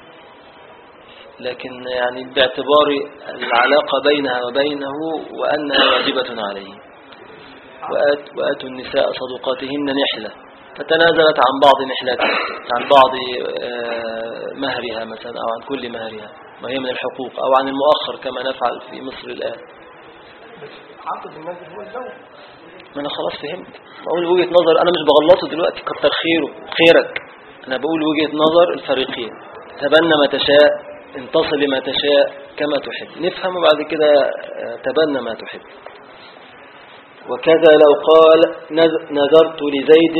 لكن يعني باعتبار العلاقة بينها وبينه وأنها واجبة عليه. وآتوا النساء صدقاتهن نحلة، فتنازلت عن بعض نحلتها، عن بعض مهرها مثلا أو عن كل مهرها، وهي من الحقوق، أو عن المؤخر كما نفعل في مصر الآن. عقد النذر هو الزوج. ما أنا خلاص فهمت، بقول وجهة نظر، أنا مش بغلطه دلوقتي، كتر خيرك، أنا بقول وجهة نظر الفريقين. تبنى ما تشاء، انتصل لما تشاء كما تحب، نفهم وبعد كده تبنى ما تحب. وكذا لو قال نذرت لزيد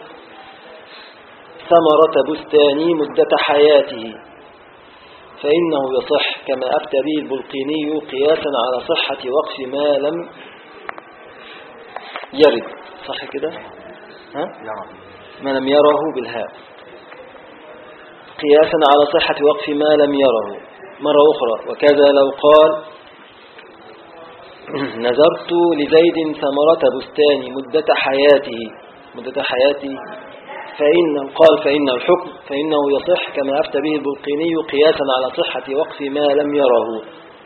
ثمرة بستاني مدة حياته فإنه يصح كما أفتى به البلقيني قياسا على صحة وقف ما لم يرد. صح كده؟ ها؟ ما لم يره بالهاء، قياسا على صحة وقف ما لم يره. مرة أخرى، وكذا لو قال نذرت لزيد ثمرة بستاني مدة حياته فإنه الحكم فإنه يصح كما أفتى به البلقيني قياسا على صحة وقف ما لم يره.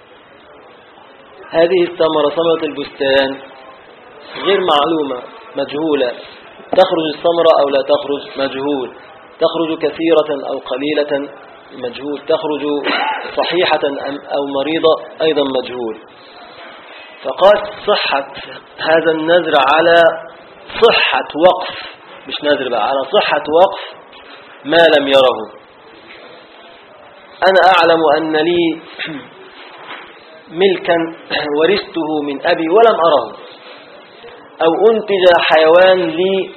هذه الثمرة ثمرة البستان غير معلومة، مجهولة، تخرج الثمرة أو لا تخرج مجهول، تخرج كثيرة أو قليلة مجهول، تخرج صحيحة أو مريضة أيضا مجهول. فقال صحة هذا النذر على صحة وقف، مش نذر بقى، على صحة وقف ما لم يره. أنا أعلم أن لي ملكا ورثته من أبي ولم أره، أو أنتج حيوان لي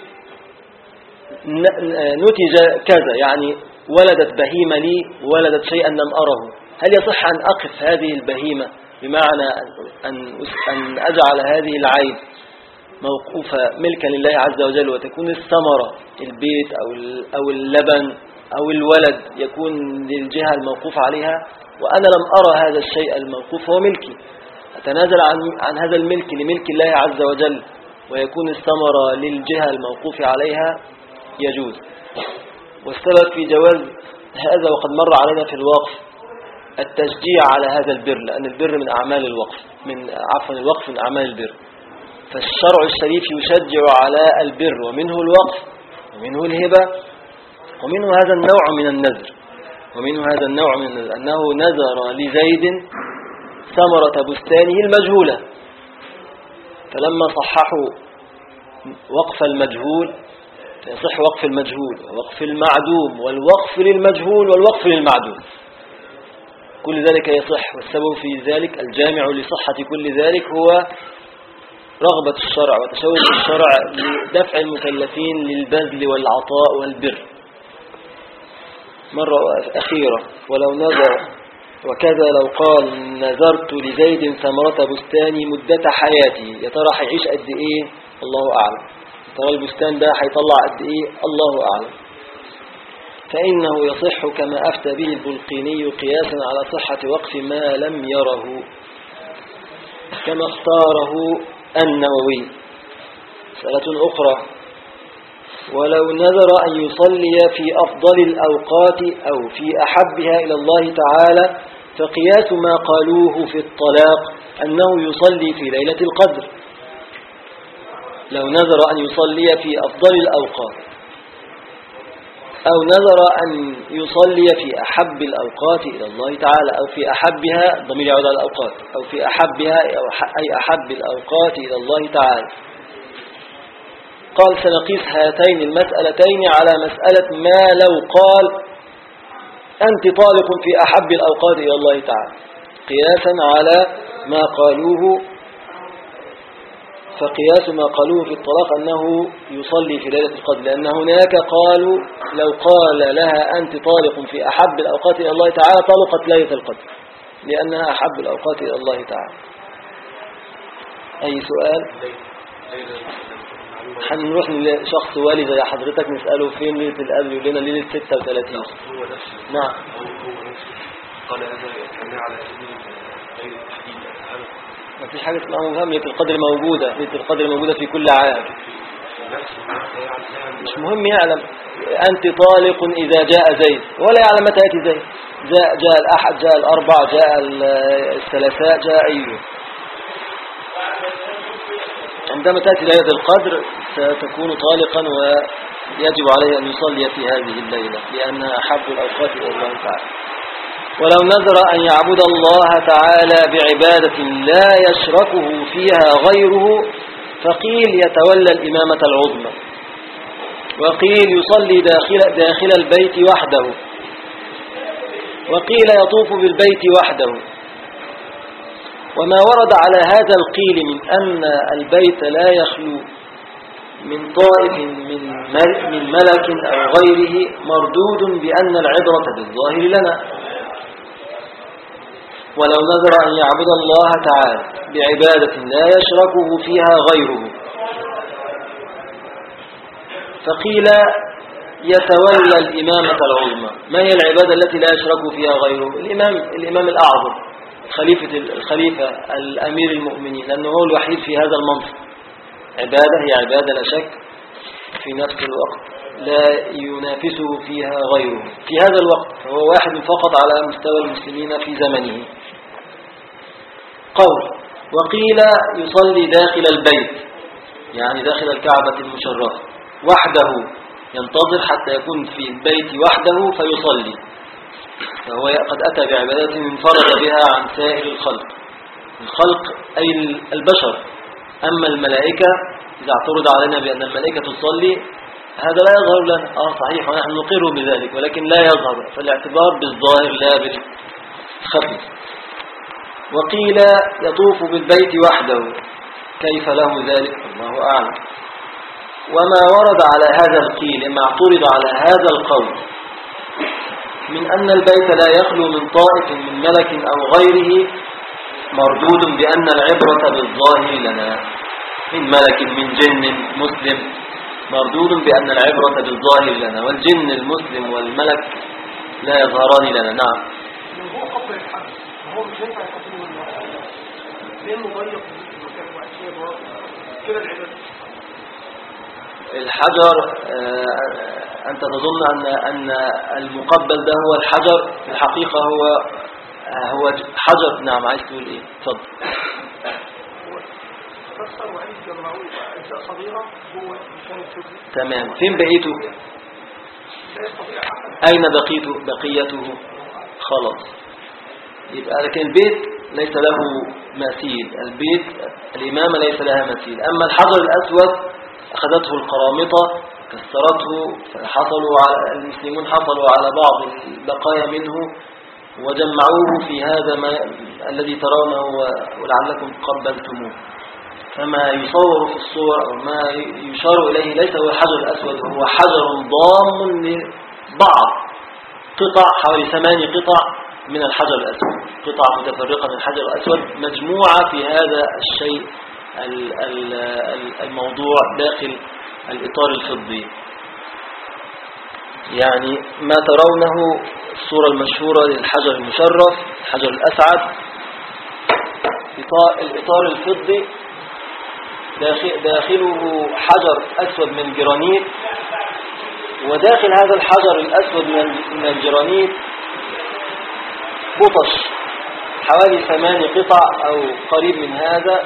نتج كذا، يعني ولدت بهيمة لي ولدت شيئا لم أره، هل يصح أن أقف هذه البهيمة، بمعنى أن أجعل هذه العين موقوفة ملكا لله عز وجل، وتكون الثمرة البيت أو اللبن أو الولد يكون للجهة الموقوف عليها، وأنا لم أرى هذا الشيء الموقوف هو ملكي، أتنازل عن هذا الملك لملك الله عز وجل ويكون الثمرة للجهة الموقوف عليها، يجوز. والسبب في جواز هذا وقد مر علينا في الوقف التشجيع على هذا البر، لأن البر من أعمال الوقف، الوقف من أعمال البر، فالشرع الشريف يشجع على البر، ومنه الوقف ومنه الهبة ومنه هذا النوع من النذر، أنه نذر لزيد ثمرة بستانه المجهولة، فلما صححوا وقف المجهول فيصح وقف المجهول ووقف المعدوم والوقف للمجهول والوقف للمعدوم، كل ذلك يصح. والسبب في ذلك الجامع لصحة كل ذلك هو رغبة الشرع وتشوق الشرع لدفع المكلفين للبذل والعطاء والبر. مرة أخيرة، ولو نذر وكذا لو قال نذرت لزيد ثمرة بستاني مدة حياتي، يا ترى هيعيش قد ايه؟ الله أعلم. ترى البستان ده هيطلع قد ايه؟ الله أعلم. فإنه يصح كما أفتى به البلقيني قياسا على صحة وقف ما لم يره، كما اختاره النووي. مسألة أخرى، ولو نذر أن يصلي في أفضل الأوقات أو في أحبها إلى الله تعالى، فقياس ما قالوه في الطلاق أنه يصلي في ليلة القدر. لو نذر أن يصلي في أفضل الأوقات أو نذر أن يصلي في أحب الأوقات إلى الله تعالى، أو في أحبها، ضمير يعود على الأوقات، أو في أحبها أي أحب الأوقات إلى الله تعالى، قال سنقيس هاتين المسألتين على مسألة ما لو قال أنت طالق في أحب الأوقات إلى الله تعالى، قياسا على ما قالوه فقياس ما قالوه في الطلاق أنه يصلي في ليلة القدر، لأن هناك قالوا لو قال لها أنت طالق في أحب الأوقات إلى الله تعالى طلقت ليلة القدر لأنها أحب الأوقات إلى الله تعالى. أي سؤال؟ هنروح لشخص والي زي حضرتك نسأله فين ليلة القدر، يقول لنا ليلة 36. نعم. قال هذا كان على سبيل غير التحديد. ما فيش حاجة اسمها مفهم. ليلة القدر موجودة، ليلة القدر موجودة في كل عام، مش مهم يعلم أنت طالق إذا جاء زيد ولا يعلم متى يأتي زيد. جاء الأحد، جاء الأربع، جاء الثلاثاء، جاء أيوه. عندما تأتي ليلة القدر ستكون طالقا ويجب عليه أن يصلي في هذه الليلة لأنها أحب الأوقات إلى الله تعالى. ولو نذر أن يعبد الله تعالى بعبادة لا يشركه فيها غيره فقيل يتولى الإمامة العظمى، وقيل يصلي داخل البيت وحده، وقيل يطوف بالبيت وحده. وما ورد على هذا القيل من أن البيت لا يخلو من طائف من ملك أو غيره مردود بأن العبرة بالظاهر لنا. ولو نذر أن يعبد الله تعالى بعبادة لا يشركه فيها غيره فقيل يتولى الإمامة العظمى. ما هي العبادة التي لا يشرك فيها غيره؟ الإمام الأعظم، الخليفة الأمير المؤمنين، لأنه هو الوحيد في هذا المنصب. عبادة هي عبادة لا شك، في نفس الوقت لا ينافسه فيها غيره في هذا الوقت، هو واحد فقط على مستوى المسلمين في زمنه. قول. وقيل يصلي داخل البيت، يعني داخل الكعبة المشرفة وحده، ينتظر حتى يكون في البيت وحده فيصلي، فهو قد أتى بعبادة انفرد بها عن سائر الخلق أي البشر. أما الملائكة إذا اعترض علينا بأن الملائكة تصلي هذا لا يظهر لنا، صحيح ونحن نقر بذلك، ولكن لا يظهر، فالاعتبار بالظاهر لا بالخفي. وقيل يطوف بالبيت وحده، كيف له ذلك؟ الله أعلم. وما ورد على هذا القيل، ما اعترض على هذا القول من أن البيت لا يخلو من طائف من ملك أو غيره مردود بأن العبرة بالظاهر لنا، من ملك من جن مسلم، مردود بأن العبرة بالظاهر لنا، والجن المسلم والملك لا يظهران لنا. نعم. هو قبل الحدث هو مش ينفع يقتل الملك لأنه ضيق كده العبادة. الحجر أنت تظن أن المقبل ده هو الحجر، في الحقيقة هو حجر. نعم. عايز تقول إيه؟ اتفضل. كسر وعايز يجمعوه أجزاء صغيرة هو مكان الشغل. تمام. فين بقيته؟ أين بقيته؟ خلاص. يبقى لكن البيت ليس له مثيل، البيت الإمامة ليس لها مثيل. أما الحجر الأسود أخذته القرامطة كسرته، المسلمون حصلوا على بعض البقايا منه وجمعوه في هذا الذي ترونه ولعلكم قبلتموه. فما يصور في الصور أو ما يشار إليه ليس هو الحجر الأسود، هو حجر ضام لبعض قطع، حوالي 8 قطع من الحجر الأسود، قطع متفرقة من الحجر الأسود مجموعة في هذا الشيء الموضوع داخل الإطار الفضي. يعني ما ترونه الصورة المشهورة للحجر المشرف، الحجر الأسعد، الإطار الفضي داخله حجر أسود من جرانيت، وداخل هذا الحجر الأسود من الجرانيت بطش حوالي 8 قطع أو قريب من هذا.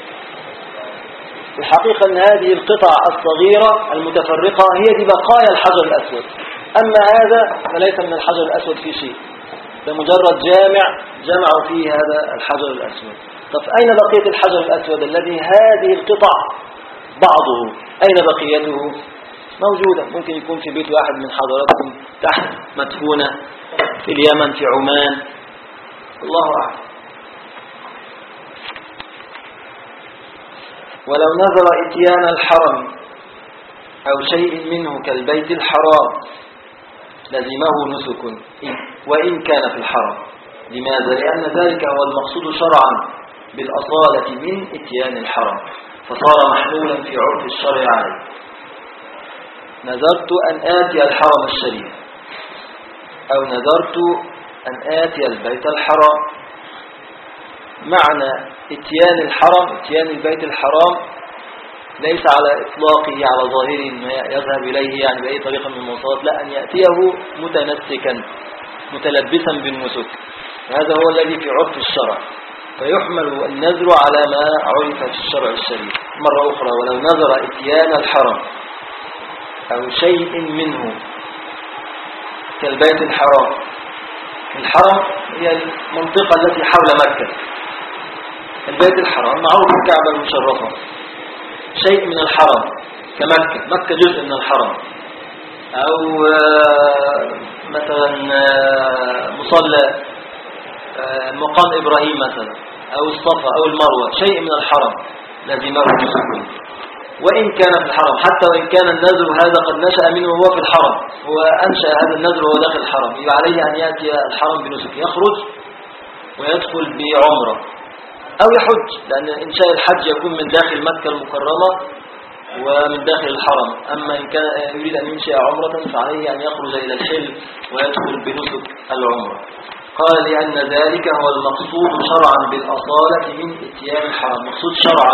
الحقيقة أن هذه القطع الصغيرة المتفرقة هي دي بقايا الحجر الأسود، أما هذا فليس من الحجر الأسود في شيء، ده مجرد جمعوا فيه هذا الحجر الأسود. طب أين بقية الحجر الأسود الذي هذه القطع بعضه؟ أين بقيته؟ موجودة، ممكن يكون في بيت واحد من حضراتكم تحت مدفونة، في اليمن، في عمان، الله أعلم. ولو نذر إتيان الحرم أو شيء منه كالبيت الحرام لزمه نسك وإن كان في الحرم. لماذا؟ لأن ذلك هو المقصود شرعا بالأصالة من إتيان الحرم، فصار محلولا في عرف الشرع عليه. نذرت أن آتي الحرم الشريف، أو نذرت أن آتي البيت الحرام. معنى إتيان الحرم، إتيان البيت الحرام، ليس على إطلاقه على ظاهره أنه يذهب إليه يعني بأي طريقة من المواصلات، لا، أن يأتيه متنسكا متلبسا بالنسك، هذا هو الذي في عرف الشرع، فيحمل النذر على ما عرف في الشرع الشريف. مرة أخرى، ولو نذر إتيان الحرم أو شيء منه كالبيت الحرام. الحرم هي المنطقة التي حول مكة، البيت الحرام معروف الكعبة المشرفة، شيء من الحرم كمكة، مكة جزء من الحرم، أو مثلا مصلى مقام إبراهيم مثلا، أو الصفا أو المروة، شيء من الحرم لزمه نسك وإن كان في الحرم، حتى وإن كان النذر هذا قد نشأ منه وهو في الحرم، هو أنشأ هذا النذر وهو داخل الحرم، يبقى عليه أن يأتي الحرم بنسك، يخرج ويدخل بعمرة أو يحج، لأن إنشاء الحج يكون من داخل مكة المكرمة ومن داخل الحرم. أما إن كان يريد أن ينشأ عمرة فعليه أن يخرج إلى الحل ويدخل بنسك العمرة. قال لأن ذلك هو المقصود شرعا بالأصالة من إتيان الحرم، مقصود شرعا،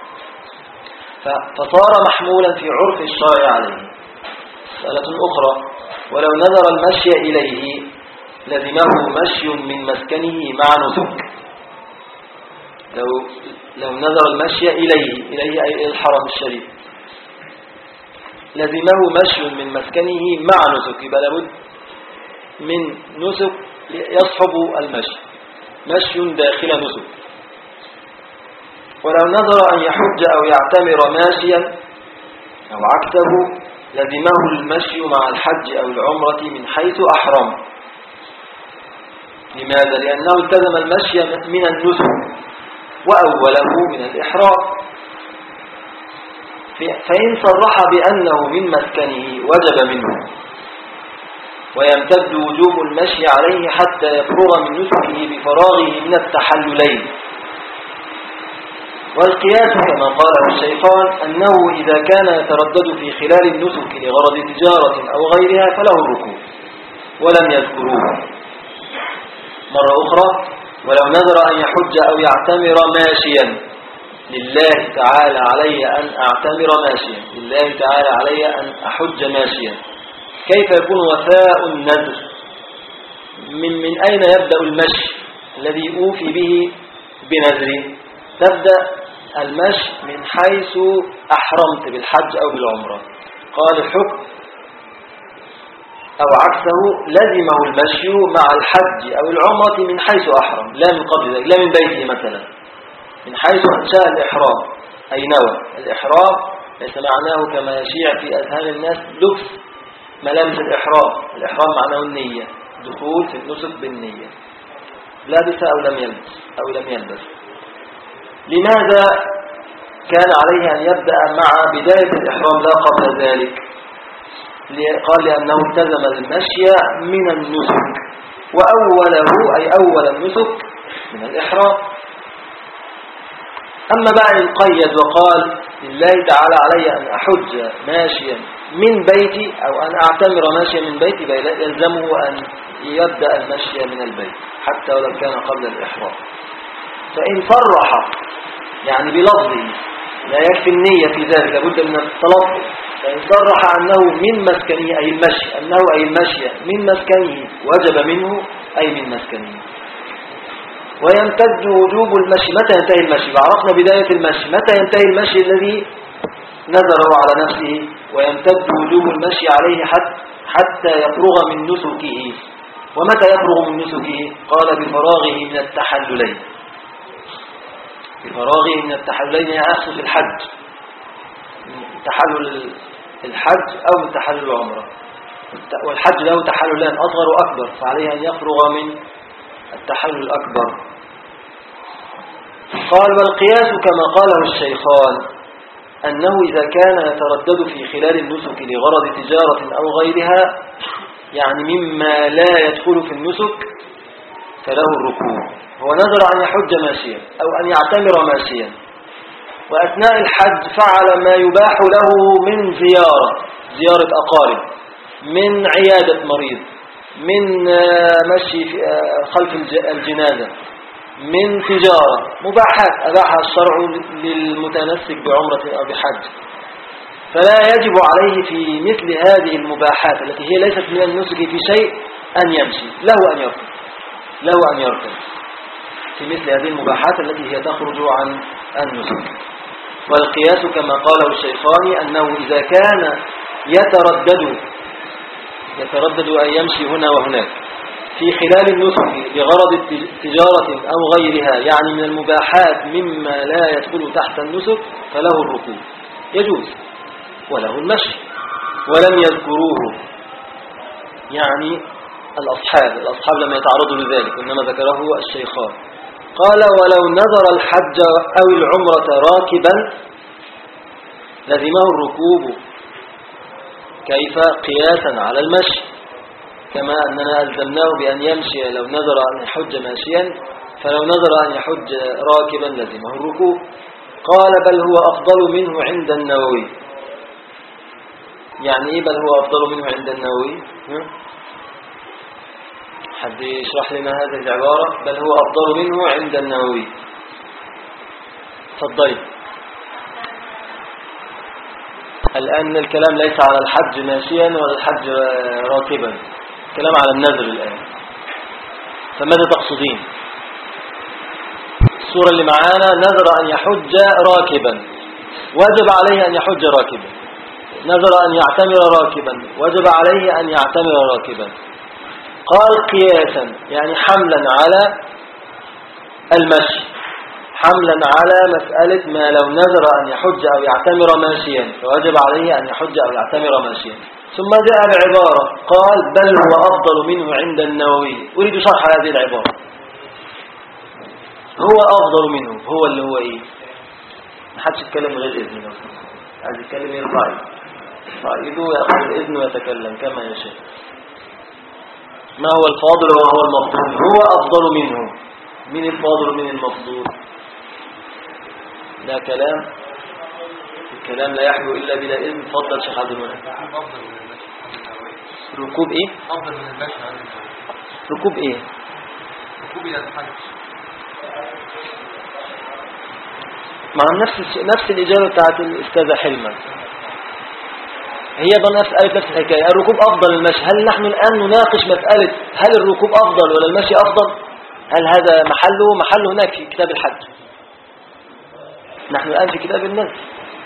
فصار محمولا في عرف الشرع عليه. مسألة أخرى، ولو نذر المشي إليه لزمه مشي من مسكنه مع نسك. لو نذر المشي إليه أي إلى الحرم الشريف، لزمه مشي من مسكنه مع نسك، يبقى لابد من نسك يصحب المشي، مشي داخل نسك. ولو نذر أن يحج أو يعتمر ماشيا أو عكسه لزمه المشي مع الحج أو العمرة من حيث أحرم. لماذا؟ لأنه التزم المشي من النسك وأوله من الإحرام، فإن صرح بأنه من مسكنه وجب منه، ويمتد وجوب المشي عليه حتى يفرغ من نسكه بفراغه من التحللين. والقياس كما قاله الشيخان أنه إذا كان يتردد في خلال النسك لغرض تجارة أو غيرها فله الركوب، ولم يذكروه. مرة أخرى، ولو نذر أن يحج أو يعتمر ماشيا، لله تعالى علي أن أعتمر ماشيا، لله تعالى علي أن أحج ماشيا، كيف يكون وفاء النذر؟ من أين يبدأ المشي الذي أوفي به بنذري؟ تبدأ المشي من حيث أحرمت بالحج أو بالعمرة. قال الحكم أو عكسه لزمه المشي مع الحج أو العمرة من حيث أحرم، لا من قبل ذلك، لا من بيته مثلا، من حيث أنشاء الإحرام أي نوى. الإحرام ليس معناه كما يشيع في أذهان الناس لبس ملابس الإحرام، الإحرام معناه النية، دخول في النسك بالنية، لابس أو لم يلبس. لماذا كان عليه أن يبدأ مع بداية الإحرام لا قبل ذلك؟ قال لأنه التزم المشي من النسك وأوله أي أول النسك من الإحرام. أما بعد قيد وقال لله تعالى علي أن أحج ماشيا من بيتي أو أن أعتمر ماشيا من بيتي، يلزمه أن يبدأ المشي من البيت حتى ولو كان قبل الإحرام. فإن صرح يعني بلفظه، لا يكفي النية في ذلك، لابد من التلفظ، فإن صرح أنه من مسكنه أي المشي، أنه أي المشي من مسكنه وجب منه أي من مسكنه. ويمتد وجوب المشي، متى ينتهي المشي؟ عرفنا بداية المشي، متى ينتهي المشي الذي نذره على نفسه؟ ويمتد وجوب المشي عليه حتى يفرغ من نسكه. ومتى يفرغ من نسكه؟ قال بفراغه من التحللين، بفراغه من التحللين يأخذ في الحج، من تحلل الحج أو من تحلل العمرة، والحج له تحللان أصغر وأكبر، فعليه أن يفرغ من التحلل الأكبر. قال والقياس كما قاله الشيخان أنه إذا كان يتردد في خلال النسك لغرض تجارة أو غيرها، يعني مما لا يدخل في النسك، فله الركوب. هو نذر أن يحج ماشيا أو أن يعتمر ماشيا، وأثناء الحج فعل ما يباح له من زيارة أقارب، من عيادة مريض، من مشي خلف الجنازة، من تجارة، مباحات أباحها الشرع للمتنسك بعمرة أو بحج. فلا يجب عليه في مثل هذه المباحات التي هي ليست من النسك في شيء أن يمشي، له أن يركب في مثل هذه المباحات التي هي تخرج عن النسك. والقياس كما قاله الشيخاني أنه إذا كان يتردد أن يمشي هنا وهناك في خلال النسك لغرض تجارة أو غيرها، يعني من المباحات مما لا يدخل تحت النسك، فله الركوب يجوز، وله المشي. ولم يذكروه يعني الأصحاب لم يتعرضوا لذلك، إنما ذكره الشيخان. قال ولو نذر الحج أو العمرة راكبا لزمه الركوب. كيف؟ قياسا على المشي، كما أننا ألزمناه بأن يمشي لو نذر أن يحج ماشيا، فلو نذر أن يحج راكبا لزمه الركوب. قال بل هو أفضل منه عند النووي. يعني إيه بل هو أفضل منه عند النووي؟ حد يشرح لنا هذه العبارة؟ بل هو أفضل منه عند النووي. تفضلي. الآن الكلام ليس على الحج ماشيا ولا الحج راكبا، الكلام على النذر الآن. فماذا تقصدين؟ الصورة اللي معانا نذر أن يحج راكبا، وجب عليه أن يحج راكبا. نذر أن يعتمر راكبا، وجب عليه أن يعتمر راكبا. قال قياسا يعني حملا على المشي، حملا على مسألة ما لو نذر أن يحج أو يعتمر ماشيا فوجب عليه أن يحج أو يعتمر ماشيا. ثم جاء بعبارة قال بل هو أفضل منه عند النووي. أريد شرح هذه العبارة. هو أفضل منه، هو اللي هو إيه؟ ما حدش يتكلم غير إذنه، عايز يتكلم يرفع يده يأخذ الإذن ويتكلم كما يشاء. ما هو الفاضل وما هو المفضول؟ هو أفضل منه. من الفاضل ومن المفضول؟ لا كلام، الكلام لا يحلو إلا بلا إذن. فضل شيخ عبد المنعم. ركوب إيه؟ أفضل من المشي. ركوب إيه؟ ركوب إلى الحج. مع نفس الإجابة بتاعت الأستاذة حلمة، هي مسألة نفس الحكاية. الركوب أفضل من المشي. هل نحن الآن نناقش مسألة هل الركوب أفضل ولا المشي أفضل؟ هل هذا محله هناك في كتاب الحج؟ نحن الآن في كتاب النذر،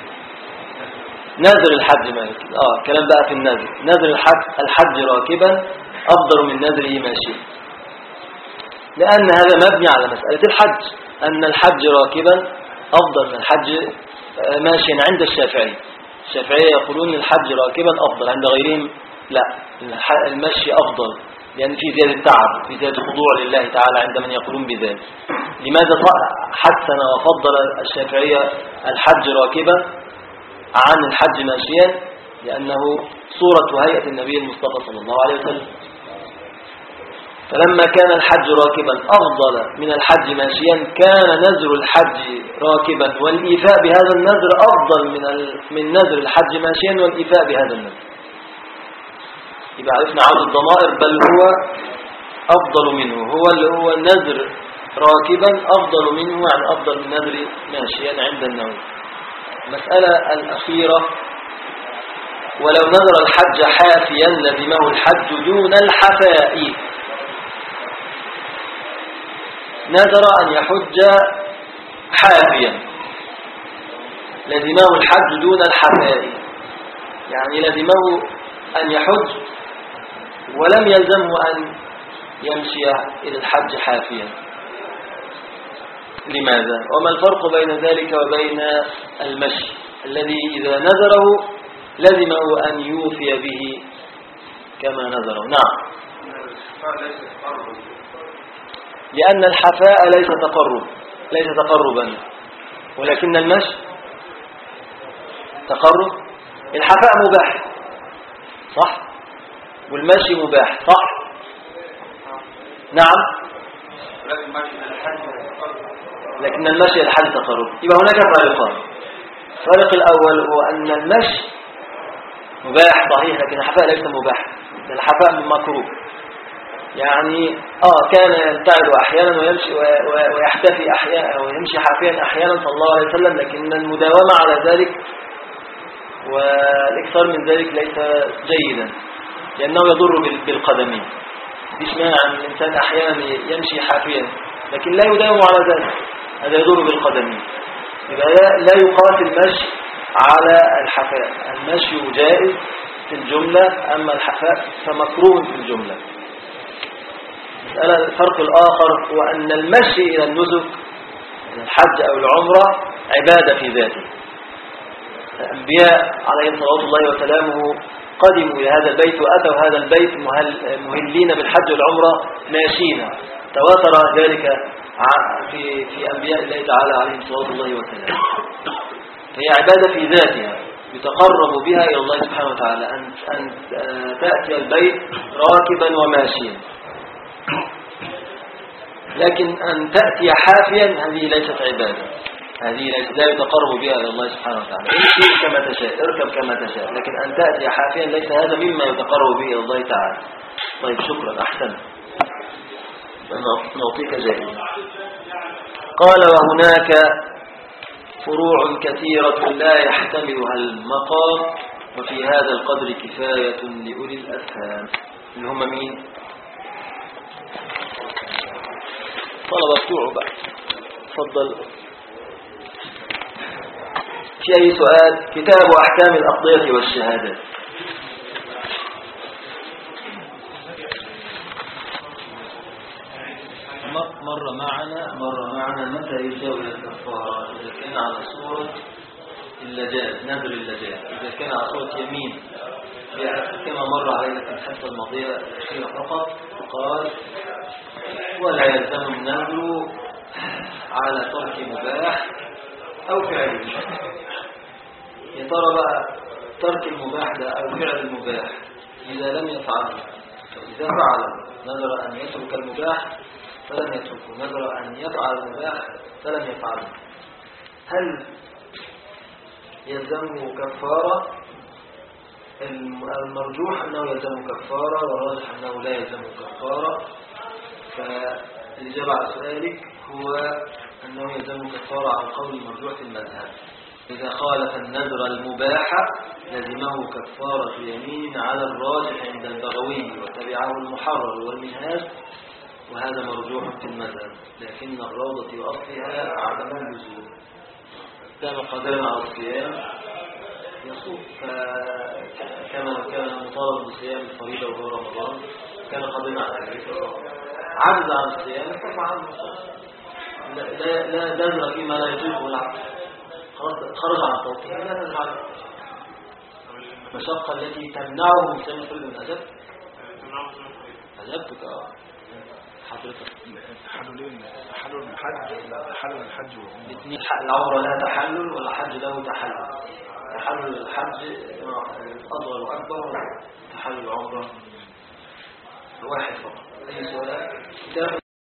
نذر الحج مالك. كلام بقى في النذر. نذر الحج راكبا أفضل من نذره ماشيا، لأن هذا مبني على مسألة الحج، أن الحج راكبا أفضل من الحج ماشيا عند الشافعي. الشافعية يقولون الحج راكبا أفضل، عند غيرهم لا، المشي أفضل، لأن في زيادة تعب، في زيادة خضوع لله تعالى عند من يقولون بذلك. لماذا حسن وفضل الشافعية الحج راكبا عن الحج ماشيا؟ لأنه صورة هيئة النبي المصطفى صلى الله عليه وسلم. فلما كان الحج راكبا أفضل من الحج ماشيا، كان نذر الحج راكبا والإيفاء بهذا النذر أفضل من نذر الحج ماشيا والإيفاء بهذا النذر. يبقى عرفنا عود الضمائر. بل هو أفضل منه، هو اللي هو نذر راكبا أفضل منه، يعني أفضل من نذر ماشيا عند النووي. المسألة الأخيرة ولو نذر الحج حافيا لزمه الحج دون الحفاء. نذر أن يحج حافيا لزمه الحج دون الحفاء، يعني لزمه أن يحج ولم يلزمه أن يمشي إلى الحج حافيا. لماذا؟ وما الفرق بين ذلك وبين المشي الذي إذا نذره لزمه أن يوفي به كما نذره؟ نعم، لأن الحفاء ليس تقربا، ولكن المشي تقرب. الحفاء مباح صح، والمشي مباح صح. نعم، لكن المشي الحج تقرب. يبقى هناك فريقان. الفريق الأول هو أن المشي مباح صحيح، لكن الحفاء ليس مباح، الحفاء مكروه. يعني كان يبتعد أحيانا ويمشي ويحتفي أحيانا ويمشي حافيا أحيانا صلى الله عليه وسلم، لكن المداومة على ذلك والإكثار من ذلك ليس جيدا، لأنه يضر بالقدمين. مفيش مانع أن الإنسان أحيانا يمشي حافيا لكن لا يداوم على ذلك، هذا يضر بالقدمين. يبقى لا يقاس المشي على الحفاء، المشي جائز في الجملة، أما الحفاء فمكروه في الجملة. الفرق الآخر هو أن المشي إلى النسك الحج أو العمرة عبادة في ذاته. الأنبياء عليهم صلوات الله وسلامه قدموا إلى هذا البيت وأتوا هذا البيت مهلين بالحج والعمرة ماشين، تواتر ذلك في أنبياء الله تعالى عليهم صلوات الله وسلامه. فهي عبادة في ذاتها يتقرب بها إلى الله سبحانه وتعالى، أن تأتي البيت راكبا وماشيا. لكن أن تأتي حافيا هذه ليست عبادة، هذه لا يتقرب بها إلى الله سبحانه وتعالى. امشي كما تشاء، اركب كما تشاء، لكن أن تأتي حافيا ليس هذا مما يتقرب به إلى الله تعالى. طيب شكرا، أحسن، نعطيك جائزة. قال وهناك فروع كثيرة لا يحتملها المقام، وفي هذا القدر كفاية لأولي الأفهام. اللي هم مين؟ طلب بتوعه بقى. تفضل. في أي سؤال؟ كتاب أحكام الأقضية والشهادات. مر معنا متى يساوي الكفارة إذا كان على صورة اللجاء، نذر اللجاء. إذا كان على صورة يمين كما مر علينا في الحصة الماضية الأخيرة فقط، قال ولا يلزم النذر على ترك مباح أو فعل مباح. يا ترى بقى ترك المباح ده أو فعل المباح إذا لم يفعله، إذا فعل نذر أن يترك المباح فلم يتركه، نذر أن يفعل المباح فلم يفعله، هل يلزمه كفارة؟ المرجوح أنه يلزمه كفارة، والراجح أنه لا يلزمه كفارة. فالإجابة على سؤالك هو أنه يلزمه كفارة عن قول مرجوح في المذهب. إذا خالف النذر المباح لزمه كفارة يمين على الراجح عند البغوي، وتبعه المحرر والمنهاج، وهذا مرجوح في المذهب، لكن الروضة وأصلها عدم اللزوم. كان قادرا على الصيام يصوم، كما لو كان مطالب بصيام الفريضة وهو رمضان كان قادرا على ذلك، عجز عن الصيام ففعل لا نذر فيما لا يجوز العبد، خرج عن توقيته لا نفعل. المشقة التي تمنعه من صيام كل من أجبتك حضرتك. تحلل الحج لا تحلل الحج الاثنين، العمرة لا تحلل ولا حج له تحلل. تحلل الحج أصغر وأكبر، تحلل العمرة واحد فقط. أي سؤال؟ كتاب